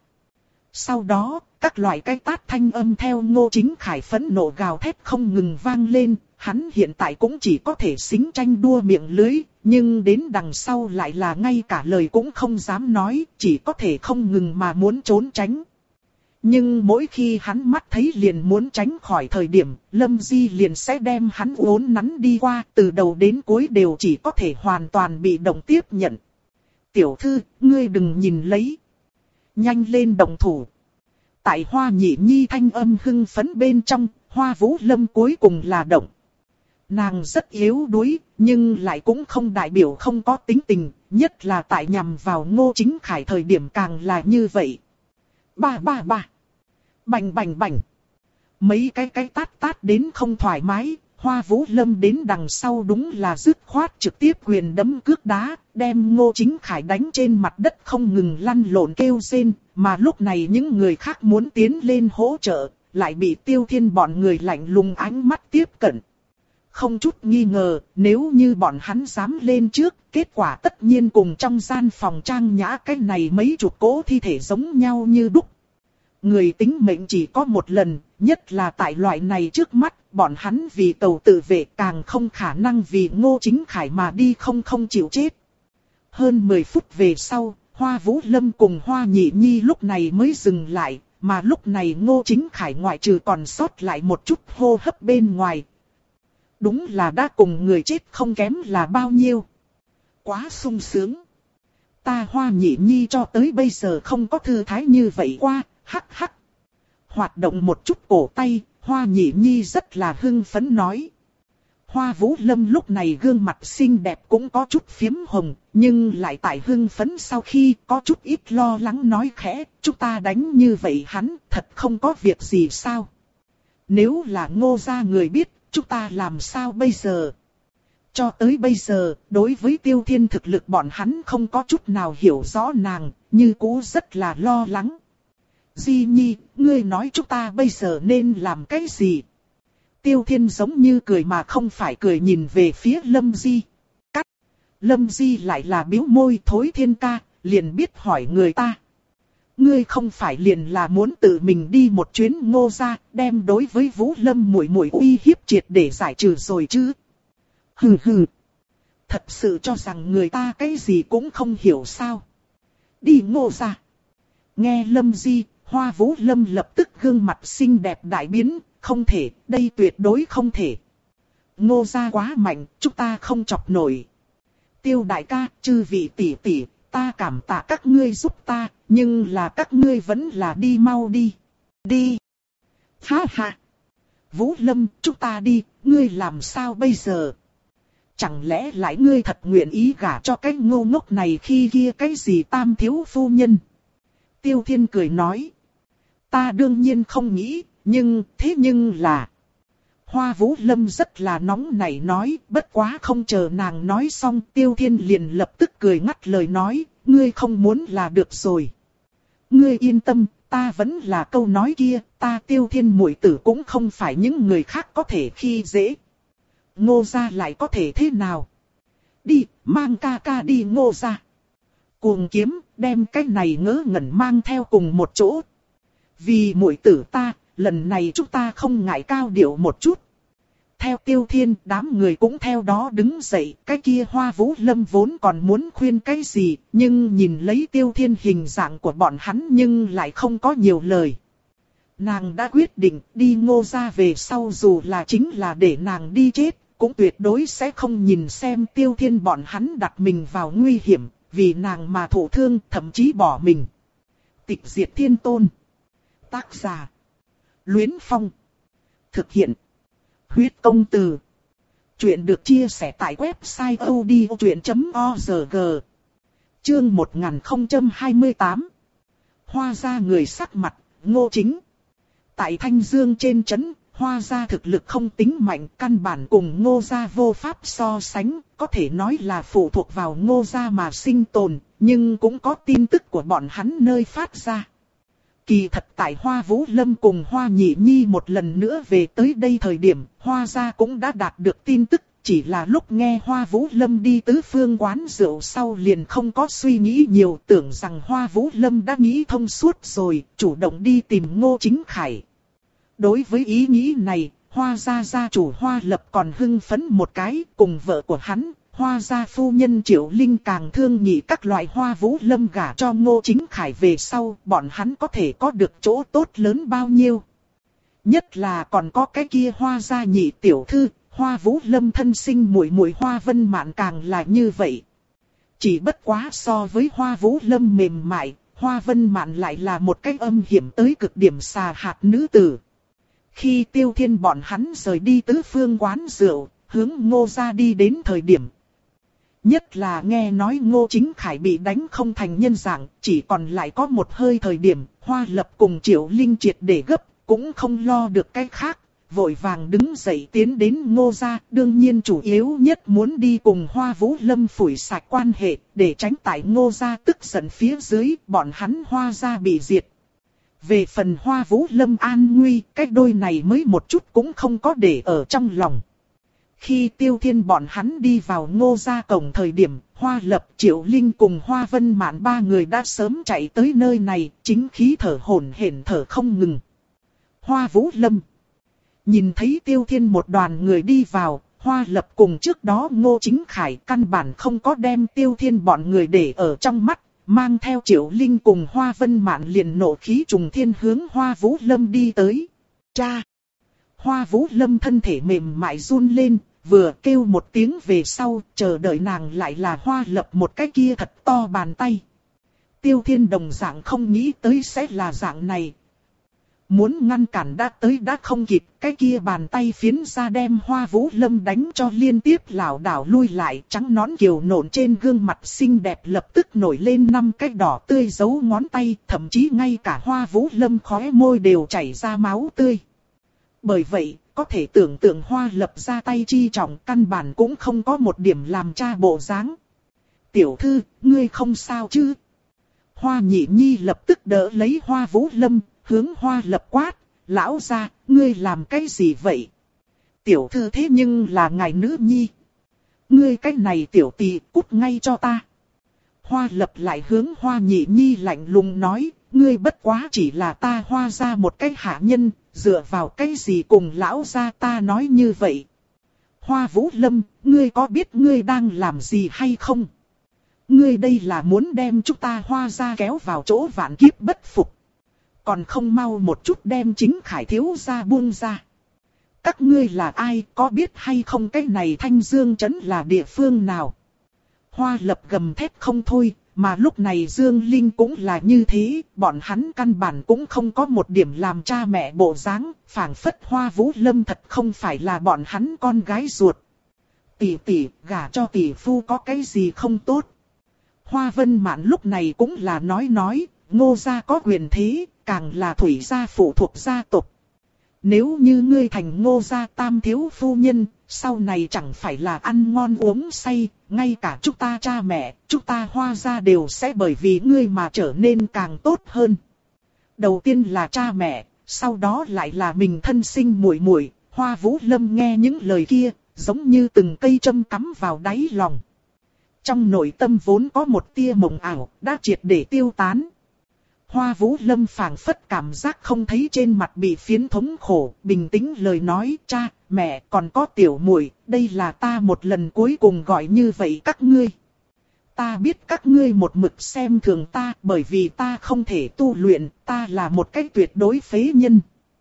Speaker 1: Sau đó, các loại cái tát thanh âm theo Ngô Chính Khải phẫn nộ gào thét không ngừng vang lên. Hắn hiện tại cũng chỉ có thể xính tranh đua miệng lưới, nhưng đến đằng sau lại là ngay cả lời cũng không dám nói, chỉ có thể không ngừng mà muốn trốn tránh. Nhưng mỗi khi hắn mắt thấy liền muốn tránh khỏi thời điểm, Lâm Di liền sẽ đem hắn uốn nắn đi qua, từ đầu đến cuối đều chỉ có thể hoàn toàn bị động tiếp nhận. Tiểu thư, ngươi đừng nhìn lấy. Nhanh lên động thủ. Tại Hoa Nhị Nhi thanh âm hưng phấn bên trong, Hoa Vũ Lâm cuối cùng là động. Nàng rất yếu đuối, nhưng lại cũng không đại biểu không có tính tình, nhất là tại nhằm vào Ngô Chính Khải thời điểm càng là như vậy. Ba ba ba. Bành bành bành. Mấy cái cái tát tát đến không thoải mái, Hoa Vũ Lâm đến đằng sau đúng là dứt khoát trực tiếp quyền đấm cước đá, đem Ngô Chính Khải đánh trên mặt đất không ngừng lăn lộn kêu rên, mà lúc này những người khác muốn tiến lên hỗ trợ, lại bị Tiêu Thiên bọn người lạnh lùng ánh mắt tiếp cận. Không chút nghi ngờ, nếu như bọn hắn dám lên trước, kết quả tất nhiên cùng trong gian phòng trang nhã cái này mấy chục cỗ thi thể giống nhau như đúc. Người tính mệnh chỉ có một lần, nhất là tại loại này trước mắt, bọn hắn vì cầu tự vệ càng không khả năng vì Ngô Chính Khải mà đi không không chịu chết. Hơn mười phút về sau, Hoa Vũ Lâm cùng Hoa Nhị Nhi lúc này mới dừng lại, mà lúc này Ngô Chính Khải ngoại trừ còn sót lại một chút hô hấp bên ngoài. Đúng là đã cùng người chết không kém là bao nhiêu. Quá sung sướng. Ta Hoa Nhị Nhi cho tới bây giờ không có thư thái như vậy qua, hắc hắc. Hoạt động một chút cổ tay, Hoa Nhị Nhi rất là hưng phấn nói. Hoa Vũ Lâm lúc này gương mặt xinh đẹp cũng có chút phiếm hồng, nhưng lại tại hưng phấn sau khi có chút ít lo lắng nói khẽ, chúng ta đánh như vậy hắn thật không có việc gì sao. Nếu là Ngô gia người biết, chúng ta làm sao bây giờ? Cho tới bây giờ, đối với Tiêu Thiên thực lực bọn hắn không có chút nào hiểu rõ nàng, như cũ rất là lo lắng. Di Nhi, ngươi nói chúng ta bây giờ nên làm cái gì? Tiêu Thiên giống như cười mà không phải cười nhìn về phía Lâm Di. Cắt! Lâm Di lại là biếu môi thối thiên ca, liền biết hỏi người ta. Ngươi không phải liền là muốn tự mình đi một chuyến Ngô gia, đem đối với Vũ Lâm muội muội uy hiếp triệt để giải trừ rồi chứ? Hừ hừ. Thật sự cho rằng người ta cái gì cũng không hiểu sao? Đi Ngô gia. Nghe Lâm Di, Hoa Vũ Lâm lập tức gương mặt xinh đẹp đại biến, không thể, đây tuyệt đối không thể. Ngô gia quá mạnh, chúng ta không chọc nổi. Tiêu đại ca, chư vị tỷ tỷ, ta cảm tạ các ngươi giúp ta, nhưng là các ngươi vẫn là đi mau đi. Đi. Ha ha. Vũ Lâm, chúng ta đi, ngươi làm sao bây giờ? Chẳng lẽ lại ngươi thật nguyện ý gả cho cái ngô ngốc này khi kia cái gì tam thiếu phu nhân? Tiêu Thiên cười nói. Ta đương nhiên không nghĩ, nhưng thế nhưng là... Hoa Vũ Lâm rất là nóng nảy nói, bất quá không chờ nàng nói xong, Tiêu Thiên liền lập tức cười ngắt lời nói, ngươi không muốn là được rồi. Ngươi yên tâm, ta vẫn là câu nói kia, ta Tiêu Thiên muội tử cũng không phải những người khác có thể khi dễ. Ngô gia lại có thể thế nào? Đi, mang ca ca đi Ngô gia. Cuồng kiếm, đem cái này ngớ ngẩn mang theo cùng một chỗ. Vì muội tử ta, lần này chúng ta không ngại cao điệu một chút. Theo Tiêu Thiên, đám người cũng theo đó đứng dậy, cái kia Hoa Vũ Lâm vốn còn muốn khuyên cái gì, nhưng nhìn lấy Tiêu Thiên hình dạng của bọn hắn nhưng lại không có nhiều lời. Nàng đã quyết định đi Ngô gia về sau dù là chính là để nàng đi chết, cũng tuyệt đối sẽ không nhìn xem Tiêu Thiên bọn hắn đặt mình vào nguy hiểm, vì nàng mà thụ thương, thậm chí bỏ mình. Tịch diệt thiên tôn. Tác giả. Luyến Phong. Thực hiện. Huyết công từ. Chuyện được chia sẻ tại website odchuyện chấm org. Chương một nghìn không trăm hai mươi tám. Hoa gia người sắc mặt, Ngô Chính. Tại Thanh Dương trên trấn, Hoa gia thực lực không tính mạnh, căn bản cùng Ngô gia vô pháp so sánh, có thể nói là phụ thuộc vào Ngô gia mà sinh tồn, nhưng cũng có tin tức của bọn hắn nơi phát ra. Kỳ thật tại Hoa Vũ Lâm cùng Hoa Nhị Nhi một lần nữa về tới đây thời điểm, Hoa gia cũng đã đạt được tin tức, chỉ là lúc nghe Hoa Vũ Lâm đi tứ phương quán rượu sau liền không có suy nghĩ nhiều, tưởng rằng Hoa Vũ Lâm đã nghĩ thông suốt rồi, chủ động đi tìm Ngô Chính Khải. Đối với ý nghĩ này, Hoa gia gia chủ Hoa Lập còn hưng phấn một cái, cùng vợ của hắn, Hoa gia phu nhân Triệu Linh càng thương nhị các loại Hoa Vũ Lâm gả cho Ngô Chính Khải về sau, bọn hắn có thể có được chỗ tốt lớn bao nhiêu. Nhất là còn có cái kia Hoa gia nhị tiểu thư, Hoa Vũ Lâm thân sinh muội muội Hoa Vân Mạn càng là như vậy. Chỉ bất quá so với Hoa Vũ Lâm mềm mại, Hoa Vân Mạn lại là một cái âm hiểm tới cực điểm xà hạt nữ tử. Khi Tiêu Thiên bọn hắn rời đi tứ phương quán rượu, hướng Ngô gia đi đến thời điểm. Nhất là nghe nói Ngô Chính Khải bị đánh không thành nhân dạng, chỉ còn lại có một hơi thời điểm, Hoa Lập cùng Triệu Linh triệt để gấp, cũng không lo được cái khác, vội vàng đứng dậy tiến đến Ngô gia, đương nhiên chủ yếu nhất muốn đi cùng Hoa Vũ Lâm phủi sạch quan hệ, để tránh tại Ngô gia tức giận phía dưới, bọn hắn Hoa gia bị diệt. Về phần Hoa Vũ Lâm an nguy, cái đôi này mới một chút cũng không có để ở trong lòng. Khi Tiêu Thiên bọn hắn đi vào Ngô gia cổng thời điểm, Hoa Lập, Triệu Linh cùng Hoa Vân Mạn ba người đã sớm chạy tới nơi này, chính khí thở hổn hển thở không ngừng. Hoa Vũ Lâm. Nhìn thấy Tiêu Thiên một đoàn người đi vào, Hoa Lập cùng trước đó Ngô Chính Khải căn bản không có đem Tiêu Thiên bọn người để ở trong mắt, mang theo Triệu Linh cùng Hoa Vân Mạn liền nộ khí trùng thiên hướng Hoa Vũ Lâm đi tới. Cha! Hoa Vũ Lâm thân thể mềm mại run lên, vừa kêu một tiếng về sau, chờ đợi nàng lại là Hoa Lập một cái kia thật to bàn tay. Tiêu Thiên đồng dạng không nghĩ tới sẽ là dạng này. Muốn ngăn cản đã tới đã không kịp, cái kia bàn tay phiến ra đem Hoa Vũ Lâm đánh cho liên tiếp lảo đảo lui lại, trắng nõn kiều nộn trên gương mặt xinh đẹp lập tức nổi lên năm cái đỏ tươi dấu ngón tay, thậm chí ngay cả Hoa Vũ Lâm khóe môi đều chảy ra máu tươi. Bởi vậy, có thể tưởng tượng Hoa Lập ra tay chi trọng, căn bản cũng không có một điểm làm cha bộ dáng. Tiểu thư, ngươi không sao chứ? Hoa Nhị Nhi lập tức đỡ lấy Hoa Vũ Lâm, hướng Hoa Lập quát, lão gia, ngươi làm cái gì vậy? Tiểu thư thế nhưng là ngài nữ nhi. Ngươi cái này tiểu tỳ cút ngay cho ta. Hoa Lập lại hướng Hoa Nhị Nhi lạnh lùng nói, ngươi bất quá chỉ là ta Hoa gia một cái hạ nhân, dựa vào cái gì cùng lão gia ta nói như vậy? Hoa Vũ Lâm, ngươi có biết ngươi đang làm gì hay không? Ngươi đây là muốn đem chúng ta Hoa gia kéo vào chỗ vạn kiếp bất phục. Còn không mau một chút đem Chính Khải thiếu gia buông ra. Các ngươi là ai, có biết hay không cái này Thanh Dương trấn là địa phương nào? Hoa Lập gầm thét không thôi, mà lúc này Dương Linh cũng là như thế, bọn hắn căn bản cũng không có một điểm làm cha mẹ bộ dáng, phảng phất Hoa Vũ Lâm thật không phải là bọn hắn con gái ruột. Tỷ tỷ, gả cho tỷ phu có cái gì không tốt? Hoa Vân Mạn lúc này cũng là nói nói, Ngô gia có quyền thế, càng là Thủy gia phụ thuộc gia tộc. Nếu như ngươi thành Ngô gia tam thiếu phu nhân, sau này chẳng phải là ăn ngon uống say, ngay cả chúng ta cha mẹ, chúng ta Hoa gia đều sẽ bởi vì ngươi mà trở nên càng tốt hơn. Đầu tiên là cha mẹ, sau đó lại là mình thân sinh muội muội. Hoa Vũ Lâm nghe những lời kia, giống như từng cây châm cắm vào đáy lòng. Trong nội tâm vốn có một tia mộng ảo, đã triệt để tiêu tán. Hoa Vũ Lâm phảng phất cảm giác không thấy trên mặt bị phiến thống khổ, bình tĩnh lời nói, cha, mẹ, còn có tiểu muội, đây là ta một lần cuối cùng gọi như vậy các ngươi. Ta biết các ngươi một mực xem thường ta, bởi vì ta không thể tu luyện, ta là một cái tuyệt đối phế nhân.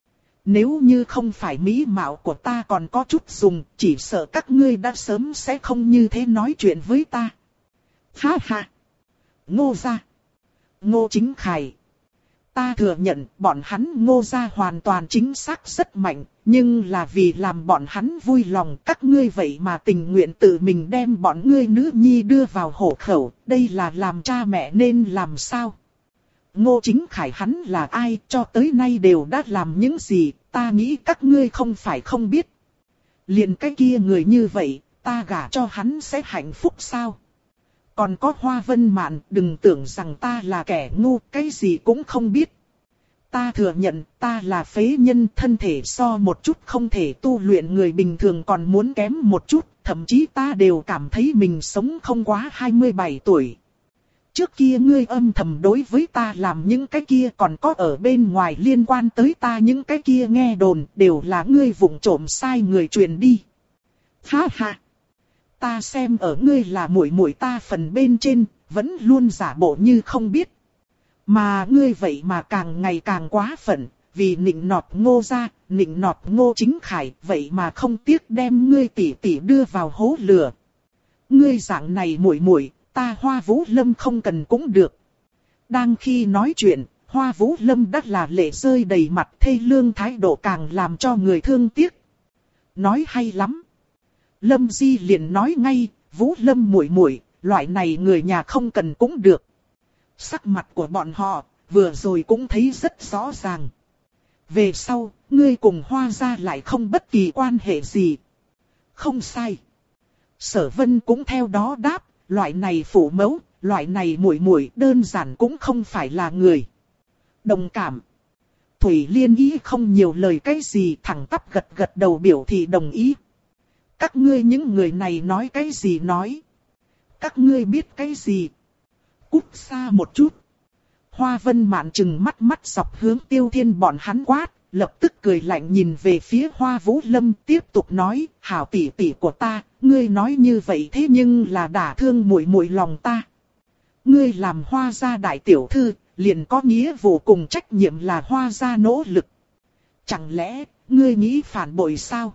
Speaker 1: Nếu như không phải mỹ mạo của ta còn có chút dùng, chỉ sợ các ngươi đã sớm sẽ không như thế nói chuyện với ta. Ha ha! Ngô gia! Ngô Chính Khải! Ta thừa nhận bọn hắn Ngô gia hoàn toàn chính xác rất mạnh, nhưng là vì làm bọn hắn vui lòng các ngươi vậy mà tình nguyện tự mình đem bọn ngươi nữ nhi đưa vào hộ khẩu, đây là làm cha mẹ nên làm sao? Ngô Chính Khải hắn là ai, cho tới nay đều đã làm những gì, ta nghĩ các ngươi không phải không biết. Liền cái kia người như vậy, ta gả cho hắn sẽ hạnh phúc sao? Còn có Hoa Vân Mạn, đừng tưởng rằng ta là kẻ ngu, cái gì cũng không biết. Ta thừa nhận ta là phế nhân, thân thể so một chút không thể tu luyện người bình thường còn muốn kém một chút, thậm chí ta đều cảm thấy mình sống không quá hai mươi bảy tuổi. Trước kia ngươi âm thầm đối với ta làm những cái kia, còn có ở bên ngoài liên quan tới ta những cái kia nghe đồn, đều là ngươi vụng trộm sai người truyền đi. Ha ha! Ta xem ở ngươi là muội muội ta phần bên trên, vẫn luôn giả bộ như không biết. Mà ngươi vậy mà càng ngày càng quá phận, vì nịnh nọt Ngô gia, nịnh nọt Ngô Chính Khải, vậy mà không tiếc đem ngươi tỷ tỷ đưa vào hố lửa. Ngươi dạng này muội muội, ta Hoa Vũ Lâm không cần cũng được. Đang khi nói chuyện, Hoa Vũ Lâm đắt là lệ rơi đầy mặt, thê lương thái độ càng làm cho người thương tiếc. Nói hay lắm. Lâm Di liền nói ngay, Vũ Lâm muội muội, loại này người nhà không cần cũng được. Sắc mặt của bọn họ, vừa rồi cũng thấy rất rõ ràng. Về sau, ngươi cùng Hoa gia lại không bất kỳ quan hệ gì. Không sai. Sở Vân cũng theo đó đáp, loại này phụ mẫu, loại này muội muội đơn giản cũng không phải là người. Đồng cảm. Thủy Liên ý không nhiều lời cái gì, thẳng tắp gật gật đầu biểu thị đồng ý. Các ngươi những người này nói cái gì nói? Các ngươi biết cái gì? Cút xa một chút. Hoa Vân Mạn trừng mắt mắt dọc hướng Tiêu Thiên bọn hắn quát, lập tức cười lạnh nhìn về phía Hoa Vũ Lâm, tiếp tục nói, hảo tỷ tỷ của ta, ngươi nói như vậy thế nhưng là đả thương muội muội lòng ta. Ngươi làm Hoa gia đại tiểu thư, liền có nghĩa vụ cùng trách nhiệm là Hoa gia nỗ lực. Chẳng lẽ, ngươi nghĩ phản bội sao?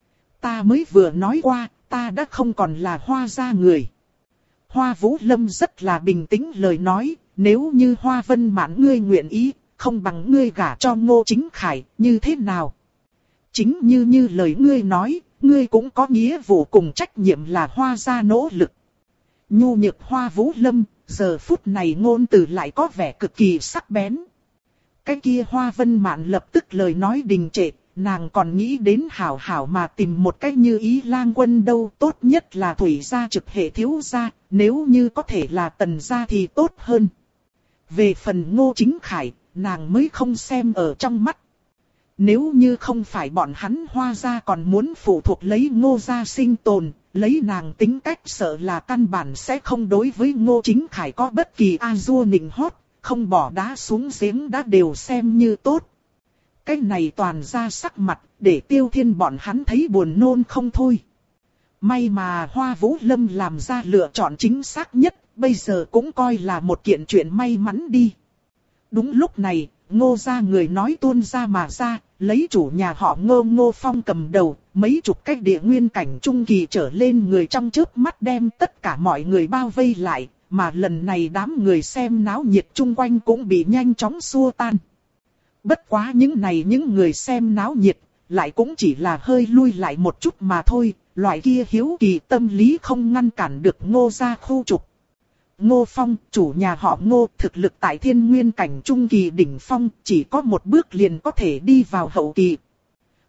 Speaker 1: Ta mới vừa nói qua, ta đã không còn là Hoa gia người. Hoa Vũ Lâm rất là bình tĩnh lời nói, nếu như Hoa Vân Mạn ngươi nguyện ý, không bằng ngươi gả cho Ngô Chính Khải, như thế nào? Chính như như lời ngươi nói, ngươi cũng có nghĩa vụ cùng trách nhiệm là Hoa gia nỗ lực. Nhu nhược Hoa Vũ Lâm, giờ phút này ngôn từ lại có vẻ cực kỳ sắc bén. Cái kia Hoa Vân Mạn lập tức lời nói đình trệ, nàng còn nghĩ đến hảo hảo mà tìm một cách như Ý Lang Quân đâu, tốt nhất là Thủy gia trực hệ thiếu gia, nếu như có thể là Tần gia thì tốt hơn. Về phần Ngô Chính Khải, nàng mới không xem ở trong mắt. Nếu như không phải bọn hắn Hoa gia còn muốn phụ thuộc lấy Ngô gia sinh tồn, lấy nàng tính cách sợ là căn bản sẽ không đối với Ngô Chính Khải có bất kỳ a dua nịnh hót, không bỏ đá xuống giếng đã đều xem như tốt. Cái này toàn ra sắc mặt, để Tiêu Thiên bọn hắn thấy buồn nôn không thôi. May mà Hoa Vũ Lâm làm ra lựa chọn chính xác nhất, bây giờ cũng coi là một kiện chuyện may mắn đi. Đúng lúc này, Ngô gia người nói tuôn ra mà ra, lấy chủ nhà họ Ngô Ngô Phong cầm đầu, mấy chục cách địa nguyên cảnh trung kỳ trở lên người trong chớp mắt đem tất cả mọi người bao vây lại, mà lần này đám người xem náo nhiệt chung quanh cũng bị nhanh chóng xua tan. Bất quá những này những người xem náo nhiệt, lại cũng chỉ là hơi lui lại một chút mà thôi, loại kia hiếu kỳ tâm lý không ngăn cản được Ngô gia khu trục. Ngô Phong, chủ nhà họ Ngô, thực lực tại thiên nguyên cảnh trung kỳ đỉnh phong, chỉ có một bước liền có thể đi vào hậu kỳ.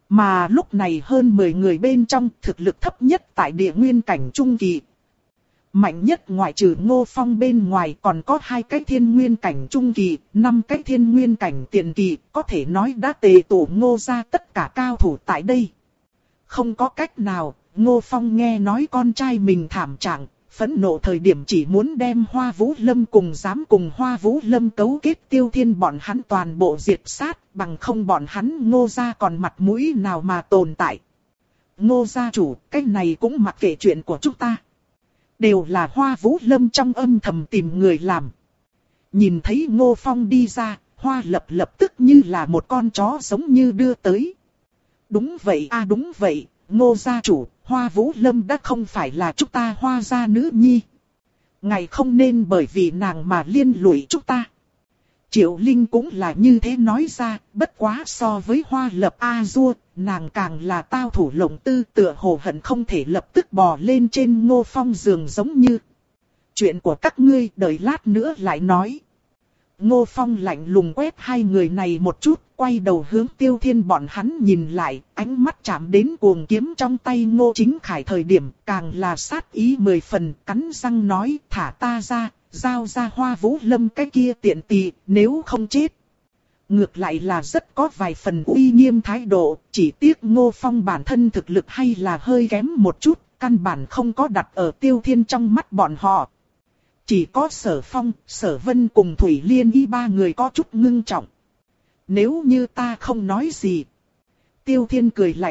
Speaker 1: Mà lúc này hơn mười người bên trong thực lực thấp nhất tại địa nguyên cảnh trung kỳ. Mạnh nhất ngoại trừ Ngô Phong bên ngoài còn có hai cái thiên nguyên cảnh trung kỳ, năm cái thiên nguyên cảnh tiền kỳ, có thể nói đã tề tụ Ngô ra tất cả cao thủ tại đây. Không có cách nào, Ngô Phong nghe nói con trai mình thảm trạng, phẫn nộ thời điểm chỉ muốn đem Hoa Vũ Lâm cùng dám cùng Hoa Vũ Lâm cấu kết Tiêu Thiên bọn hắn toàn bộ diệt sát, bằng không bọn hắn Ngô gia còn mặt mũi nào mà tồn tại. Ngô gia chủ, cái này cũng mặc kệ chuyện của chúng ta. Đều là Hoa Vũ Lâm trong âm thầm tìm người làm. Nhìn thấy Ngô Phong đi ra, Hoa Lập lập tức như là một con chó giống như đưa tới. Đúng vậy a à, đúng vậy, Ngô gia chủ, Hoa Vũ Lâm đã không phải là chúng ta Hoa gia nữ nhi. Ngài không nên bởi vì nàng mà liên lụy chúng ta. Triệu Linh cũng là như thế nói ra, bất quá so với Hoa Lập A Dua, nàng càng là tao thủ lộng tư, tựa hồ hận không thể lập tức bò lên trên Ngô Phong giường giống như. Chuyện của các ngươi đợi lát nữa lại nói. Ngô Phong lạnh lùng quét hai người này một chút, quay đầu hướng Tiêu Thiên bọn hắn nhìn lại, ánh mắt chạm đến cuồng kiếm trong tay Ngô Chính Khải thời điểm, càng là sát ý mười phần, cắn răng nói, thả ta ra, giao ra Hoa Vũ Lâm cái kia tiện tỳ, nếu không chết. Ngược lại là rất có vài phần uy nghiêm thái độ, chỉ tiếc Ngô Phong bản thân thực lực hay là hơi kém một chút, căn bản không có đặt ở Tiêu Thiên trong mắt bọn họ. Chỉ có Sở Phong, Sở Vân cùng Thủy Liên Y ba người có chút ngưng trọng. Nếu như ta không nói gì. Tiêu Thiên cười lạnh.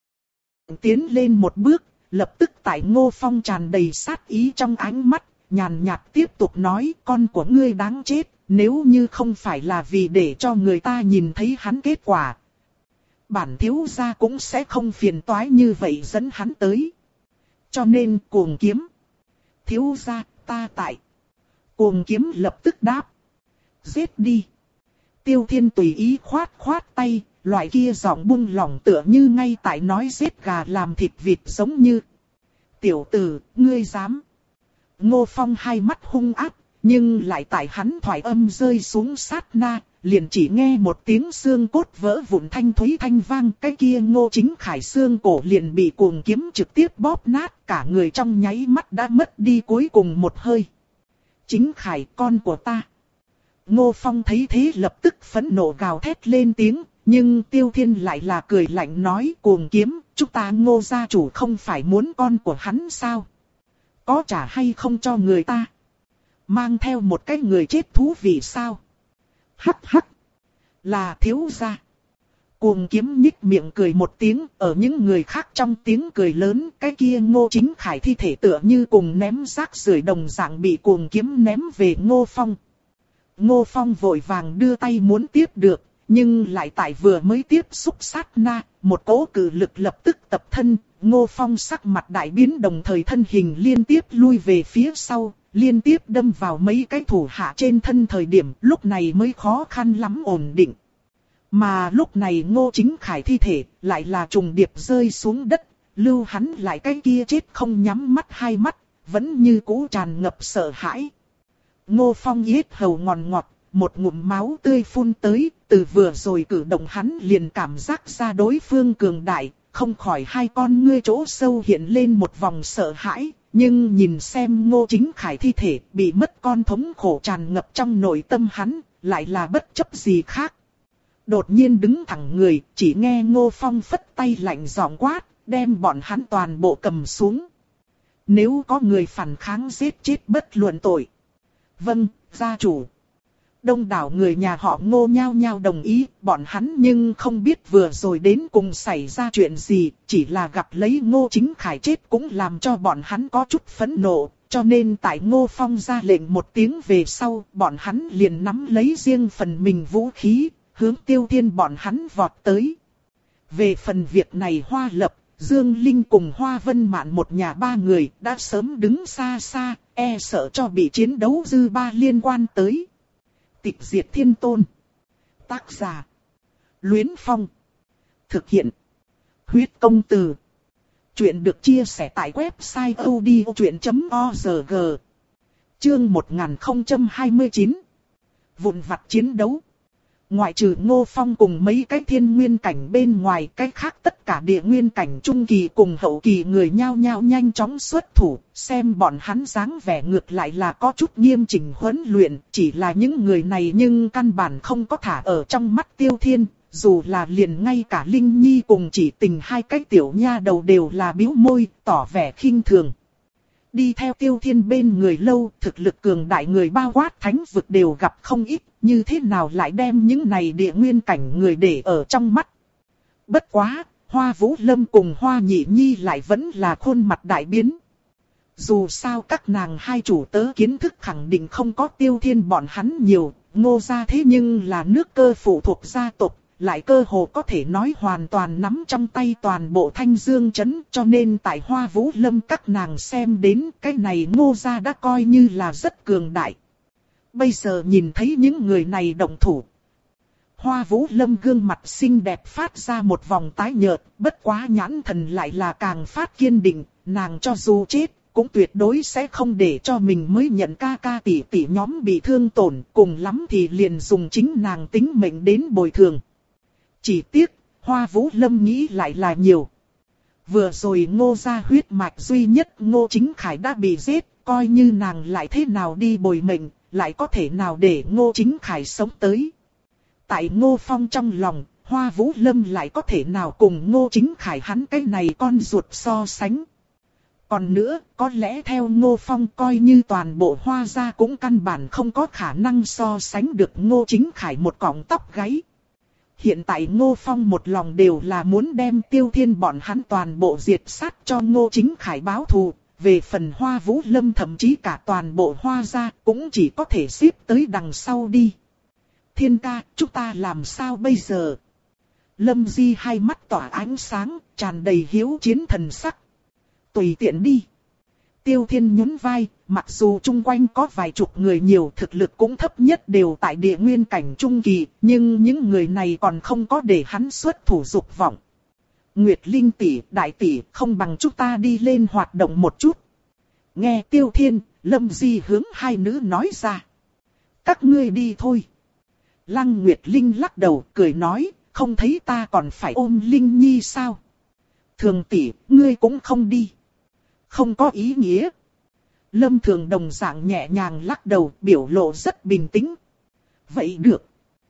Speaker 1: Tiến lên một bước, lập tức tại Ngô Phong tràn đầy sát ý trong ánh mắt, nhàn nhạt tiếp tục nói con của ngươi đáng chết, nếu như không phải là vì để cho người ta nhìn thấy hắn kết quả. Bản thiếu gia cũng sẽ không phiền toái như vậy dẫn hắn tới. Cho nên cuồng kiếm. Thiếu gia, ta tại. Cuồng kiếm lập tức đáp. Giết đi. Tiêu Thiên tùy ý khoát khoát tay, loại kia giọng buông lỏng tựa như ngay tại nói giết gà làm thịt vịt giống như. Tiểu tử, ngươi dám. Ngô Phong hai mắt hung ác, nhưng lại tại hắn thoại âm rơi xuống sát na, liền chỉ nghe một tiếng xương cốt vỡ vụn thanh thúy thanh vang, cái kia Ngô Chính Khải xương cổ liền bị cuồng kiếm trực tiếp bóp nát, cả người trong nháy mắt đã mất đi cuối cùng một hơi. Chính Khải, con của ta. Ngô Phong thấy thế lập tức phẫn nộ gào thét lên tiếng, nhưng Tiêu Thiên lại là cười lạnh nói cuồng kiếm, chúng ta Ngô gia chủ không phải muốn con của hắn sao? Có trả hay không cho người ta? Mang theo một cái người chết thú vị sao? Hắc hắc. Là thiếu gia. Cuồng kiếm nhích miệng cười một tiếng, ở những người khác trong tiếng cười lớn, cái kia Ngô Chính Khải thi thể tựa như cùng ném rác rưởi đồng dạng bị cuồng kiếm ném về Ngô Phong. Ngô Phong vội vàng đưa tay muốn tiếp được, nhưng lại tại vừa mới tiếp xúc sát na, một cỗ cự lực lập tức tập thân, Ngô Phong sắc mặt đại biến đồng thời thân hình liên tiếp lui về phía sau, liên tiếp đâm vào mấy cái thủ hạ trên thân thời điểm lúc này mới khó khăn lắm ổn định. Mà lúc này Ngô Chính Khải thi thể lại là trùng điệp rơi xuống đất, lưu hắn lại cái kia chết không nhắm mắt hai mắt, vẫn như cũ tràn ngập sợ hãi. Ngô Phong yết hầu ngòn ngọt, một ngụm máu tươi phun tới, từ vừa rồi cử động hắn liền cảm giác ra đối phương cường đại, không khỏi hai con ngươi chỗ sâu hiện lên một vòng sợ hãi, nhưng nhìn xem Ngô Chính Khải thi thể bị mất con thống khổ tràn ngập trong nội tâm hắn, lại là bất chấp gì khác. Đột nhiên đứng thẳng người, chỉ nghe Ngô Phong phất tay lạnh giọng quát, đem bọn hắn toàn bộ cầm xuống. Nếu có người phản kháng giết chết bất luận tội. Vâng, gia chủ. Đông đảo người nhà họ Ngô nhao nhao đồng ý, bọn hắn nhưng không biết vừa rồi đến cùng xảy ra chuyện gì, chỉ là gặp lấy Ngô Chính Khải chết cũng làm cho bọn hắn có chút phẫn nộ, cho nên tại Ngô Phong ra lệnh một tiếng về sau, bọn hắn liền nắm lấy riêng phần mình vũ khí, hướng Tiêu Thiên bọn hắn vọt tới. Về phần việc này Hoa Lập, Dương Linh cùng Hoa Vân Mạn một nhà ba người đã sớm đứng xa xa, e sợ cho bị chiến đấu dư ba liên quan tới. Tịch diệt thiên tôn. Tác giả. Luyến Phong. Thực hiện. Huyết công từ. Chuyện được chia sẻ tại website odchuyện chấm org. Chương một nghìn không trăm hai mươi chín. Vụn vặt chiến đấu. Ngoại trừ Ngô Phong cùng mấy cái thiên nguyên cảnh bên ngoài, cái khác tất cả địa nguyên cảnh trung kỳ cùng hậu kỳ người nhao nhao nhanh chóng xuất thủ, xem bọn hắn dáng vẻ ngược lại là có chút nghiêm chỉnh huấn luyện, chỉ là những người này nhưng căn bản không có thả ở trong mắt Tiêu Thiên, dù là liền ngay cả Linh Nhi cùng Chỉ Tình hai cái tiểu nha đầu đều là bĩu môi, tỏ vẻ khinh thường. Đi theo Tiêu Thiên bên người lâu, thực lực cường đại người bao quát thánh vực đều gặp không ít, như thế nào lại đem những này địa nguyên cảnh người để ở trong mắt. Bất quá, Hoa Vũ Lâm cùng Hoa Nhị Nhi lại vẫn là khuôn mặt đại biến. Dù sao các nàng hai chủ tớ kiến thức khẳng định không có Tiêu Thiên bọn hắn nhiều, Ngô gia thế nhưng là nước cơ phụ thuộc gia tộc, lại cơ hồ có thể nói hoàn toàn nắm trong tay toàn bộ Thanh Dương trấn, cho nên tại Hoa Vũ Lâm các nàng xem đến cái này Ngô gia đã coi như là rất cường đại. Bây giờ nhìn thấy những người này động thủ, Hoa Vũ Lâm gương mặt xinh đẹp phát ra một vòng tái nhợt, bất quá nhãn thần lại là càng phát kiên định, nàng cho dù chết, cũng tuyệt đối sẽ không để cho mình mới nhận ca ca tỷ tỷ nhóm bị thương tổn, cùng lắm thì liền dùng chính nàng tính mệnh đến bồi thường. Chỉ tiếc, Hoa Vũ Lâm nghĩ lại là nhiều. Vừa rồi Ngô gia huyết mạch duy nhất Ngô Chính Khải đã bị giết, coi như nàng lại thế nào đi bồi mệnh, lại có thể nào để Ngô Chính Khải sống tới. Tại Ngô Phong trong lòng, Hoa Vũ Lâm lại có thể nào cùng Ngô Chính Khải hắn cái này con ruột so sánh. Còn nữa, có lẽ theo Ngô Phong coi như toàn bộ Hoa gia cũng căn bản không có khả năng so sánh được Ngô Chính Khải một cọng tóc gáy. Hiện tại Ngô Phong một lòng đều là muốn đem Tiêu Thiên bọn hắn toàn bộ diệt sát cho Ngô Chính Khải báo thù. Về phần Hoa Vũ Lâm thậm chí cả toàn bộ Hoa gia cũng chỉ có thể xếp tới đằng sau đi. Thiên ca, chúng ta làm sao bây giờ? Lâm Di hai mắt tỏa ánh sáng, tràn đầy hiếu chiến thần sắc. Tùy tiện đi. Tiêu Thiên nhún vai, mặc dù chung quanh có vài chục người nhiều, thực lực cũng thấp nhất đều tại địa nguyên cảnh trung kỳ, nhưng những người này còn không có để hắn xuất thủ dục vọng. Nguyệt Linh tỷ, đại tỷ, không bằng chúng ta đi lên hoạt động một chút. Nghe Tiêu Thiên, Lâm Di hướng hai nữ nói ra. Các ngươi đi thôi. Lăng Nguyệt Linh lắc đầu, cười nói, không thấy ta còn phải ôm Linh Nhi sao? Thường tỷ, ngươi cũng không đi. Không có ý nghĩa. Lâm Thường đồng dạng nhẹ nhàng lắc đầu, biểu lộ rất bình tĩnh. Vậy được.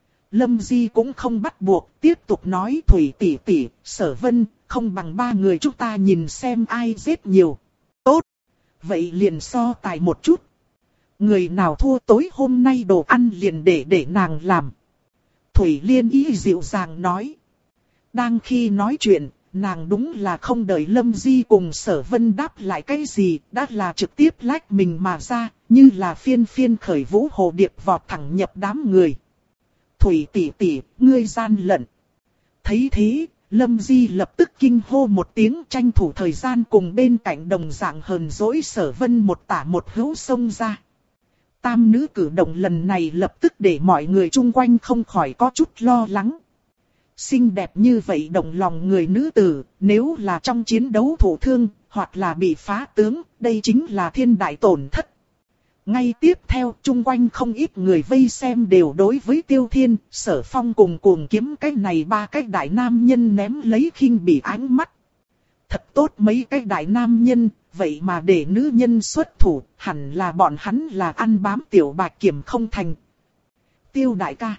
Speaker 1: Lâm Di cũng không bắt buộc, tiếp tục nói Thủy tỷ tỷ, Sở Vân, không bằng ba người chúng ta nhìn xem ai giết nhiều. Tốt. Vậy liền so tài một chút. Người nào thua tối hôm nay đồ ăn liền để để nàng làm. Thủy Liên ý dịu dàng nói. Đang khi nói chuyện, nàng đúng là không đợi Lâm Di cùng Sở Vân đáp lại cái gì, đã là trực tiếp lách mình mà ra, như là phiên phiên khởi vũ hồ điệp vọt thẳng nhập đám người. Thủy tỷ tỷ, ngươi gian lận. Thấy thế, Lâm Di lập tức kinh hô một tiếng, tranh thủ thời gian cùng bên cạnh đồng dạng hờn dỗi Sở Vân một tả một hữu xông ra. Tam nữ cử động lần này lập tức để mọi người chung quanh không khỏi có chút lo lắng. Xinh đẹp như vậy động lòng người nữ tử, nếu là trong chiến đấu thổ thương, hoặc là bị phá tướng, đây chính là thiên đại tổn thất. Ngay tiếp theo, chung quanh không ít người vây xem đều đối với Tiêu Thiên, Sở Phong cùng cuồng kiếm cái này ba cái đại nam nhân ném lấy khinh bỉ ánh mắt. Thật tốt mấy cái đại nam nhân, vậy mà để nữ nhân xuất thủ, hẳn là bọn hắn là ăn bám tiểu bạch kiểm không thành. Tiêu đại ca.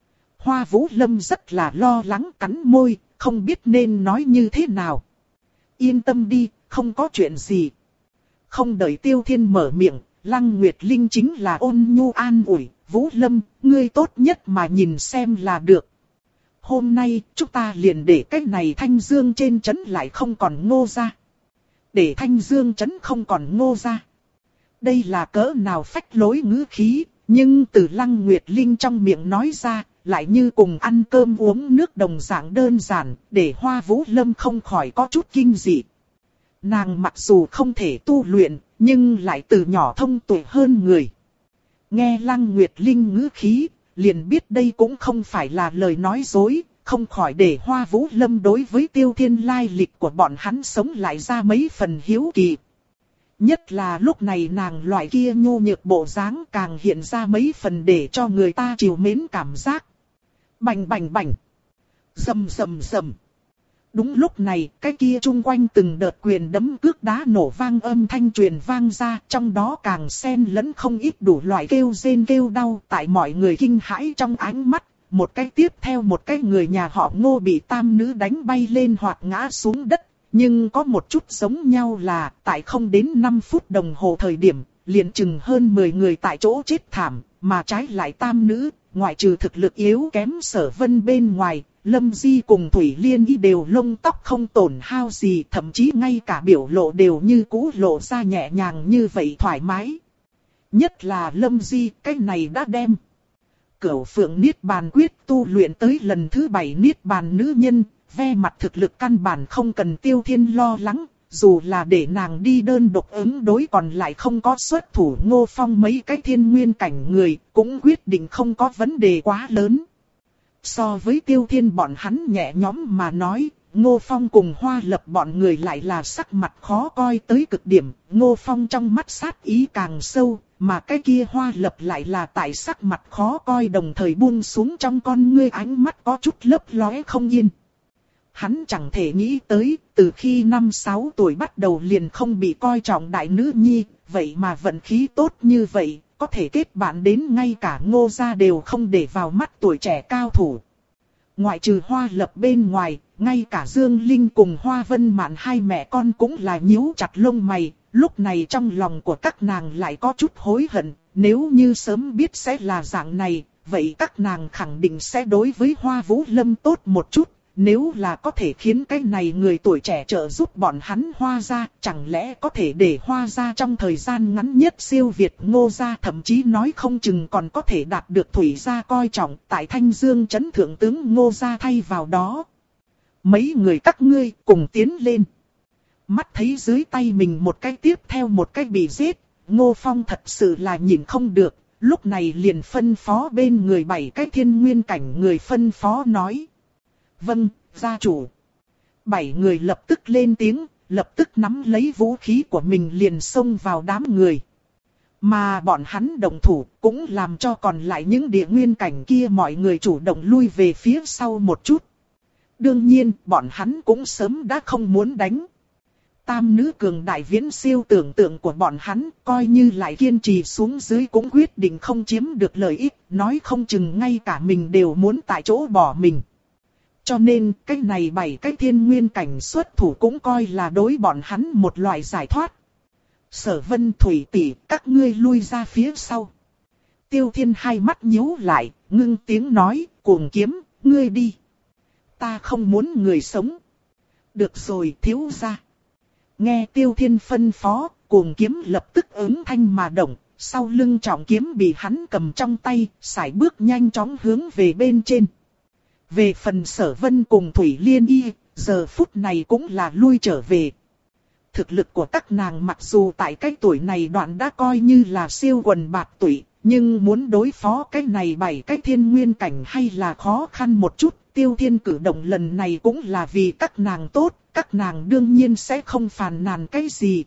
Speaker 1: Hoa Vũ Lâm rất là lo lắng cắn môi, không biết nên nói như thế nào. Yên tâm đi, không có chuyện gì. Không đợi Tiêu Thiên mở miệng, Lăng Nguyệt Linh chính là ôn nhu an ủi, Vũ Lâm, ngươi tốt nhất mà nhìn xem là được. Hôm nay, chúng ta liền để cái này Thanh Dương trên trấn lại không còn Ngô gia. Để Thanh Dương trấn không còn Ngô gia. Đây là cỡ nào phách lối ngữ khí, nhưng từ Lăng Nguyệt Linh trong miệng nói ra, lại như cùng ăn cơm uống nước đồng dạng đơn giản, để Hoa Vũ Lâm không khỏi có chút kinh dị. Nàng mặc dù không thể tu luyện, nhưng lại từ nhỏ thông tuệ hơn người. Nghe Lăng Nguyệt Linh ngữ khí, liền biết đây cũng không phải là lời nói dối, không khỏi để Hoa Vũ Lâm đối với Tiêu Thiên lai lịch của bọn hắn sống lại ra mấy phần hiếu kỳ. Nhất là lúc này nàng loại kia nhu nhược bộ dáng càng hiện ra mấy phần để cho người ta trìu mến cảm giác. Bành bành bành. Rầm rầm rầm. Đúng lúc này, cái kia chung quanh từng đợt quyền đấm cước đá nổ vang âm thanh truyền vang ra, trong đó càng xen lẫn không ít đủ loại kêu rên kêu đau, tại mọi người kinh hãi trong ánh mắt, một cái tiếp theo một cái người nhà họ Ngô bị tam nữ đánh bay lên hoặc ngã xuống đất, nhưng có một chút giống nhau là, tại không đến năm phút đồng hồ thời điểm, liền chừng hơn mười người tại chỗ chết thảm, mà trái lại tam nữ, ngoại trừ thực lực yếu kém Sở Vân bên ngoài, Lâm Di cùng Thủy Liên Y đều lông tóc không tổn hao gì, thậm chí ngay cả biểu lộ đều như cũ lộ ra nhẹ nhàng như vậy thoải mái. Nhất là Lâm Di, cái này đã đem Cửu Phượng Niết Bàn Quyết tu luyện tới lần thứ bảy Niết Bàn nữ nhân, ve mặt thực lực căn bản không cần Tiêu Thiên lo lắng, dù là để nàng đi đơn độc ứng đối còn lại không có xuất thủ Ngô Phong mấy cái thiên nguyên cảnh người, cũng quyết định không có vấn đề quá lớn. So với Tiêu Thiên bọn hắn nhẹ nhõm mà nói, Ngô Phong cùng Hoa Lập bọn người lại là sắc mặt khó coi tới cực điểm, Ngô Phong trong mắt sát ý càng sâu, mà cái kia Hoa Lập lại là tại sắc mặt khó coi đồng thời buông xuống trong con ngươi ánh mắt có chút lấp lóe không yên. Hắn chẳng thể nghĩ tới, từ khi năm sáu tuổi bắt đầu liền không bị coi trọng đại nữ nhi, vậy mà vận khí tốt như vậy, có thể kết bạn đến ngay cả Ngô gia đều không để vào mắt tuổi trẻ cao thủ. Ngoại trừ Hoa Lập bên ngoài, ngay cả Dương Linh cùng Hoa Vân Mạn hai mẹ con cũng là nhíu chặt lông mày, lúc này trong lòng của các nàng lại có chút hối hận, nếu như sớm biết sẽ là dạng này, vậy các nàng khẳng định sẽ đối với Hoa Vũ Lâm tốt một chút. Nếu là có thể khiến cái này người tuổi trẻ trợ giúp bọn hắn Hoa gia, chẳng lẽ có thể để Hoa gia trong thời gian ngắn nhất siêu việt Ngô gia, thậm chí nói không chừng còn có thể đạt được Thủy gia coi trọng, tại Thanh Dương trấn thượng tướng Ngô gia thay vào đó. Mấy người các ngươi cùng tiến lên. Mắt thấy dưới tay mình một cái tiếp theo một cái bị giết, Ngô Phong thật sự là nhìn không được, lúc này liền phân phó bên người bảy cái thiên nguyên cảnh người phân phó nói. Vâng, gia chủ. Bảy người lập tức lên tiếng, lập tức nắm lấy vũ khí của mình liền xông vào đám người. Mà bọn hắn động thủ cũng làm cho còn lại những địa nguyên cảnh kia mọi người chủ động lui về phía sau một chút. Đương nhiên, bọn hắn cũng sớm đã không muốn đánh. Tam nữ cường đại viễn siêu tưởng tượng của bọn hắn, coi như lại kiên trì xuống dưới cũng quyết định không chiếm được lợi ích, nói không chừng ngay cả mình đều muốn tại chỗ bỏ mình. Cho nên, cái này bảy cái thiên nguyên cảnh xuất thủ cũng coi là đối bọn hắn một loại giải thoát. Sở Vân, Thủy tỷ, các ngươi lui ra phía sau. Tiêu Thiên hai mắt nhíu lại, ngưng tiếng nói, Cuồng Kiếm, ngươi đi. Ta không muốn người sống. Được rồi, thiếu gia. Nghe Tiêu Thiên phân phó, Cuồng Kiếm lập tức ứng thanh mà động, sau lưng trọng kiếm bị hắn cầm trong tay, sải bước nhanh chóng hướng về bên trên. Về phần Sở Vân cùng Thủy Liên Y, giờ phút này cũng là lui trở về. Thực lực của các nàng mặc dù tại cái tuổi này đoạn đã coi như là siêu quần bạc tụy, nhưng muốn đối phó cái này bảy cái thiên nguyên cảnh hay là khó khăn một chút. Tiêu Thiên cử động lần này cũng là vì các nàng tốt, các nàng đương nhiên sẽ không phàn nàn cái gì.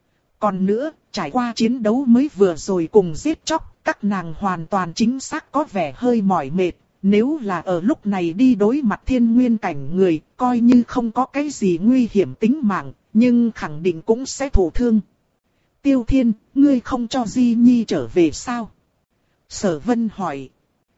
Speaker 1: Còn nữa, trải qua chiến đấu mới vừa rồi cùng giết chóc, các nàng hoàn toàn chính xác có vẻ hơi mỏi mệt. Nếu là ở lúc này đi đối mặt thiên nguyên cảnh người, coi như không có cái gì nguy hiểm tính mạng, nhưng khẳng định cũng sẽ thụ thương. Tiêu Thiên, ngươi không cho Di Nhi trở về sao? Sở Vân hỏi.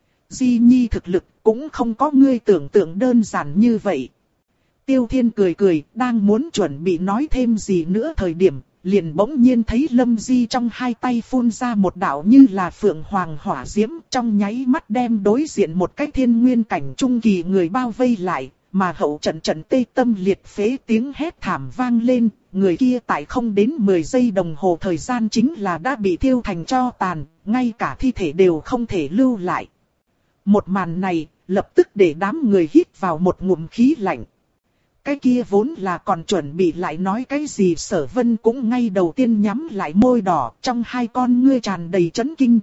Speaker 1: Di Nhi thực lực cũng không có ngươi tưởng tượng đơn giản như vậy. Tiêu Thiên cười cười, đang muốn chuẩn bị nói thêm gì nữa thời điểm, liền bỗng nhiên thấy Lâm Di trong hai tay phun ra một đạo như là phượng hoàng hỏa diễm, trong nháy mắt đem đối diện một cái thiên nguyên cảnh trung kỳ người bao vây lại, mà hậu trận trận tê tâm liệt phế tiếng hét thảm vang lên, người kia tại không đến mười giây đồng hồ thời gian chính là đã bị thiêu thành tro tàn, ngay cả thi thể đều không thể lưu lại. Một màn này, lập tức để đám người hít vào một ngụm khí lạnh. Cái kia vốn là còn chuẩn bị lại nói cái gì, Sở Vân cũng ngay đầu tiên nhắm lại môi đỏ, trong hai con ngươi tràn đầy chấn kinh.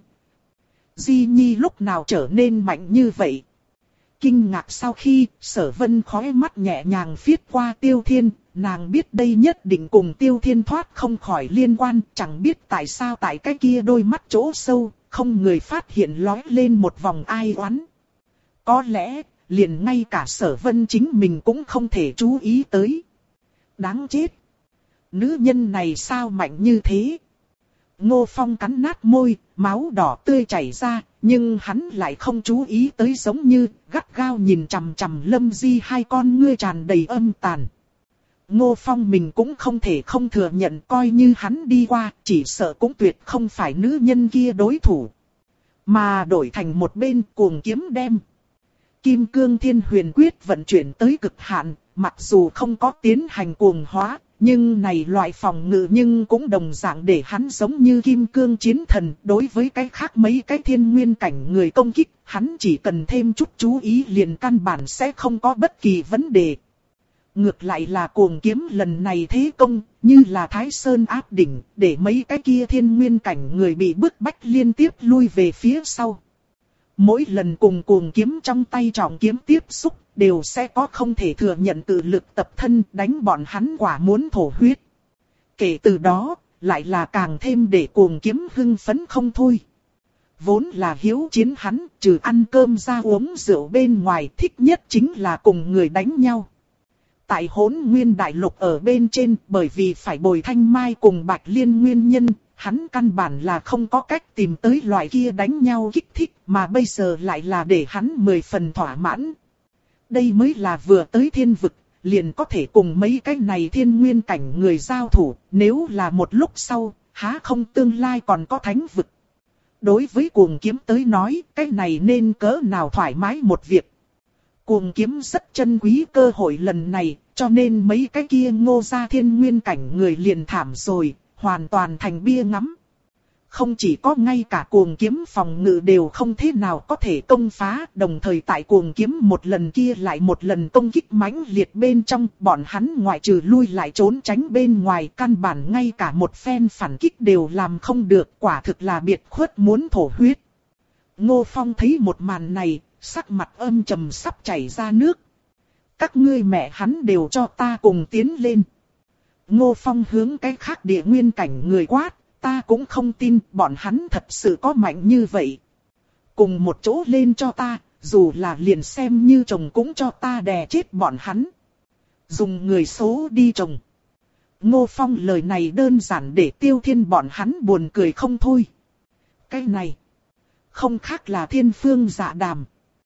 Speaker 1: Di Nhi lúc nào trở nên mạnh như vậy? Kinh ngạc sau khi, Sở Vân khóe mắt nhẹ nhàng phiết qua Tiêu Thiên, nàng biết đây nhất định cùng Tiêu Thiên thoát không khỏi liên quan, chẳng biết tại sao tại cái kia đôi mắt chỗ sâu, không người phát hiện lóe lên một vòng ai oán. có lẽ, liền ngay cả Sở Vân chính mình cũng không thể chú ý tới. Đáng chết! Nữ nhân này sao mạnh như thế? Ngô Phong cắn nát môi, máu đỏ tươi chảy ra, nhưng hắn lại không chú ý tới, giống như gắt gao nhìn chằm chằm Lâm Di, hai con ngươi tràn đầy âm tàn. Ngô Phong mình cũng không thể không thừa nhận, coi như hắn đi qua, chỉ sợ cũng tuyệt không phải nữ nhân kia đối thủ. Mà đổi thành một bên Cuồng Kiếm đem Kim Cương Thiên Huyền Quyết vận chuyển tới cực hạn, mặc dù không có tiến hành cuồng hóa, nhưng này loại phòng ngự nhưng cũng đồng dạng để hắn giống như Kim Cương Chiến Thần. Đối với cái khác mấy cái thiên nguyên cảnh người công kích, hắn chỉ cần thêm chút chú ý liền căn bản sẽ không có bất kỳ vấn đề. Ngược lại là Cuồng Kiếm lần này thế công, như là Thái Sơn áp đỉnh, để mấy cái kia thiên nguyên cảnh người bị bức bách liên tiếp lui về phía sau. Mỗi lần cùng Cuồng Kiếm trong tay trọng kiếm tiếp xúc, đều sẽ có không thể thừa nhận tự lực tập thân, đánh bọn hắn quả muốn thổ huyết. Kể từ đó, lại là càng thêm để Cuồng Kiếm hưng phấn không thôi. Vốn là hiếu chiến hắn, trừ ăn cơm ra uống rượu bên ngoài, thích nhất chính là cùng người đánh nhau. Tại Hỗn Nguyên Đại Lục ở bên trên, bởi vì phải bồi Thanh Mai cùng Bạch Liên nguyên nhân, hắn căn bản là không có cách tìm tới loại kia đánh nhau kích thích, mà bây giờ lại là để hắn mười phần thỏa mãn. Đây mới là vừa tới thiên vực, liền có thể cùng mấy cái này thiên nguyên cảnh người giao thủ, nếu là một lúc sau, há không tương lai còn có thánh vực. Đối với Cuồng Kiếm tới nói, cái này nên cỡ nào thoải mái một việc. Cuồng Kiếm rất trân quý cơ hội lần này, cho nên mấy cái kia Ngô gia thiên nguyên cảnh người liền thảm rồi, hoàn toàn thành bia ngắm. Không chỉ có ngay cả Cuồng Kiếm phòng ngự đều không thế nào có thể công phá, đồng thời tại Cuồng Kiếm một lần kia lại một lần công kích mãnh liệt bên trong, bọn hắn ngoại trừ lui lại trốn tránh bên ngoài, căn bản ngay cả một phen phản kích đều làm không được, quả thực là biệt khuất muốn thổ huyết. Ngô Phong thấy một màn này, sắc mặt âm trầm sắp chảy ra nước. Các ngươi mẹ hắn đều cho ta cùng tiến lên. Ngô Phong hướng cái khác địa nguyên cảnh người quát, ta cũng không tin bọn hắn thật sự có mạnh như vậy. Cùng một chỗ lên cho ta, dù là liền xem như chồng cũng cho ta đè chết bọn hắn. Dùng người số đi chồng. Ngô Phong lời này đơn giản để Tiêu Thiên bọn hắn buồn cười không thôi. Cái này không khác là thiên phương dạ đàm.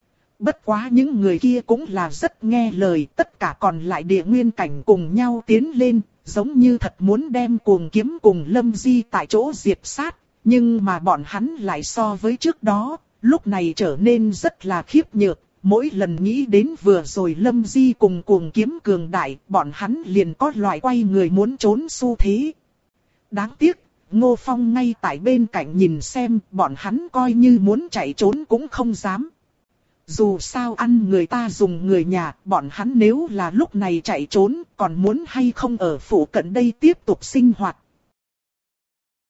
Speaker 1: Bất quá những người kia cũng là rất nghe lời, tất cả còn lại địa nguyên cảnh cùng nhau tiến lên, giống như thật muốn đem Cuồng Kiếm cùng Lâm Di tại chỗ diệt sát, nhưng mà bọn hắn lại so với trước đó, lúc này trở nên rất là khiếp nhược, mỗi lần nghĩ đến vừa rồi Lâm Di cùng Cuồng Kiếm cường đại, bọn hắn liền có loại quay người muốn trốn xu thế. Đáng tiếc, Ngô Phong ngay tại bên cạnh nhìn xem, bọn hắn coi như muốn chạy trốn cũng không dám. Dù sao ăn người ta dùng người nhà, bọn hắn nếu là lúc này chạy trốn, còn muốn hay không ở phủ cận đây tiếp tục sinh hoạt.